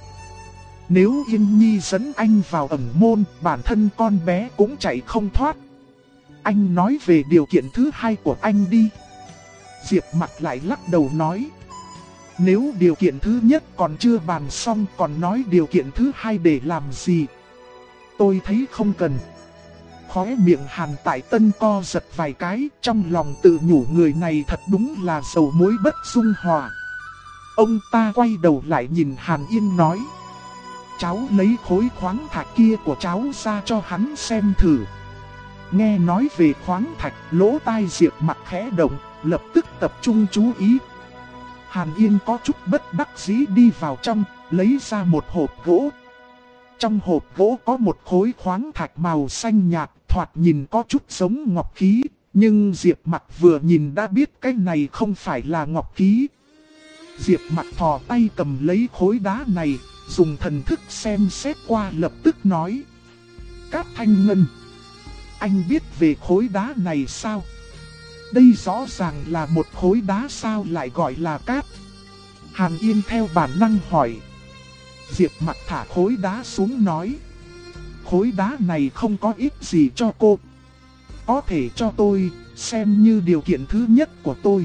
Nếu Yên Nhi dẫn anh vào ẩn môn, bản thân con bé cũng chạy không thoát. Anh nói về điều kiện thứ hai của anh đi. Diệp Mặc lại lắc đầu nói. Nếu điều kiện thứ nhất còn chưa bàn xong, còn nói điều kiện thứ hai để làm gì? Tôi thấy không cần. Khóe miệng Hàn Tại Tân co giật vài cái, trong lòng tự nhủ người này thật đúng là dầu muối bất dung hòa. Ông ta quay đầu lại nhìn Hàn Yên nói. Cháu lấy khối khoáng thạch kia của cháu ra cho hắn xem thử. Nghe nói về khoáng thạch, lỗ tai Diệp Mặc khẽ động, lập tức tập trung chú ý. Hàn Yên có chút bất đắc dĩ đi vào trong, lấy ra một hộp gỗ. Trong hộp gỗ có một khối khoáng thạch màu xanh nhạt, thoạt nhìn có chút giống ngọc khí, nhưng Diệp Mặc vừa nhìn đã biết cái này không phải là ngọc khí. Diệp Mặc thò tay cầm lấy khối đá này, dùng thần thức xem xét qua lập tức nói. Cát Thanh Ngân. Anh biết về khối đá này sao? Đây rõ ràng là một khối đá, sao lại gọi là cát? Hàn Yên theo bản năng hỏi. Diệp Mặc thả khối đá xuống nói. Khối đá này không có ích gì cho cô. Có thể cho tôi, xem như điều kiện thứ nhất của tôi.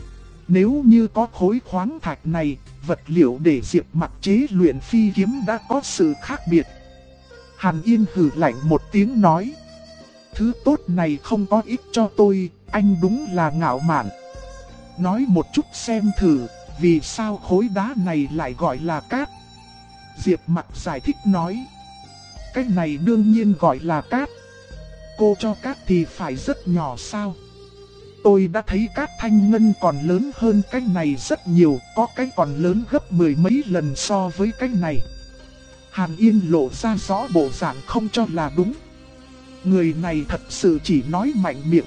Nếu như có khối khoáng thạch này, vật liệu để Diệp Mặc chế luyện phi kiếm đã có sự khác biệt. Hàn Yên hừ lạnh một tiếng nói. Thứ tốt này không có ích cho tôi, anh đúng là ngạo mạn. Nói một chút xem thử, vì sao khối đá này lại gọi là cát? Diệp Mặc giải thích nói. Cái này đương nhiên gọi là cát. Cô cho cát thì phải rất nhỏ sao? Tôi đã thấy cát Thanh Ngân còn lớn hơn cái này rất nhiều, có cái còn lớn gấp mười mấy lần so với cái này. Hàn Yên lộ ra rõ bộ dạng không cho là đúng. Người này thật sự chỉ nói mạnh miệng.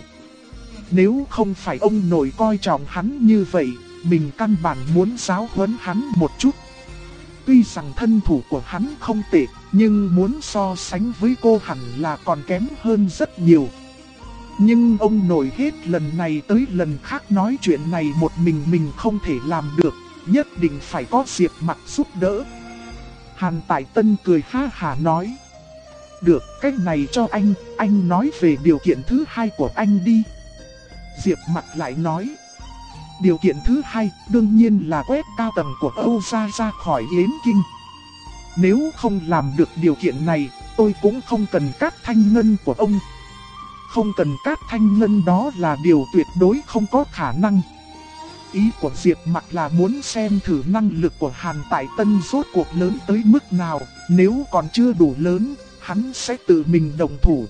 Nếu không phải ông nội coi trọng hắn như vậy, mình căn bản muốn giáo huấn hắn một chút. Tuy rằng thân thủ của hắn không tệ, nhưng muốn so sánh với cô hẳn là còn kém hơn rất nhiều. Nhưng ông nội hết lần này tới lần khác nói chuyện này một mình không thể làm được, nhất định phải có Diệp Mặc giúp đỡ. Hàn Tại Tân cười ha hả nói. Được, cách này cho anh nói về điều kiện thứ hai của anh đi. Diệp Mặc lại nói. Điều kiện thứ hai đương nhiên là quét cao tầng của Âu gia ra khỏi Yến Kinh. Nếu không làm được điều kiện này, tôi cũng không cần cát thanh ngân của ông. Không cần cát thanh ngân đó là điều tuyệt đối không có khả năng. Ý của Diệp Mặc là muốn xem thử năng lực của Hàn Tại Tân rốt cuộc lớn tới mức nào. Nếu còn chưa đủ lớn, hắn sẽ tự mình động thủ.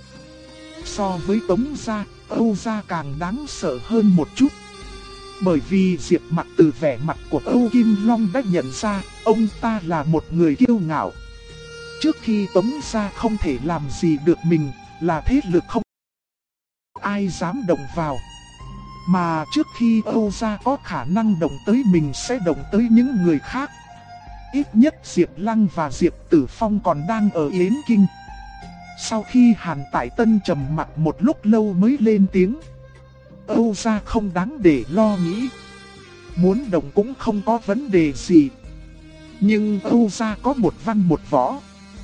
So với Tống gia, Âu gia càng đáng sợ hơn một chút. Bởi vì Diệp Mặc từ vẻ mặt của Âu Kim Long đã nhận ra, ông ta là một người kiêu ngạo. Trước khi Tống gia không thể làm gì được mình, là thế lực không ai dám động vào. Mà trước khi Âu gia có khả năng động tới mình sẽ động tới những người khác. Ít nhất Diệp Lăng và Diệp Tử Phong còn đang ở Yến Kinh. Sau khi Hàn Tại Tân trầm mặc một lúc lâu mới lên tiếng. Âu gia không đáng để lo nghĩ. Muốn động cũng không có vấn đề gì. Nhưng Âu gia có một văn một võ.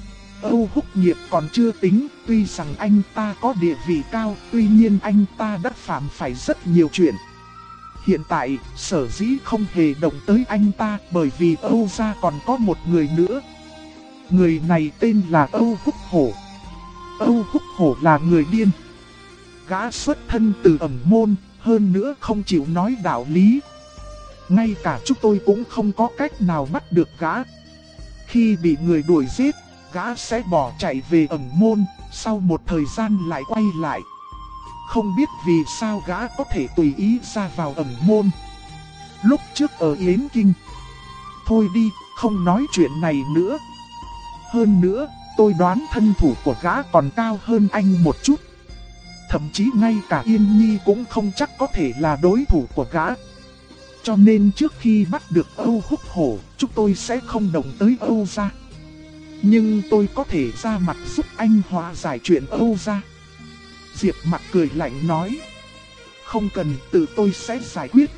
Âu Húc Nghiệp còn chưa tính, tuy rằng anh ta có địa vị cao, tuy nhiên anh ta đã phạm phải rất nhiều chuyện. Hiện tại, sở dĩ không hề động tới anh ta bởi vì Âu gia còn có một người nữa. Người này tên là Âu Húc Hổ. Âu Húc Hổ là người điên. Gã xuất thân từ ẩn môn, hơn nữa không chịu nói đạo lý. Ngay cả chúng tôi cũng không có cách nào bắt được gã. Khi bị người đuổi giết, gã sẽ bỏ chạy về ẩn môn, sau một thời gian lại quay lại. Không biết vì sao gã có thể tùy ý ra vào ẩn môn. Lúc trước ở Yến Kinh. Thôi đi, không nói chuyện này nữa. Hơn nữa, tôi đoán thân thủ của gã còn cao hơn anh một chút. Thậm chí ngay cả Yên Nhi cũng không chắc có thể là đối thủ của gã. Cho nên trước khi bắt được Âu Húc Hổ, chúng tôi sẽ không động tới Âu gia. Nhưng tôi có thể ra mặt giúp anh hóa giải chuyện Âu gia. Diệp Mặc cười lạnh nói. Không cần, tự tôi sẽ giải quyết.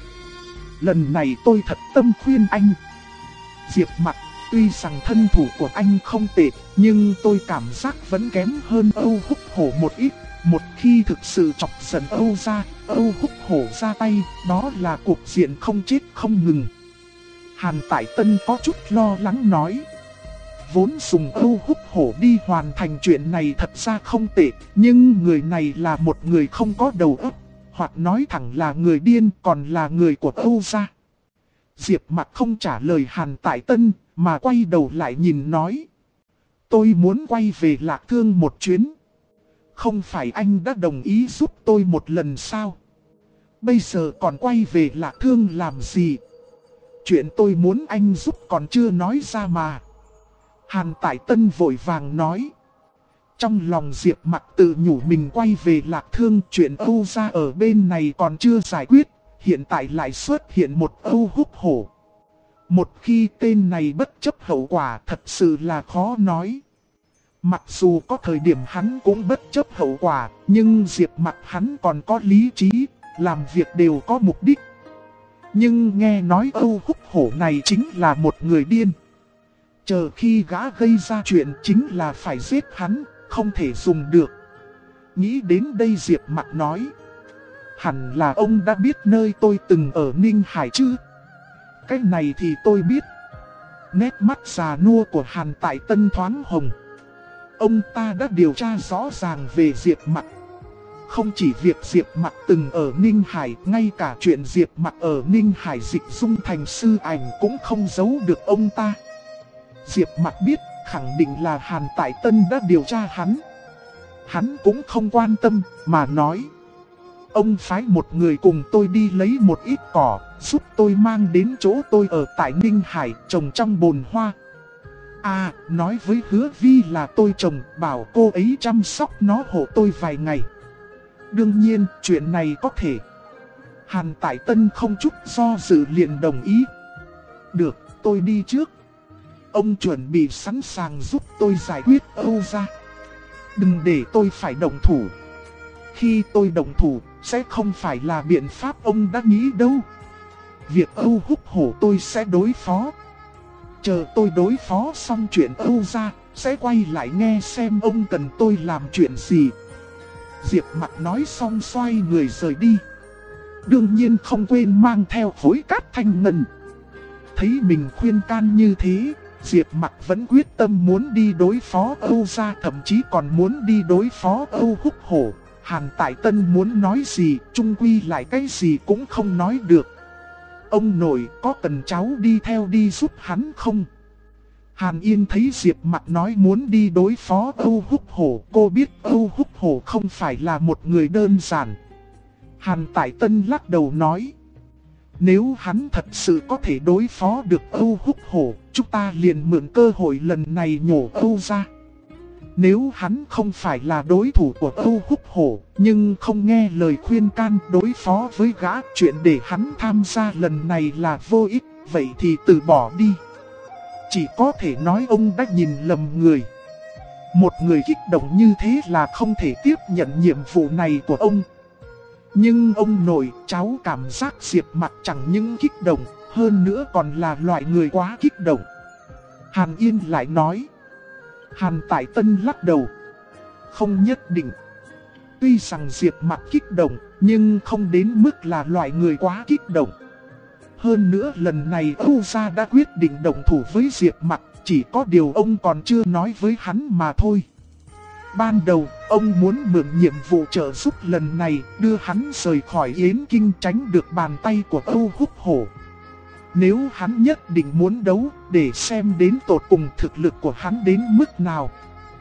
Lần này tôi thật tâm khuyên anh. Diệp Mặc, tuy rằng thân thủ của anh không tệ, nhưng tôi cảm giác vẫn kém hơn Âu Húc Hổ một ít. Một khi thực sự chọc giận Âu gia, Âu Húc Hổ ra tay, đó là cuộc diện không chết không ngừng. Hàn Tại Tân có chút lo lắng nói. Vốn dùng Âu Húc Hổ đi hoàn thành chuyện này thật ra không tệ, nhưng người này là một người không có đầu óc, hoặc nói thẳng là người điên, còn là người của Âu gia. Diệp Mặc không trả lời Hàn Tại Tân, mà quay đầu lại nhìn nói. Tôi muốn quay về Lạc Thương một chuyến. Không phải anh đã đồng ý giúp tôi một lần sao? Bây giờ còn quay về Lạc Thương làm gì? Chuyện tôi muốn anh giúp còn chưa nói ra mà. Hàn Tại Tân vội vàng nói. Trong lòng Diệp Mặc tự nhủ mình quay về Lạc Thương, chuyện Âu gia ở bên này còn chưa giải quyết, hiện tại lại xuất hiện một Âu Húc Hổ. Một khi tên này bất chấp hậu quả thật sự là khó nói. Mặc dù có thời điểm hắn cũng bất chấp hậu quả, nhưng Diệp Mặc hắn còn có lý trí, làm việc đều có mục đích. Nhưng nghe nói Âu Húc Hổ này chính là một người điên. Chờ khi gã gây ra chuyện chính là phải giết hắn, không thể dùng được. Nghĩ đến đây Diệp Mặc nói. Hẳn là ông đã biết nơi tôi từng ở Ninh Hải chứ? Cái này thì tôi biết. Nét mắt già nua của Hàn Tại Tân thoáng hồng. Ông ta đã điều tra rõ ràng về Diệp Mặc. Không chỉ việc Diệp Mặc từng ở Ninh Hải, ngay cả chuyện Diệp Mặc ở Ninh Hải dịch dung thành sư ảnh cũng không giấu được ông ta. Diệp Mặc biết, khẳng định là Hàn Tại Tân đã điều tra hắn. Hắn cũng không quan tâm, mà nói. Ông phái một người cùng tôi đi lấy một ít cỏ, giúp tôi mang đến chỗ tôi ở tại Ninh Hải, trồng trong bồn hoa. À, nói với Hứa Vi là tôi trồng, bảo cô ấy chăm sóc nó hộ tôi vài ngày. Đương nhiên, chuyện này có thể. Hàn Tại Tân không chút do dự liền đồng ý. Được, tôi đi trước. Ông chuẩn bị sẵn sàng giúp tôi giải quyết Âu gia. Đừng để tôi phải động thủ. Khi tôi động thủ, sẽ không phải là biện pháp ông đã nghĩ đâu. Việc Âu Húc Hổ tôi sẽ đối phó. chờ tôi đối phó xong chuyện Âu gia, sẽ quay lại nghe xem ông cần tôi làm chuyện gì. Diệp Mặc nói xong xoay người rời đi. Đương nhiên không quên mang theo khối cát thanh ngân. Thấy mình khuyên can như thế, Diệp Mặc vẫn quyết tâm muốn đi đối phó Âu gia, thậm chí còn muốn đi đối phó Âu Húc Hổ. Hàn Tại Tân muốn nói gì, chung quy lại cái gì cũng không nói được. Ông nội, có cần cháu đi theo đi giúp hắn không? Hàn Yên thấy Diệp Mặc nói muốn đi đối phó Âu Húc Hổ, cô biết Âu Húc Hổ không phải là một người đơn giản. Hàn Tại Tân lắc đầu nói, nếu hắn thật sự có thể đối phó được Âu Húc Hổ, chúng ta liền mượn cơ hội lần này nhổ Âu ra. Nếu hắn không phải là đối thủ của Âu Húc Hổ, nhưng không nghe lời khuyên can đối phó với gã, chuyện để hắn tham gia lần này là vô ích, vậy thì từ bỏ đi. Chỉ có thể nói ông đã nhìn lầm người. Một người kích động như thế là không thể tiếp nhận nhiệm vụ này của ông. Nhưng ông nội, cháu cảm giác Diệp Mặc chẳng những kích động, hơn nữa còn là loại người quá kích động. Hàn Yên lại nói. Hàn Tại Tân lắc đầu. Không nhất định. Tuy rằng Diệp Mặc kích động, nhưng không đến mức là loại người quá kích động. Hơn nữa lần này Âu gia đã quyết định động thủ với Diệp Mặc, chỉ có điều ông còn chưa nói với hắn mà thôi. Ban đầu, ông muốn mượn nhiệm vụ trợ giúp lần này, đưa hắn rời khỏi Yến Kinh, tránh được bàn tay của Âu Húc Hổ. Nếu hắn nhất định muốn đấu, để xem đến tột cùng thực lực của hắn đến mức nào.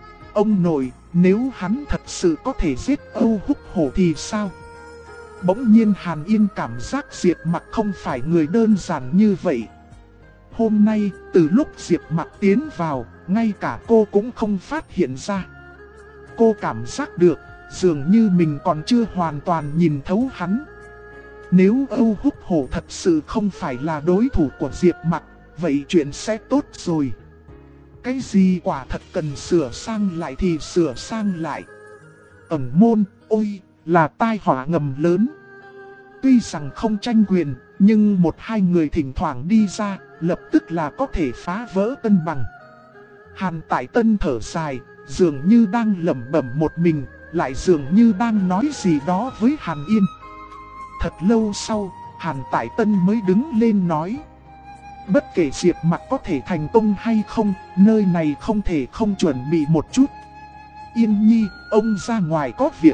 Ông nội, nếu hắn thật sự có thể giết Âu Húc Hổ thì sao? Bỗng nhiên Hàn Yên cảm giác Diệp Mặc không phải người đơn giản như vậy. Hôm nay, từ lúc Diệp Mặc tiến vào, ngay cả cô cũng không phát hiện ra. Cô cảm giác được, dường như mình còn chưa hoàn toàn nhìn thấu hắn. Nếu Âu Húc Hổ thật sự không phải là đối thủ của Diệp Mặc, vậy chuyện sẽ tốt rồi. Cái gì quả thật cần sửa sang lại thì sửa sang lại. Ẩn môn, ôi, là tai họa ngầm lớn. Tuy rằng không tranh quyền, nhưng một hai người thỉnh thoảng đi ra, lập tức là có thể phá vỡ cân bằng. Hàn Tại Tân thở dài, dường như đang lẩm bẩm một mình, lại dường như đang nói gì đó với Hàn Yên. Thật lâu sau, Hàn Tại Tân mới đứng lên nói. Bất kể Diệp Mặc có thể thành công hay không, nơi này không thể không chuẩn bị một chút. Yên Nhi, ông ra ngoài có việc.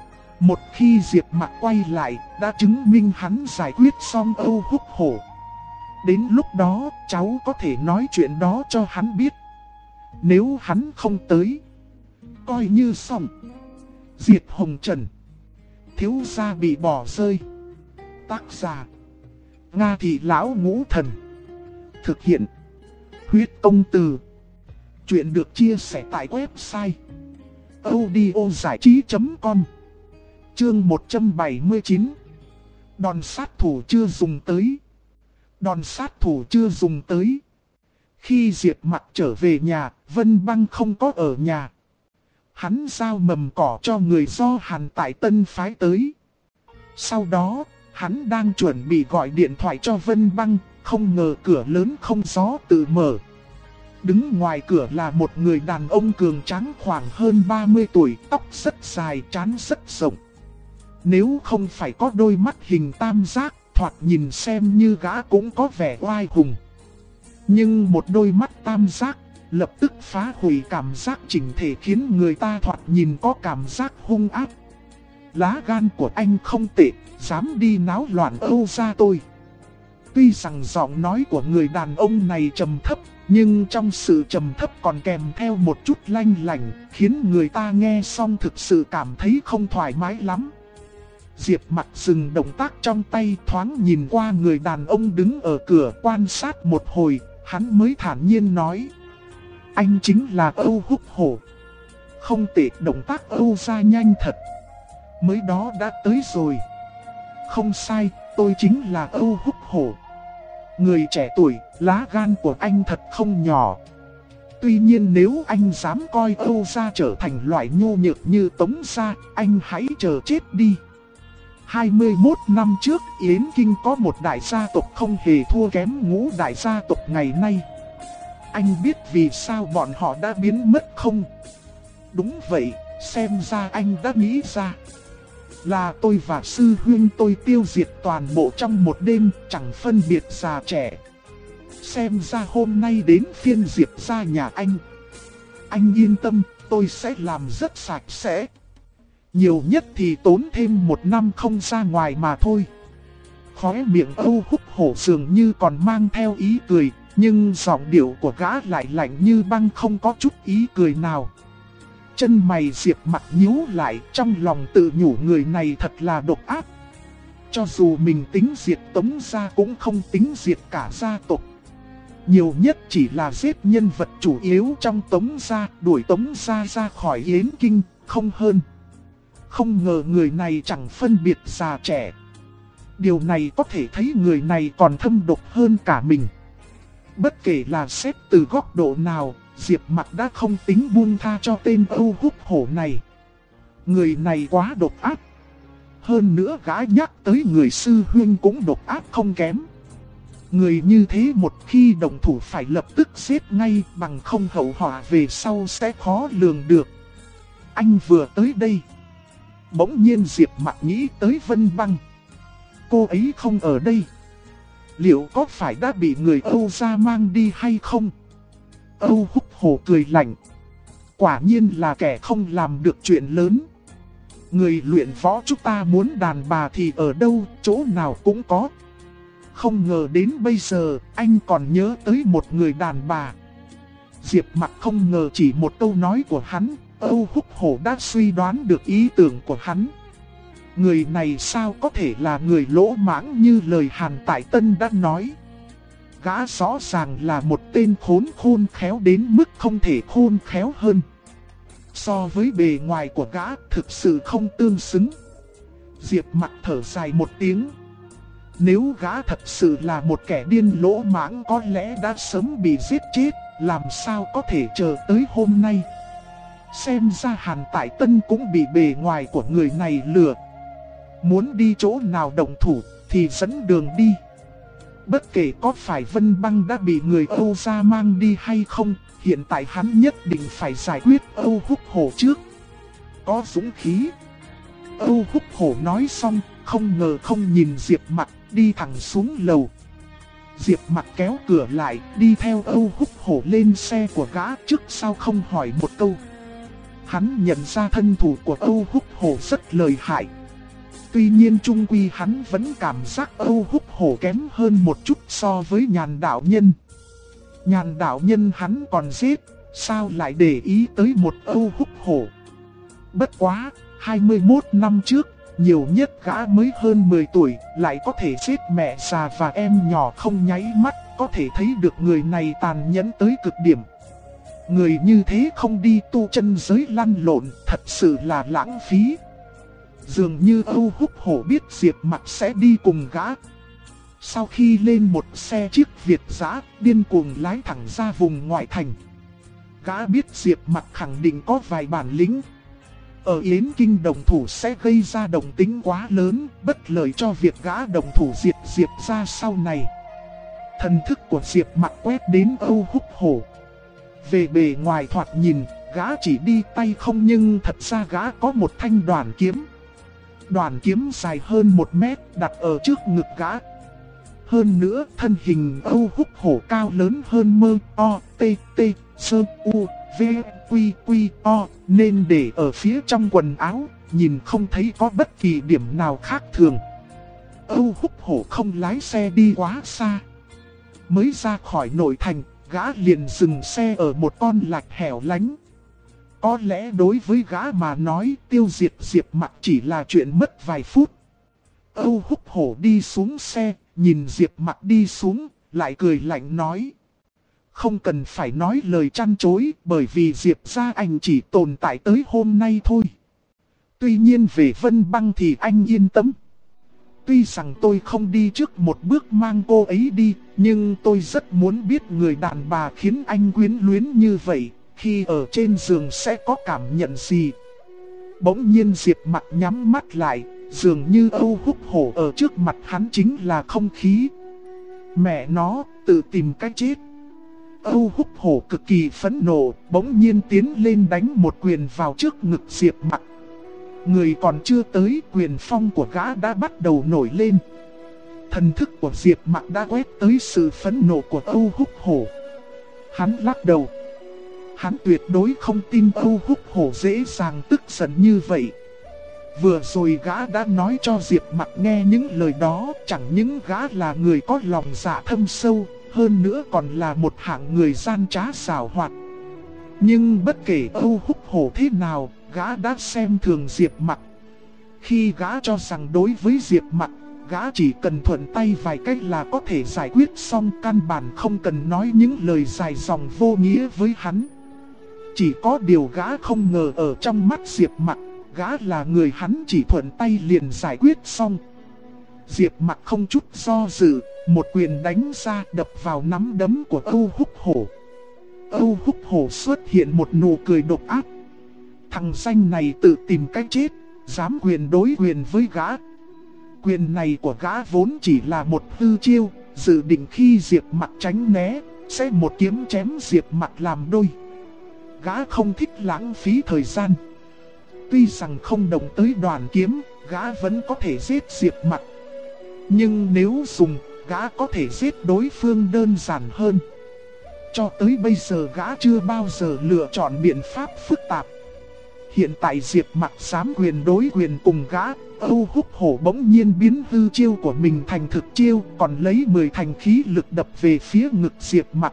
Một khi Diệp Mặc quay lại, đã chứng minh hắn giải quyết xong Âu Húc Hổ. Đến lúc đó, cháu có thể nói chuyện đó cho hắn biết. Nếu hắn không tới, coi như xong. Diệt Hồng Trần. Thiếu gia bị bỏ rơi. Tác giả Nga Thị Lão Ngũ Thần. Thực hiện Huyết Công Từ. Chuyện được chia sẻ tại website audiozảichí.com. Chương 179. Đòn sát thủ chưa dùng tới. Đòn sát thủ chưa dùng tới. Khi Diệp Mặc trở về nhà, Vân Băng không có ở nhà. Hắn giao mầm cỏ cho người do Hàn Tại Tân phái tới. Sau đó, hắn đang chuẩn bị gọi điện thoại cho Vân Băng, không ngờ cửa lớn không gió tự mở. Đứng ngoài cửa là một người đàn ông cường tráng khoảng hơn 30 tuổi, tóc rất dài, trán rất rộng. Nếu không phải có đôi mắt hình tam giác, thoạt nhìn xem như gã cũng có vẻ oai hùng. Nhưng một đôi mắt tam giác, lập tức phá hủy cảm giác chỉnh thể, khiến người ta thoạt nhìn có cảm giác hung ác. Lá gan của anh không tệ, dám đi náo loạn Âu gia tôi. Tuy rằng giọng nói của người đàn ông này trầm thấp, nhưng trong sự trầm thấp còn kèm theo một chút lanh lảnh, khiến người ta nghe xong thực sự cảm thấy không thoải mái lắm. Diệp Mặc dừng động tác trong tay, thoáng nhìn qua người đàn ông đứng ở cửa, quan sát một hồi, hắn mới thản nhiên nói. Anh chính là Âu Húc Hổ. Không tệ, động tác Âu gia nhanh thật. Mới đó đã tới rồi. Không sai, tôi chính là Âu Húc Hổ. Người trẻ tuổi, lá gan của anh thật không nhỏ. Tuy nhiên nếu anh dám coi Âu gia trở thành loại nhu nhược như Tống gia, anh hãy chờ chết đi. 21 năm trước, Yến Kinh có một đại gia tộc không hề thua kém ngũ đại gia tộc ngày nay. Anh biết vì sao bọn họ đã biến mất không? Đúng vậy, xem ra anh đã nghĩ ra. Là tôi và sư huynh tôi tiêu diệt toàn bộ trong một đêm, chẳng phân biệt già trẻ. Xem ra hôm nay đến phiên Diệp ra nhà anh. Anh yên tâm, tôi sẽ làm rất sạch sẽ. Nhiều nhất thì tốn thêm 1 năm không ra ngoài mà thôi. Khóe miệng Âu Húc Hổ dường như còn mang theo ý cười, nhưng giọng điệu của gã lại lạnh như băng, không có chút ý cười nào. Chân mày Diệp Mặc nhíu lại, trong lòng tự nhủ người này thật là độc ác. Cho dù mình tính diệt Tống gia cũng không tính diệt cả gia tộc. Nhiều nhất chỉ là giết nhân vật chủ yếu trong Tống gia, đuổi Tống gia ra khỏi Yến Kinh, không hơn. Không ngờ người này chẳng phân biệt già trẻ. Điều này có thể thấy người này còn thâm độc hơn cả mình. Bất kể là xét từ góc độ nào, Diệp Mặc đã không tính buông tha cho tên Âu Húc Hổ này. Người này quá độc ác. Hơn nữa gã nhắc tới người sư huynh cũng độc ác không kém. Người như thế một khi động thủ phải lập tức giết ngay, bằng không hậu họa về sau sẽ khó lường được. Anh vừa tới đây. Bỗng nhiên Diệp Mặc nghĩ tới Vân Băng. Cô ấy không ở đây. Liệu có phải đã bị người Âu gia mang đi hay không? Âu Húc Hổ cười lạnh. Quả nhiên là kẻ không làm được chuyện lớn. Người luyện võ chúng ta muốn đàn bà thì ở đâu, chỗ nào cũng có. Không ngờ đến bây giờ, anh còn nhớ tới một người đàn bà. Diệp Mặc không ngờ chỉ một câu nói của hắn, Âu Húc Hổ đã suy đoán được ý tưởng của hắn. Người này sao có thể là người lỗ mãng như lời Hàn Tại Tân đã nói. Gã rõ ràng là một tên khôn khéo đến mức không thể khôn khéo hơn. So với bề ngoài của gã thực sự không tương xứng. Diệp Mặc thở dài một tiếng. Nếu gã thật sự là một kẻ điên lỗ mãng có lẽ đã sớm bị giết chết, làm sao có thể chờ tới hôm nay. Xem ra Hàn Tại Tân cũng bị bề ngoài của người này lừa. Muốn đi chỗ nào động thủ thì dẫn đường đi. Bất kể có phải Vân Băng đã bị người Âu gia mang đi hay không, hiện tại hắn nhất định phải giải quyết Âu Húc Hổ trước. Có dũng khí. Âu Húc Hổ nói xong, không ngờ không nhìn Diệp Mặc, đi thẳng xuống lầu. Diệp Mặc kéo cửa lại, đi theo Âu Húc Hổ lên xe của gã, trước sau không hỏi một câu. Hắn nhận ra thân thủ của Âu Húc Hổ rất lợi hại. Tuy nhiên chung quy hắn vẫn cảm giác Âu Húc Hổ kém hơn một chút so với Nhàn đạo nhân. Nhàn đạo nhân hắn còn giết, sao lại để ý tới một Âu Húc Hổ. Bất quá, 21 năm trước, nhiều nhất gã mới hơn 10 tuổi, lại có thể giết mẹ già và em nhỏ không nháy mắt, có thể thấy được người này tàn nhẫn tới cực điểm. Người như thế không đi tu chân giới lăn lộn, thật sự là lãng phí. Dường như Âu Húc Hổ biết Diệp Mặc sẽ đi cùng gã. Sau khi lên một xe chiếc Việt dã, điên cuồng lái thẳng ra vùng ngoại thành. Gã biết Diệp Mặc khẳng định có vài bản lĩnh. Ở Yến Kinh đồng thủ sẽ gây ra động tĩnh quá lớn, bất lợi cho việc gã đồng thủ diệt Diệp ra sau này. Thần thức của Diệp Mặc quét đến Âu Húc Hổ. Về bề ngoài thoạt nhìn, gã chỉ đi tay không nhưng thật ra gã có một thanh đoản kiếm. Đoản kiếm dài hơn 1 mét đặt ở trước ngực gã. Hơn nữa, thân hình Âu Húc Hổ cao lớn hơn mơ o t t sơ u v quy quy o, nên để ở phía trong quần áo, nhìn không thấy có bất kỳ điểm nào khác thường. Âu Húc Hổ không lái xe đi quá xa. Mới ra khỏi nội thành, gã liền dừng xe ở một con lạch hẻo lánh. Có lẽ đối với gã mà nói, tiêu diệt Diệp Mặc chỉ là chuyện mất vài phút. Âu Húc Hổ đi xuống xe, nhìn Diệp Mặc đi xuống, lại cười lạnh nói. Không cần phải nói lời chăn chối, bởi vì Diệp gia anh chỉ tồn tại tới hôm nay thôi. Tuy nhiên về Vân Băng thì anh yên tâm. Tuy rằng tôi không đi trước một bước mang cô ấy đi, nhưng tôi rất muốn biết người đàn bà khiến anh quyến luyến như vậy, khi ở trên giường sẽ có cảm nhận gì. Bỗng nhiên Diệp Mặc nhắm mắt lại, dường như Âu Húc Hổ ở trước mặt hắn chính là không khí. Mẹ nó, tự tìm cách chết. Âu Húc Hổ cực kỳ phẫn nộ, bỗng nhiên tiến lên đánh một quyền vào trước ngực Diệp Mặc. Người còn chưa tới, quyền phong của gã đã bắt đầu nổi lên. Thần thức của Diệp Mặc đã quét tới sự phẫn nộ của Âu Húc Hổ. Hắn lắc đầu. Hắn tuyệt đối không tin Âu Húc Hổ dễ dàng tức giận như vậy. Vừa rồi gã đã nói cho Diệp Mặc nghe những lời đó, chẳng những gã là người có lòng dạ thâm sâu, hơn nữa còn là một hạng người gian trá xảo hoạt. Nhưng bất kể Âu Húc Hổ thế nào, gã đã xem thường Diệp Mặc. Khi gã cho rằng đối với Diệp Mặc, gã chỉ cần thuận tay vài cách là có thể giải quyết xong, căn bản không cần nói những lời dài dòng vô nghĩa với hắn. Chỉ có điều gã không ngờ ở trong mắt Diệp Mặc, gã là người hắn chỉ thuận tay liền giải quyết xong. Diệp Mặc không chút do dự, một quyền đánh ra đập vào nắm đấm của Âu Húc Hổ. Âu Húc Hổ xuất hiện một nụ cười độc ác. Thằng danh này tự tìm cách chết, dám quyền đối quyền với gã. Quyền này của gã vốn chỉ là một hư chiêu, dự định khi Diệp Mặc tránh né, sẽ một kiếm chém Diệp Mặc làm đôi. Gã không thích lãng phí thời gian. Tuy rằng không động tới đoàn kiếm, gã vẫn có thể giết Diệp Mặc. Nhưng nếu dùng, gã có thể giết đối phương đơn giản hơn. Cho tới bây giờ gã chưa bao giờ lựa chọn biện pháp phức tạp. Hiện tại Diệp Mặc dám quyền đối quyền cùng gã, Âu Húc Hổ bỗng nhiên biến hư chiêu của mình thành thực chiêu, còn lấy 10 thành khí lực đập về phía ngực Diệp Mặc.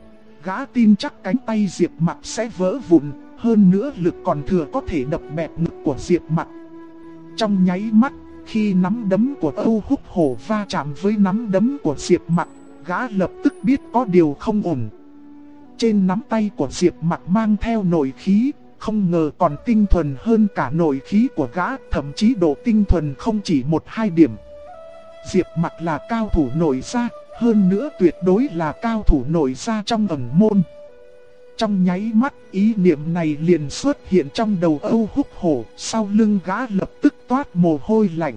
Gã tin chắc cánh tay Diệp Mặc sẽ vỡ vụn, hơn nữa lực còn thừa có thể đập bẹp ngực của Diệp Mặc. Trong nháy mắt, khi nắm đấm của Âu Húc Hổ va chạm với nắm đấm của Diệp Mặc, gã lập tức biết có điều không ổn. Trên nắm tay của Diệp Mặc mang theo nội khí, không ngờ còn tinh thuần hơn cả nội khí của gã, thậm chí độ tinh thuần không chỉ 1-2 điểm. Diệp Mặc là cao thủ nội gia, hơn nữa tuyệt đối là cao thủ nội gia trong ẩn môn. Trong nháy mắt, ý niệm này liền xuất hiện trong đầu Âu Húc Hổ, sau lưng gã lập tức toát mồ hôi lạnh.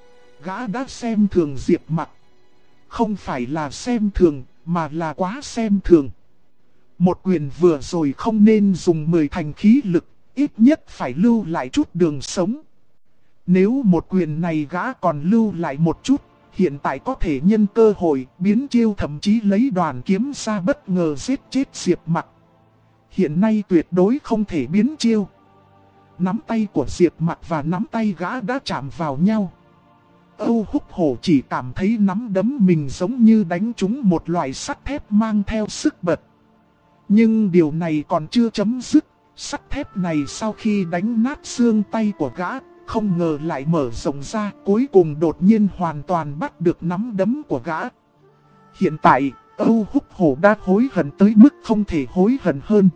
Gã đã xem thường Diệp Mặc. Không phải là xem thường, mà là quá xem thường. Một quyền vừa rồi không nên dùng 10 thành khí lực, ít nhất phải lưu lại chút đường sống. Nếu một quyền này gã còn lưu lại một chút, hiện tại có thể nhân cơ hội biến chiêu, thậm chí lấy đoàn kiếm ra bất ngờ giết chết Diệp Mặc. Hiện nay tuyệt đối không thể biến chiêu. Nắm tay của Diệp Mặc và nắm tay gã đã chạm vào nhau. Âu Húc Hổ chỉ cảm thấy nắm đấm mình giống như đánh trúng một loại sắt thép mang theo sức bật. Nhưng điều này còn chưa chấm dứt. Sắt thép này sau khi đánh nát xương tay của gã, không ngờ lại mở rộng ra, cuối cùng đột nhiên hoàn toàn bắt được nắm đấm của gã. Hiện tại, Âu Húc Hổ đã hối hận tới mức không thể hối hận hơn.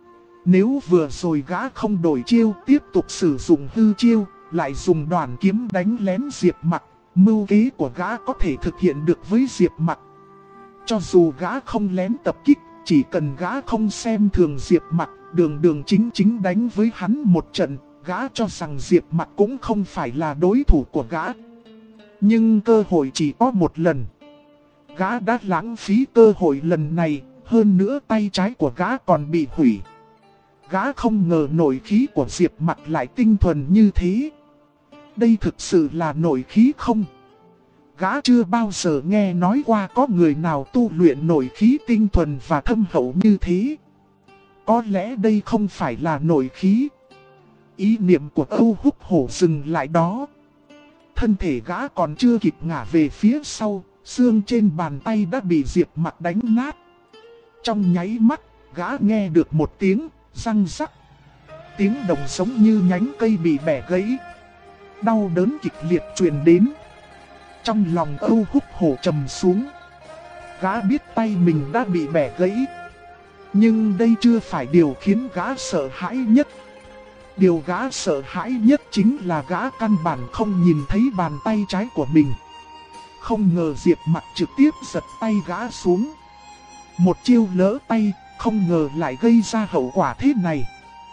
Nếu vừa rồi gã không đổi chiêu, tiếp tục sử dụng hư chiêu, lại dùng đoàn kiếm đánh lén Diệp Mặc, mưu kế của gã có thể thực hiện được với Diệp Mặc. Cho dù gã không lén tập kích, chỉ cần gã không xem thường Diệp Mặc, đường chính chính đánh với hắn một trận, gã cho rằng Diệp Mặc cũng không phải là đối thủ của gã. Nhưng cơ hội chỉ có một lần. Gã đã lãng phí cơ hội lần này, hơn nữa tay trái của gã còn bị hủy. Gã không ngờ nội khí của Diệp Mặc lại tinh thuần như thế. Đây thực sự là nội khí không? Gã chưa bao giờ nghe nói qua có người nào tu luyện nội khí tinh thuần và thâm hậu như thế. Có lẽ đây không phải là nội khí. Ý niệm của Âu Húc Hổ dừng lại đó. Thân thể gã còn chưa kịp ngả về phía sau, xương trên bàn tay đã bị Diệp Mặc đánh nát. Trong nháy mắt, gã nghe được một tiếng răng rắc. Tiếng động giống như nhánh cây bị bẻ gãy. Đau đớn kịch liệt truyền đến. Trong lòng Âu Húc Hổ trầm xuống. Gã biết tay mình đã bị bẻ gãy. Nhưng đây chưa phải điều khiến gã sợ hãi nhất. Điều gã sợ hãi nhất chính là gã căn bản không nhìn thấy bàn tay trái của mình. Không ngờ Diệp Mặc trực tiếp giật tay gã xuống. Một chiêu lỡ tay, không ngờ lại gây ra hậu quả thế này.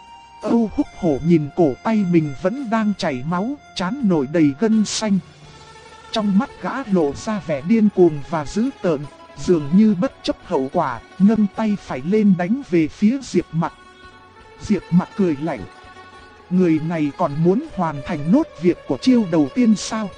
Âu Húc Hổ nhìn cổ tay mình vẫn đang chảy máu, trán nổi đầy gân xanh. Trong mắt gã lộ ra vẻ điên cuồng và dữ tợn, dường như bất chấp hậu quả, nâng tay phải lên đánh về phía Diệp Mặc. Diệp Mặc cười lạnh. Người này còn muốn hoàn thành nốt việc của chiêu đầu tiên sao?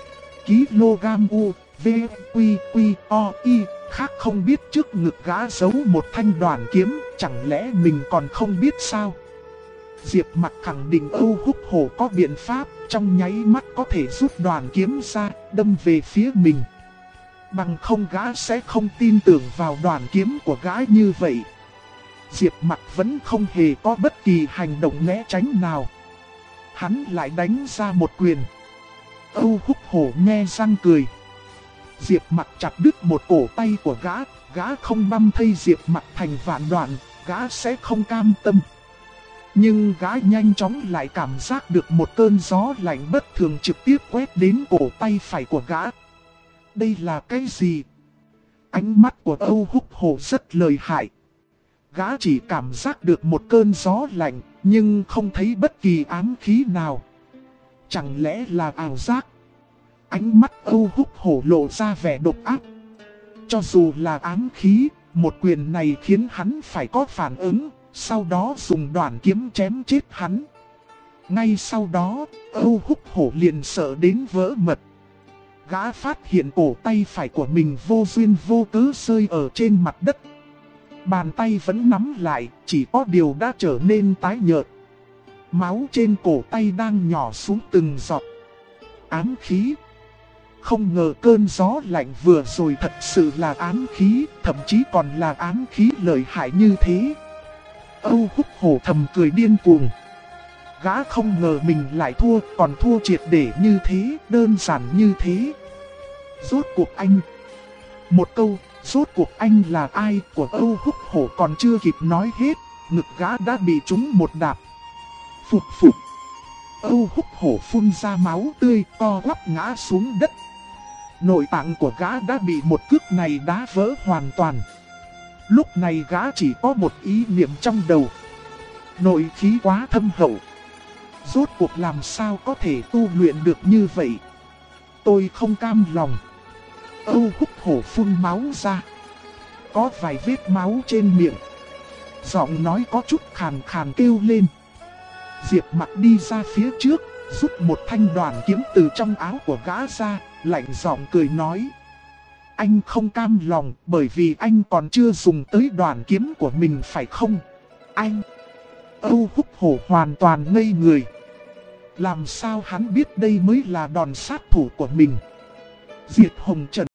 Kg U, V, Quy, Quy, O, Y, khác không biết trước ngực gã giấu một thanh đoàn kiếm, chẳng lẽ mình còn không biết sao? Diệp Mặc khẳng định Âu Húc Hổ có biện pháp, trong nháy mắt có thể rút đoàn kiếm ra, đâm về phía mình. Bằng không gã sẽ không tin tưởng vào đoàn kiếm của gã như vậy. Diệp Mặc vẫn không hề có bất kỳ hành động né tránh nào. Hắn lại đánh ra một quyền. Âu Húc Hổ nhe răng cười. Diệp Mặc chặt đứt một cổ tay của gã không băm thây Diệp Mặc thành vạn đoạn, gã sẽ không cam tâm. Nhưng gã nhanh chóng lại cảm giác được một cơn gió lạnh bất thường trực tiếp quét đến cổ tay phải của gã. Đây là cái gì? Ánh mắt của Âu Húc Hổ rất lợi hại. Gã chỉ cảm giác được một cơn gió lạnh, nhưng không thấy bất kỳ ám khí nào. Chẳng lẽ là ảo giác? Ánh mắt Âu Húc Hổ lộ ra vẻ độc ác. Cho dù là ám khí, một quyền này khiến hắn phải có phản ứng, sau đó dùng đoàn kiếm chém chết hắn. Ngay sau đó, Âu Húc Hổ liền sợ đến vỡ mật. Gã phát hiện cổ tay phải của mình vô duyên vô cớ rơi ở trên mặt đất. Bàn tay vẫn nắm lại, chỉ có điều đã trở nên tái nhợt. Máu trên cổ tay đang nhỏ xuống từng giọt. Ám khí. Không ngờ cơn gió lạnh vừa rồi thật sự là ám khí, thậm chí còn là ám khí lợi hại như thế. Âu Húc Hổ thầm cười điên cuồng. Gã không ngờ mình lại thua, còn thua triệt để như thế, đơn giản như thế. Rốt cuộc anh. Một câu, rốt cuộc anh là ai của Âu Húc Hổ còn chưa kịp nói hết, ngực gã đã bị trúng một đạp. Phụt phụt. Âu Húc Hổ phun ra máu tươi, co quắp ngã xuống đất. Nội tạng của gã đã bị một cước này đá vỡ hoàn toàn. Lúc này gã chỉ có một ý niệm trong đầu. Nội khí quá thâm hậu. Rốt cuộc làm sao có thể tu luyện được như vậy? Tôi không cam lòng. Âu Húc Hổ phun máu ra. Có vài vết máu trên miệng. Giọng nói có chút khàn khàn kêu lên. Diệp Mặc đi ra phía trước, rút một thanh đoàn kiếm từ trong áo của gã ra, lạnh giọng cười nói. Anh không cam lòng bởi vì anh còn chưa dùng tới đoàn kiếm của mình phải không? Anh! Âu Húc Hổ hoàn toàn ngây người. Làm sao hắn biết đây mới là đòn sát thủ của mình? Diệt Hồng Trần.